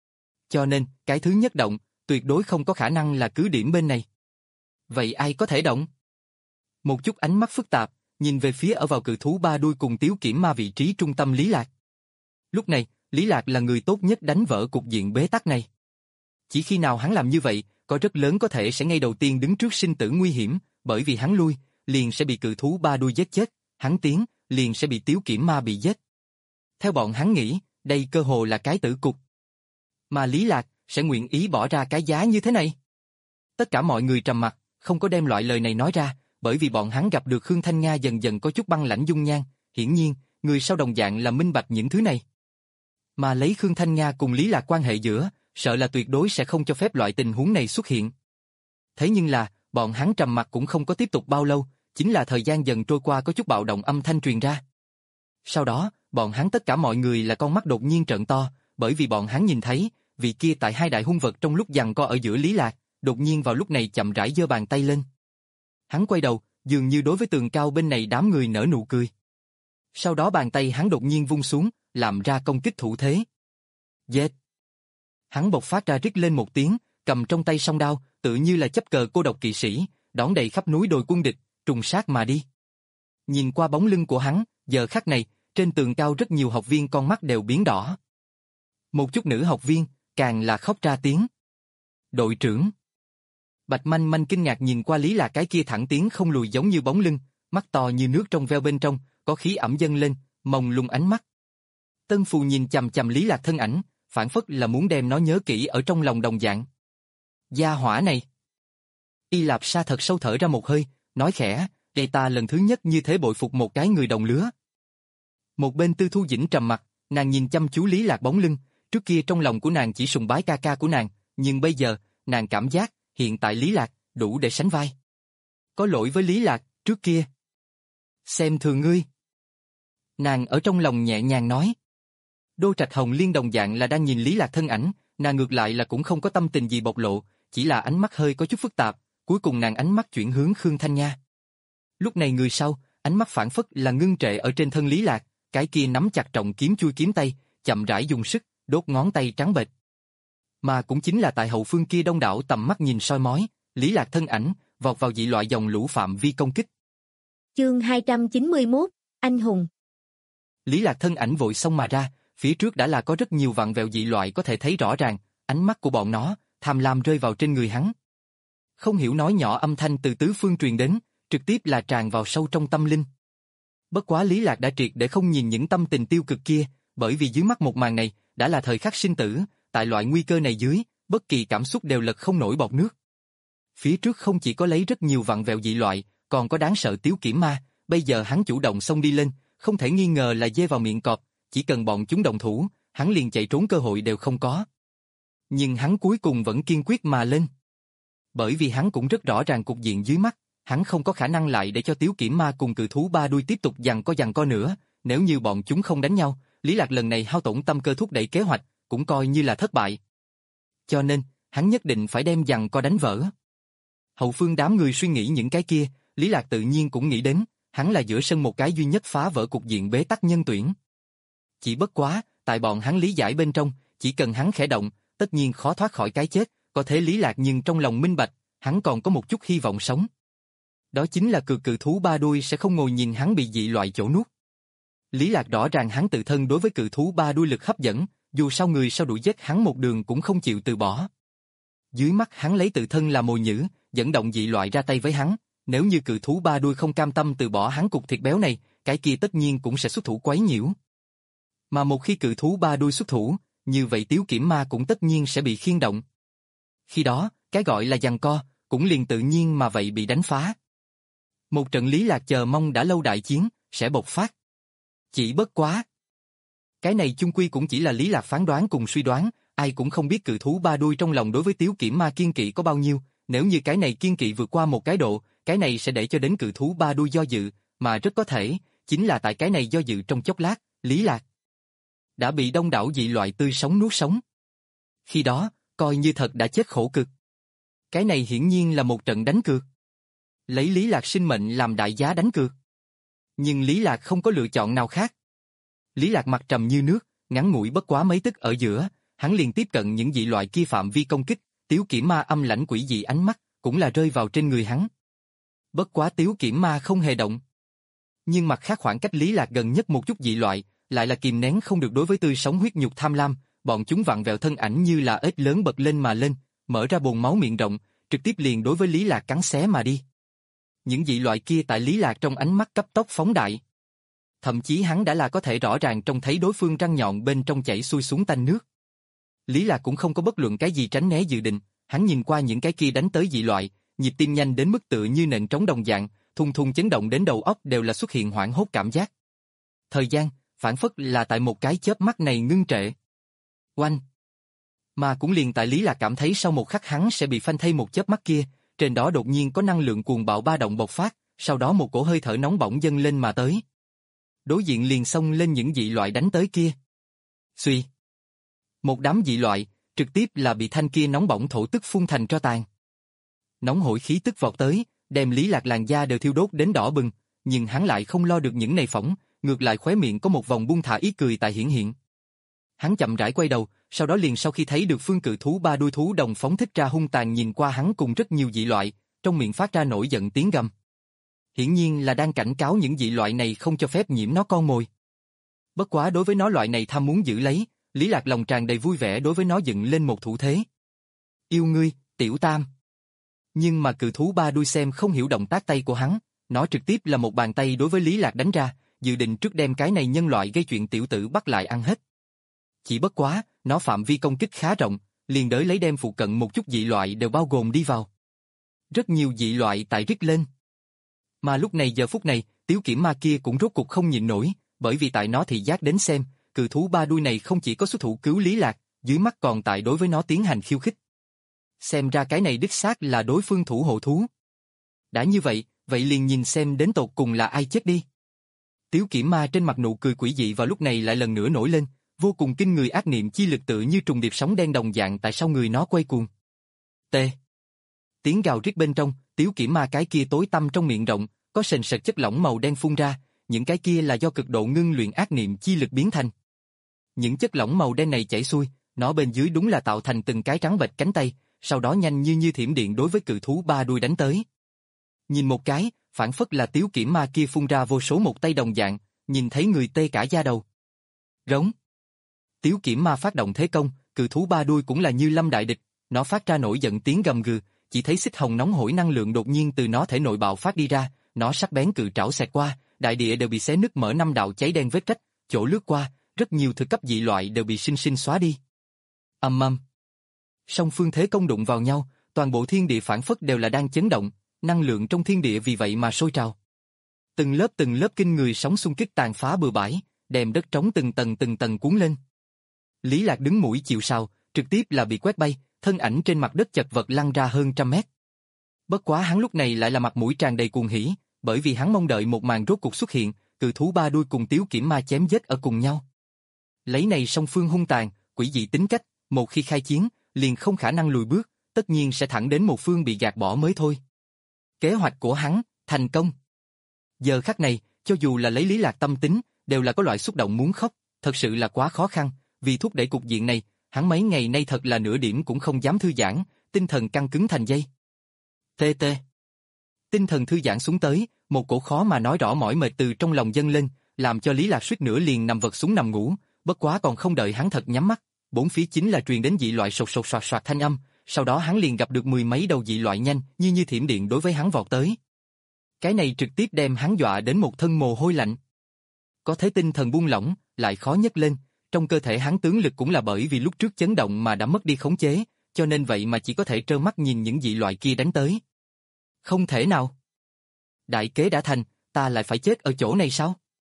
Cho nên, cái thứ nhất động, tuyệt đối không có khả năng là cứ điểm bên này. Vậy ai có thể động? Một chút ánh mắt phức tạp, nhìn về phía ở vào cự thú ba đuôi cùng Tiếu Kiểm Ma vị trí trung tâm Lý Lạc. Lúc này, Lý Lạc là người tốt nhất đánh vỡ cục diện bế tắc này. Chỉ khi nào hắn làm như vậy, có rất lớn có thể sẽ ngay đầu tiên đứng trước sinh tử nguy hiểm, bởi vì hắn lui, liền sẽ bị cự thú ba đuôi giết chết, hắn tiến, liền sẽ bị Tiếu Kiểm Ma bị giết. Theo bọn hắn nghĩ, đây cơ hồ là cái tử cục. Mà Lý Lạc sẽ nguyện ý bỏ ra cái giá như thế này. Tất cả mọi người trầm mặc, không có đem loại lời này nói ra, bởi vì bọn hắn gặp được Khương Thanh Nga dần dần có chút băng lãnh dung nhan, hiển nhiên, người sau đồng dạng là minh bạch những thứ này. Mà lấy Khương Thanh Nga cùng Lý Lạc quan hệ giữa, sợ là tuyệt đối sẽ không cho phép loại tình huống này xuất hiện. Thế nhưng là, bọn hắn trầm mặc cũng không có tiếp tục bao lâu, chính là thời gian dần trôi qua có chút bạo động âm thanh truyền ra. Sau đó, bọn hắn tất cả mọi người là con mắt đột nhiên trợn to, bởi vì bọn hắn nhìn thấy, vị kia tại hai đại hung vật trong lúc giằng co ở giữa Lý Lạc, đột nhiên vào lúc này chậm rãi giơ bàn tay lên. Hắn quay đầu, dường như đối với tường cao bên này đám người nở nụ cười. Sau đó bàn tay hắn đột nhiên vung xuống, làm ra công kích thủ thế. Dệt! Hắn bộc phát ra rít lên một tiếng, cầm trong tay song đao, tự như là chấp cờ cô độc kỵ sĩ, đón đầy khắp núi đồi quân địch, trùng sát mà đi. Nhìn qua bóng lưng của hắn, giờ khắc này, trên tường cao rất nhiều học viên con mắt đều biến đỏ. Một chút nữ học viên, càng là khóc ra tiếng. Đội trưởng! Bạch Manh Manh kinh ngạc nhìn qua Lý Lạc cái kia thẳng tiến không lùi giống như bóng lưng, mắt to như nước trong veo bên trong, có khí ẩm dâng lên, mông lung ánh mắt. Tân Phù nhìn chằm chằm Lý Lạc thân ảnh, phản phất là muốn đem nó nhớ kỹ ở trong lòng đồng dạng. Gia hỏa này! Y Lạp Sa thật sâu thở ra một hơi, nói khẽ, đây ta lần thứ nhất như thế bội phục một cái người đồng lứa. Một bên Tư Thu Dĩnh trầm mặt, nàng nhìn chăm chú Lý Lạc bóng lưng, trước kia trong lòng của nàng chỉ sùng bái ca ca của nàng, nhưng bây giờ, nàng cảm giác, hiện tại Lý Lạc, đủ để sánh vai. Có lỗi với Lý Lạc, trước kia. Xem thường ngươi. Nàng ở trong lòng nhẹ nhàng nói. Đô Trạch Hồng Liên đồng dạng là đang nhìn Lý Lạc thân ảnh, nàng ngược lại là cũng không có tâm tình gì bộc lộ, chỉ là ánh mắt hơi có chút phức tạp, cuối cùng nàng ánh mắt chuyển hướng Khương Thanh Nga. Lúc này người sau, ánh mắt phản phất là ngưng trệ ở trên thân Lý Lạc, cái kia nắm chặt trọng kiếm chui kiếm tay, chậm rãi dùng sức, đốt ngón tay trắng bệch. Mà cũng chính là tại hậu phương kia đông đảo tầm mắt nhìn soi mói, Lý Lạc thân ảnh, vọt vào dị loại dòng lũ phạm vi công kích. Chương hai trăm chín mươi mốt, Anh hùng. Lý Lạc thân ảnh vội xông mà ra, phía trước đã là có rất nhiều vặn vẹo dị loại có thể thấy rõ ràng, ánh mắt của bọn nó, tham lam rơi vào trên người hắn. Không hiểu nói nhỏ âm thanh từ tứ phương truyền đến, trực tiếp là tràn vào sâu trong tâm linh. Bất quá Lý Lạc đã triệt để không nhìn những tâm tình tiêu cực kia, bởi vì dưới mắt một màn này, đã là thời khắc sinh tử, tại loại nguy cơ này dưới, bất kỳ cảm xúc đều lật không nổi bọt nước. Phía trước không chỉ có lấy rất nhiều vặn vẹo dị loại, còn có đáng sợ Tiếu Kiểm Ma, bây giờ hắn chủ động xông đi lên, không thể nghi ngờ là dê vào miệng cọp, chỉ cần bọn chúng động thủ, hắn liền chạy trốn cơ hội đều không có. Nhưng hắn cuối cùng vẫn kiên quyết mà lên. Bởi vì hắn cũng rất rõ ràng cục diện dưới mắt, hắn không có khả năng lại để cho Tiếu Kiểm Ma cùng cự thú ba đuôi tiếp tục giằng co giằng co nữa, nếu như bọn chúng không đánh nhau, Lý Lạc lần này hao tổn tâm cơ thúc đẩy kế hoạch, cũng coi như là thất bại. Cho nên, hắn nhất định phải đem giằng co đánh vỡ. Hậu phương đám người suy nghĩ những cái kia, Lý Lạc tự nhiên cũng nghĩ đến, hắn là giữa sân một cái duy nhất phá vỡ cục diện bế tắc nhân tuyển. Chỉ bất quá, tại bọn hắn lý giải bên trong, chỉ cần hắn khẽ động, tất nhiên khó thoát khỏi cái chết, có thể Lý Lạc nhưng trong lòng minh bạch, hắn còn có một chút hy vọng sống. Đó chính là cự cự thú ba đuôi sẽ không ngồi nhìn hắn bị dị loại chỗ nuốt. Lý Lạc rõ ràng hắn tự thân đối với cự thú ba đuôi lực hấp dẫn, dù sao người sau đuổi giết hắn một đường cũng không chịu từ bỏ. Dưới mắt hắn lấy tự thân là mồi nhử, dẫn động dị loại ra tay với hắn, nếu như cự thú ba đuôi không cam tâm từ bỏ hắn cục thịt béo này, cái kia tất nhiên cũng sẽ xuất thủ quấy nhiễu. Mà một khi cự thú ba đuôi xuất thủ, như vậy Tiếu Kiểm Ma cũng tất nhiên sẽ bị khiên động. Khi đó, cái gọi là giằng co, cũng liền tự nhiên mà vậy bị đánh phá. Một trận Lý Lạc chờ mong đã lâu đại chiến, sẽ bộc phát. Chỉ bất quá. Cái này chung quy cũng chỉ là Lý Lạc phán đoán cùng suy đoán, ai cũng không biết cự thú ba đuôi trong lòng đối với Tiếu Kiểm Ma kiên kỵ có bao nhiêu, nếu như cái này kiên kỵ vượt qua một cái độ, cái này sẽ để cho đến cự thú ba đuôi do dự, mà rất có thể, chính là tại cái này do dự trong chốc lát, Lý Lạc đã bị đông đảo dị loại tươi sống nuốt sống. Khi đó, coi như thật đã chết khổ cực. Cái này hiển nhiên là một trận đánh cược. Lấy Lý Lạc sinh mệnh làm đại giá đánh cược. Nhưng Lý Lạc không có lựa chọn nào khác. Lý Lạc mặt trầm như nước, ngắn ngủi bất quá mấy tức ở giữa, hắn liền tiếp cận những dị loại kia phạm vi công kích, Tiếu Kiểm Ma âm lãnh quỷ dị ánh mắt, cũng là rơi vào trên người hắn. Bất quá Tiếu Kiểm Ma không hề động. Nhưng mặt khác khoảng cách Lý Lạc gần nhất một chút dị loại, lại là kìm nén không được đối với tươi sống huyết nhục tham lam, bọn chúng vặn vẹo thân ảnh như là ếch lớn bật lên mà lên, mở ra bồn máu miệng rộng, trực tiếp liền đối với Lý Lạc cắn xé mà đi. Những dị loại kia tại Lý Lạc trong ánh mắt cấp tốc phóng đại. Thậm chí hắn đã là có thể rõ ràng trông thấy đối phương răng nhọn bên trong chảy xuôi xuống tanh nước. Lý Lạc cũng không có bất luận cái gì tránh né dự định, hắn nhìn qua những cái kia đánh tới dị loại, nhịp tim nhanh đến mức tựa như nện trống đồng dạng, thùng thùng chấn động đến đầu óc đều là xuất hiện hoảng hốt cảm giác. Thời gian, phản phất là tại một cái chớp mắt này ngưng trệ. Oanh! Mà cũng liền tại Lý Lạc cảm thấy sau một khắc hắn sẽ bị phanh thay một chớp mắt kia, trên đó đột nhiên có năng lượng cuồng bạo ba động bộc phát, sau đó một cổ hơi thở nóng bỏng dâng lên mà tới. Đối diện liền xông lên những dị loại đánh tới kia. Xuy! Một đám dị loại, trực tiếp là bị thanh kia nóng bỏng thổ tức phun thành tro tàn. Nóng hổi khí tức vọt tới, đem Lý Lạc làn da đều thiêu đốt đến đỏ bừng, nhưng hắn lại không lo được những này phỏng, ngược lại khóe miệng có một vòng buông thả ý cười tại hiển hiện. Hắn chậm rãi quay đầu, sau đó liền sau khi thấy được phương cự thú ba đuôi thú đồng phóng thích ra hung tàn nhìn qua hắn cùng rất nhiều dị loại, trong miệng phát ra nổi giận tiếng gầm. Hiển nhiên là đang cảnh cáo những dị loại này không cho phép nhiễm nó con mồi. Bất quá đối với nó loại này tham muốn giữ lấy, Lý Lạc lòng tràn đầy vui vẻ đối với nó dựng lên một thủ thế. Yêu ngươi, tiểu tam. Nhưng mà cự thú ba đuôi xem không hiểu động tác tay của hắn, nó trực tiếp là một bàn tay đối với Lý Lạc đánh ra, dự định trước đem cái này nhân loại gây chuyện tiểu tử bắt lại ăn hết. Chỉ bất quá, nó phạm vi công kích khá rộng, liền đới lấy đem phụ cận một chút dị loại đều bao gồm đi vào. Rất nhiều dị loại tại rít lên. Mà lúc này giờ phút này, Tiếu Kiểm Ma kia cũng rốt cục không nhịn nổi, bởi vì tại nó thì giác đến xem, cự thú ba đuôi này không chỉ có xuất thủ cứu Lý Lạc, dưới mắt còn tại đối với nó tiến hành khiêu khích. Xem ra cái này đích xác là đối phương thủ hộ thú. Đã như vậy, vậy liền nhìn xem đến tột cùng là ai chết đi. Tiếu Kiểm Ma trên mặt nụ cười quỷ dị vào lúc này lại lần nữa nổi lên, vô cùng kinh người ác niệm chi lực tự như trùng điệp sóng đen đồng dạng tại sau người nó quay cuồng. T. Tiếng gào rít bên trong, Tiếu Kiểm Ma cái kia tối tăm trong miệng rộng, có sền sệt chất lỏng màu đen phun ra, những cái kia là do cực độ ngưng luyện ác niệm chi lực biến thành. Những chất lỏng màu đen này chảy xuôi, nó bên dưới đúng là tạo thành từng cái trắng bệch cánh tay, sau đó nhanh như như thiểm điện đối với cự thú ba đuôi đánh tới. Nhìn một cái, phản phất là Tiếu Kiểm Ma kia phun ra vô số một tay đồng dạng, nhìn thấy người tê cả da đầu. Rống. Tiếu Kiểm Ma phát động thế công, cự thú ba đuôi cũng là như lâm đại địch, nó phát ra nổi giận tiếng gầm gừ, chỉ thấy xích hồng nóng hổi năng lượng đột nhiên từ nó thể nội bạo phát đi ra, nó sắc bén cự trảo xẹt qua, đại địa đều bị xé nứt mở năm đạo cháy đen vết rách, chỗ lướt qua, rất nhiều thực cấp dị loại đều bị sinh sinh xóa đi. Ầm ầm. Song phương thế công đụng vào nhau, toàn bộ thiên địa phảng phất đều là đang chấn động, năng lượng trong thiên địa vì vậy mà sôi trào. Từng lớp từng lớp kinh người sóng xung kích tàn phá bừa bãi, đem đất trống từng tầng từng tầng cuốn lên. Lý Lạc đứng mũi chịu sào, trực tiếp là bị quét bay, thân ảnh trên mặt đất chật vật lăn ra hơn trăm mét. Bất quá hắn lúc này lại là mặt mũi tràn đầy cuồng hỉ, bởi vì hắn mong đợi một màn rốt cuộc xuất hiện, cự thú ba đuôi cùng Tiếu Kiểm Ma chém giết ở cùng nhau. Lấy này song phương hung tàn, quỷ dị tính cách, một khi khai chiến, liền không khả năng lùi bước, tất nhiên sẽ thẳng đến một phương bị gạt bỏ mới thôi. Kế hoạch của hắn, thành công. Giờ khắc này, cho dù là lấy Lý Lạc tâm tính, đều là có loại xúc động muốn khóc, thật sự là quá khó khăn, vì thúc đẩy cục diện này, hắn mấy ngày nay thật là nửa điểm cũng không dám thư giãn, tinh thần căng cứng thành dây. Tê tê. Tinh thần thư giãn xuống tới, một cổ khó mà nói rõ mỏi mệt từ trong lòng dâng lên, làm cho Lý Lạc suýt nữa liền nằm vật xuống nằm ngủ, bất quá còn không đợi hắn thật nhắm mắt, bốn phía chính là truyền đến dị loại sột sột soạt soạt thanh âm, sau đó hắn liền gặp được mười mấy đầu dị loại nhanh, như như thiểm điện đối với hắn vọt tới. Cái này trực tiếp đem hắn dọa đến một thân mồ hôi lạnh. Có thế tinh thần buông lỏng, lại khó nhấc lên, trong cơ thể hắn tướng lực cũng là bởi vì lúc trước chấn động mà đã mất đi khống chế, cho nên vậy mà chỉ có thể trơ mắt nhìn những dị loại kia đánh tới. Không thể nào. Đại kế đã thành, ta lại phải chết ở chỗ này sao?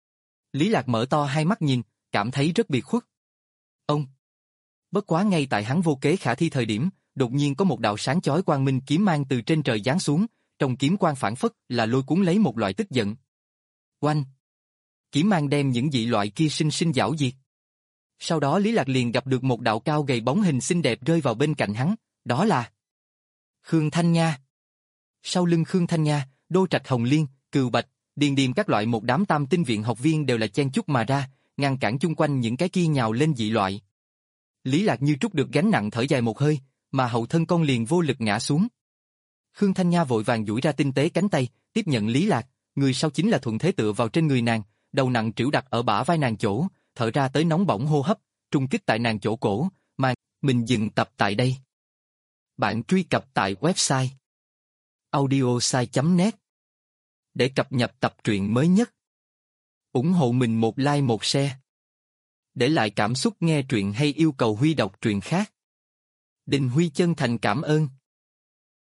Lý Lạc mở to hai mắt nhìn, cảm thấy rất biệt khuất. Ông. Bất quá ngay tại hắn vô kế khả thi thời điểm, đột nhiên có một đạo sáng chói quang minh kiếm mang từ trên trời giáng xuống, trong kiếm quang phản phất là lôi cuốn lấy một loại tức giận. Oanh! Kiếm mang đem những dị loại kia sinh sinh giảo diệt. Sau đó Lý Lạc liền gặp được một đạo cao gầy bóng hình xinh đẹp rơi vào bên cạnh hắn, đó là Khương Thanh Nha. Sau lưng Khương Thanh Nha, Đô Trạch Hồng Liên, Cừu Bạch, Điền Điềm các loại một đám tam tinh viện học viên đều là chen chúc mà ra, ngăn cản chung quanh những cái kia nhào lên dị loại. Lý Lạc như trút được gánh nặng thở dài một hơi, mà hậu thân con liền vô lực ngã xuống. Khương Thanh Nha vội vàng duỗi ra tinh tế cánh tay, tiếp nhận Lý Lạc, người sau chính là thuận thế tựa vào trên người nàng, đầu nặng trĩu đặt ở bả vai nàng chỗ, thở ra tới nóng bỏng hô hấp, trung kích tại nàng chỗ cổ, mà mình dừng tập tại đây. Bạn truy cập tại website audiosai chấm net để cập nhật tập truyện mới nhất. Ủng hộ mình một like một share. Để lại cảm xúc nghe truyện hay yêu cầu Huy đọc truyện khác. Đình Huy chân thành cảm ơn.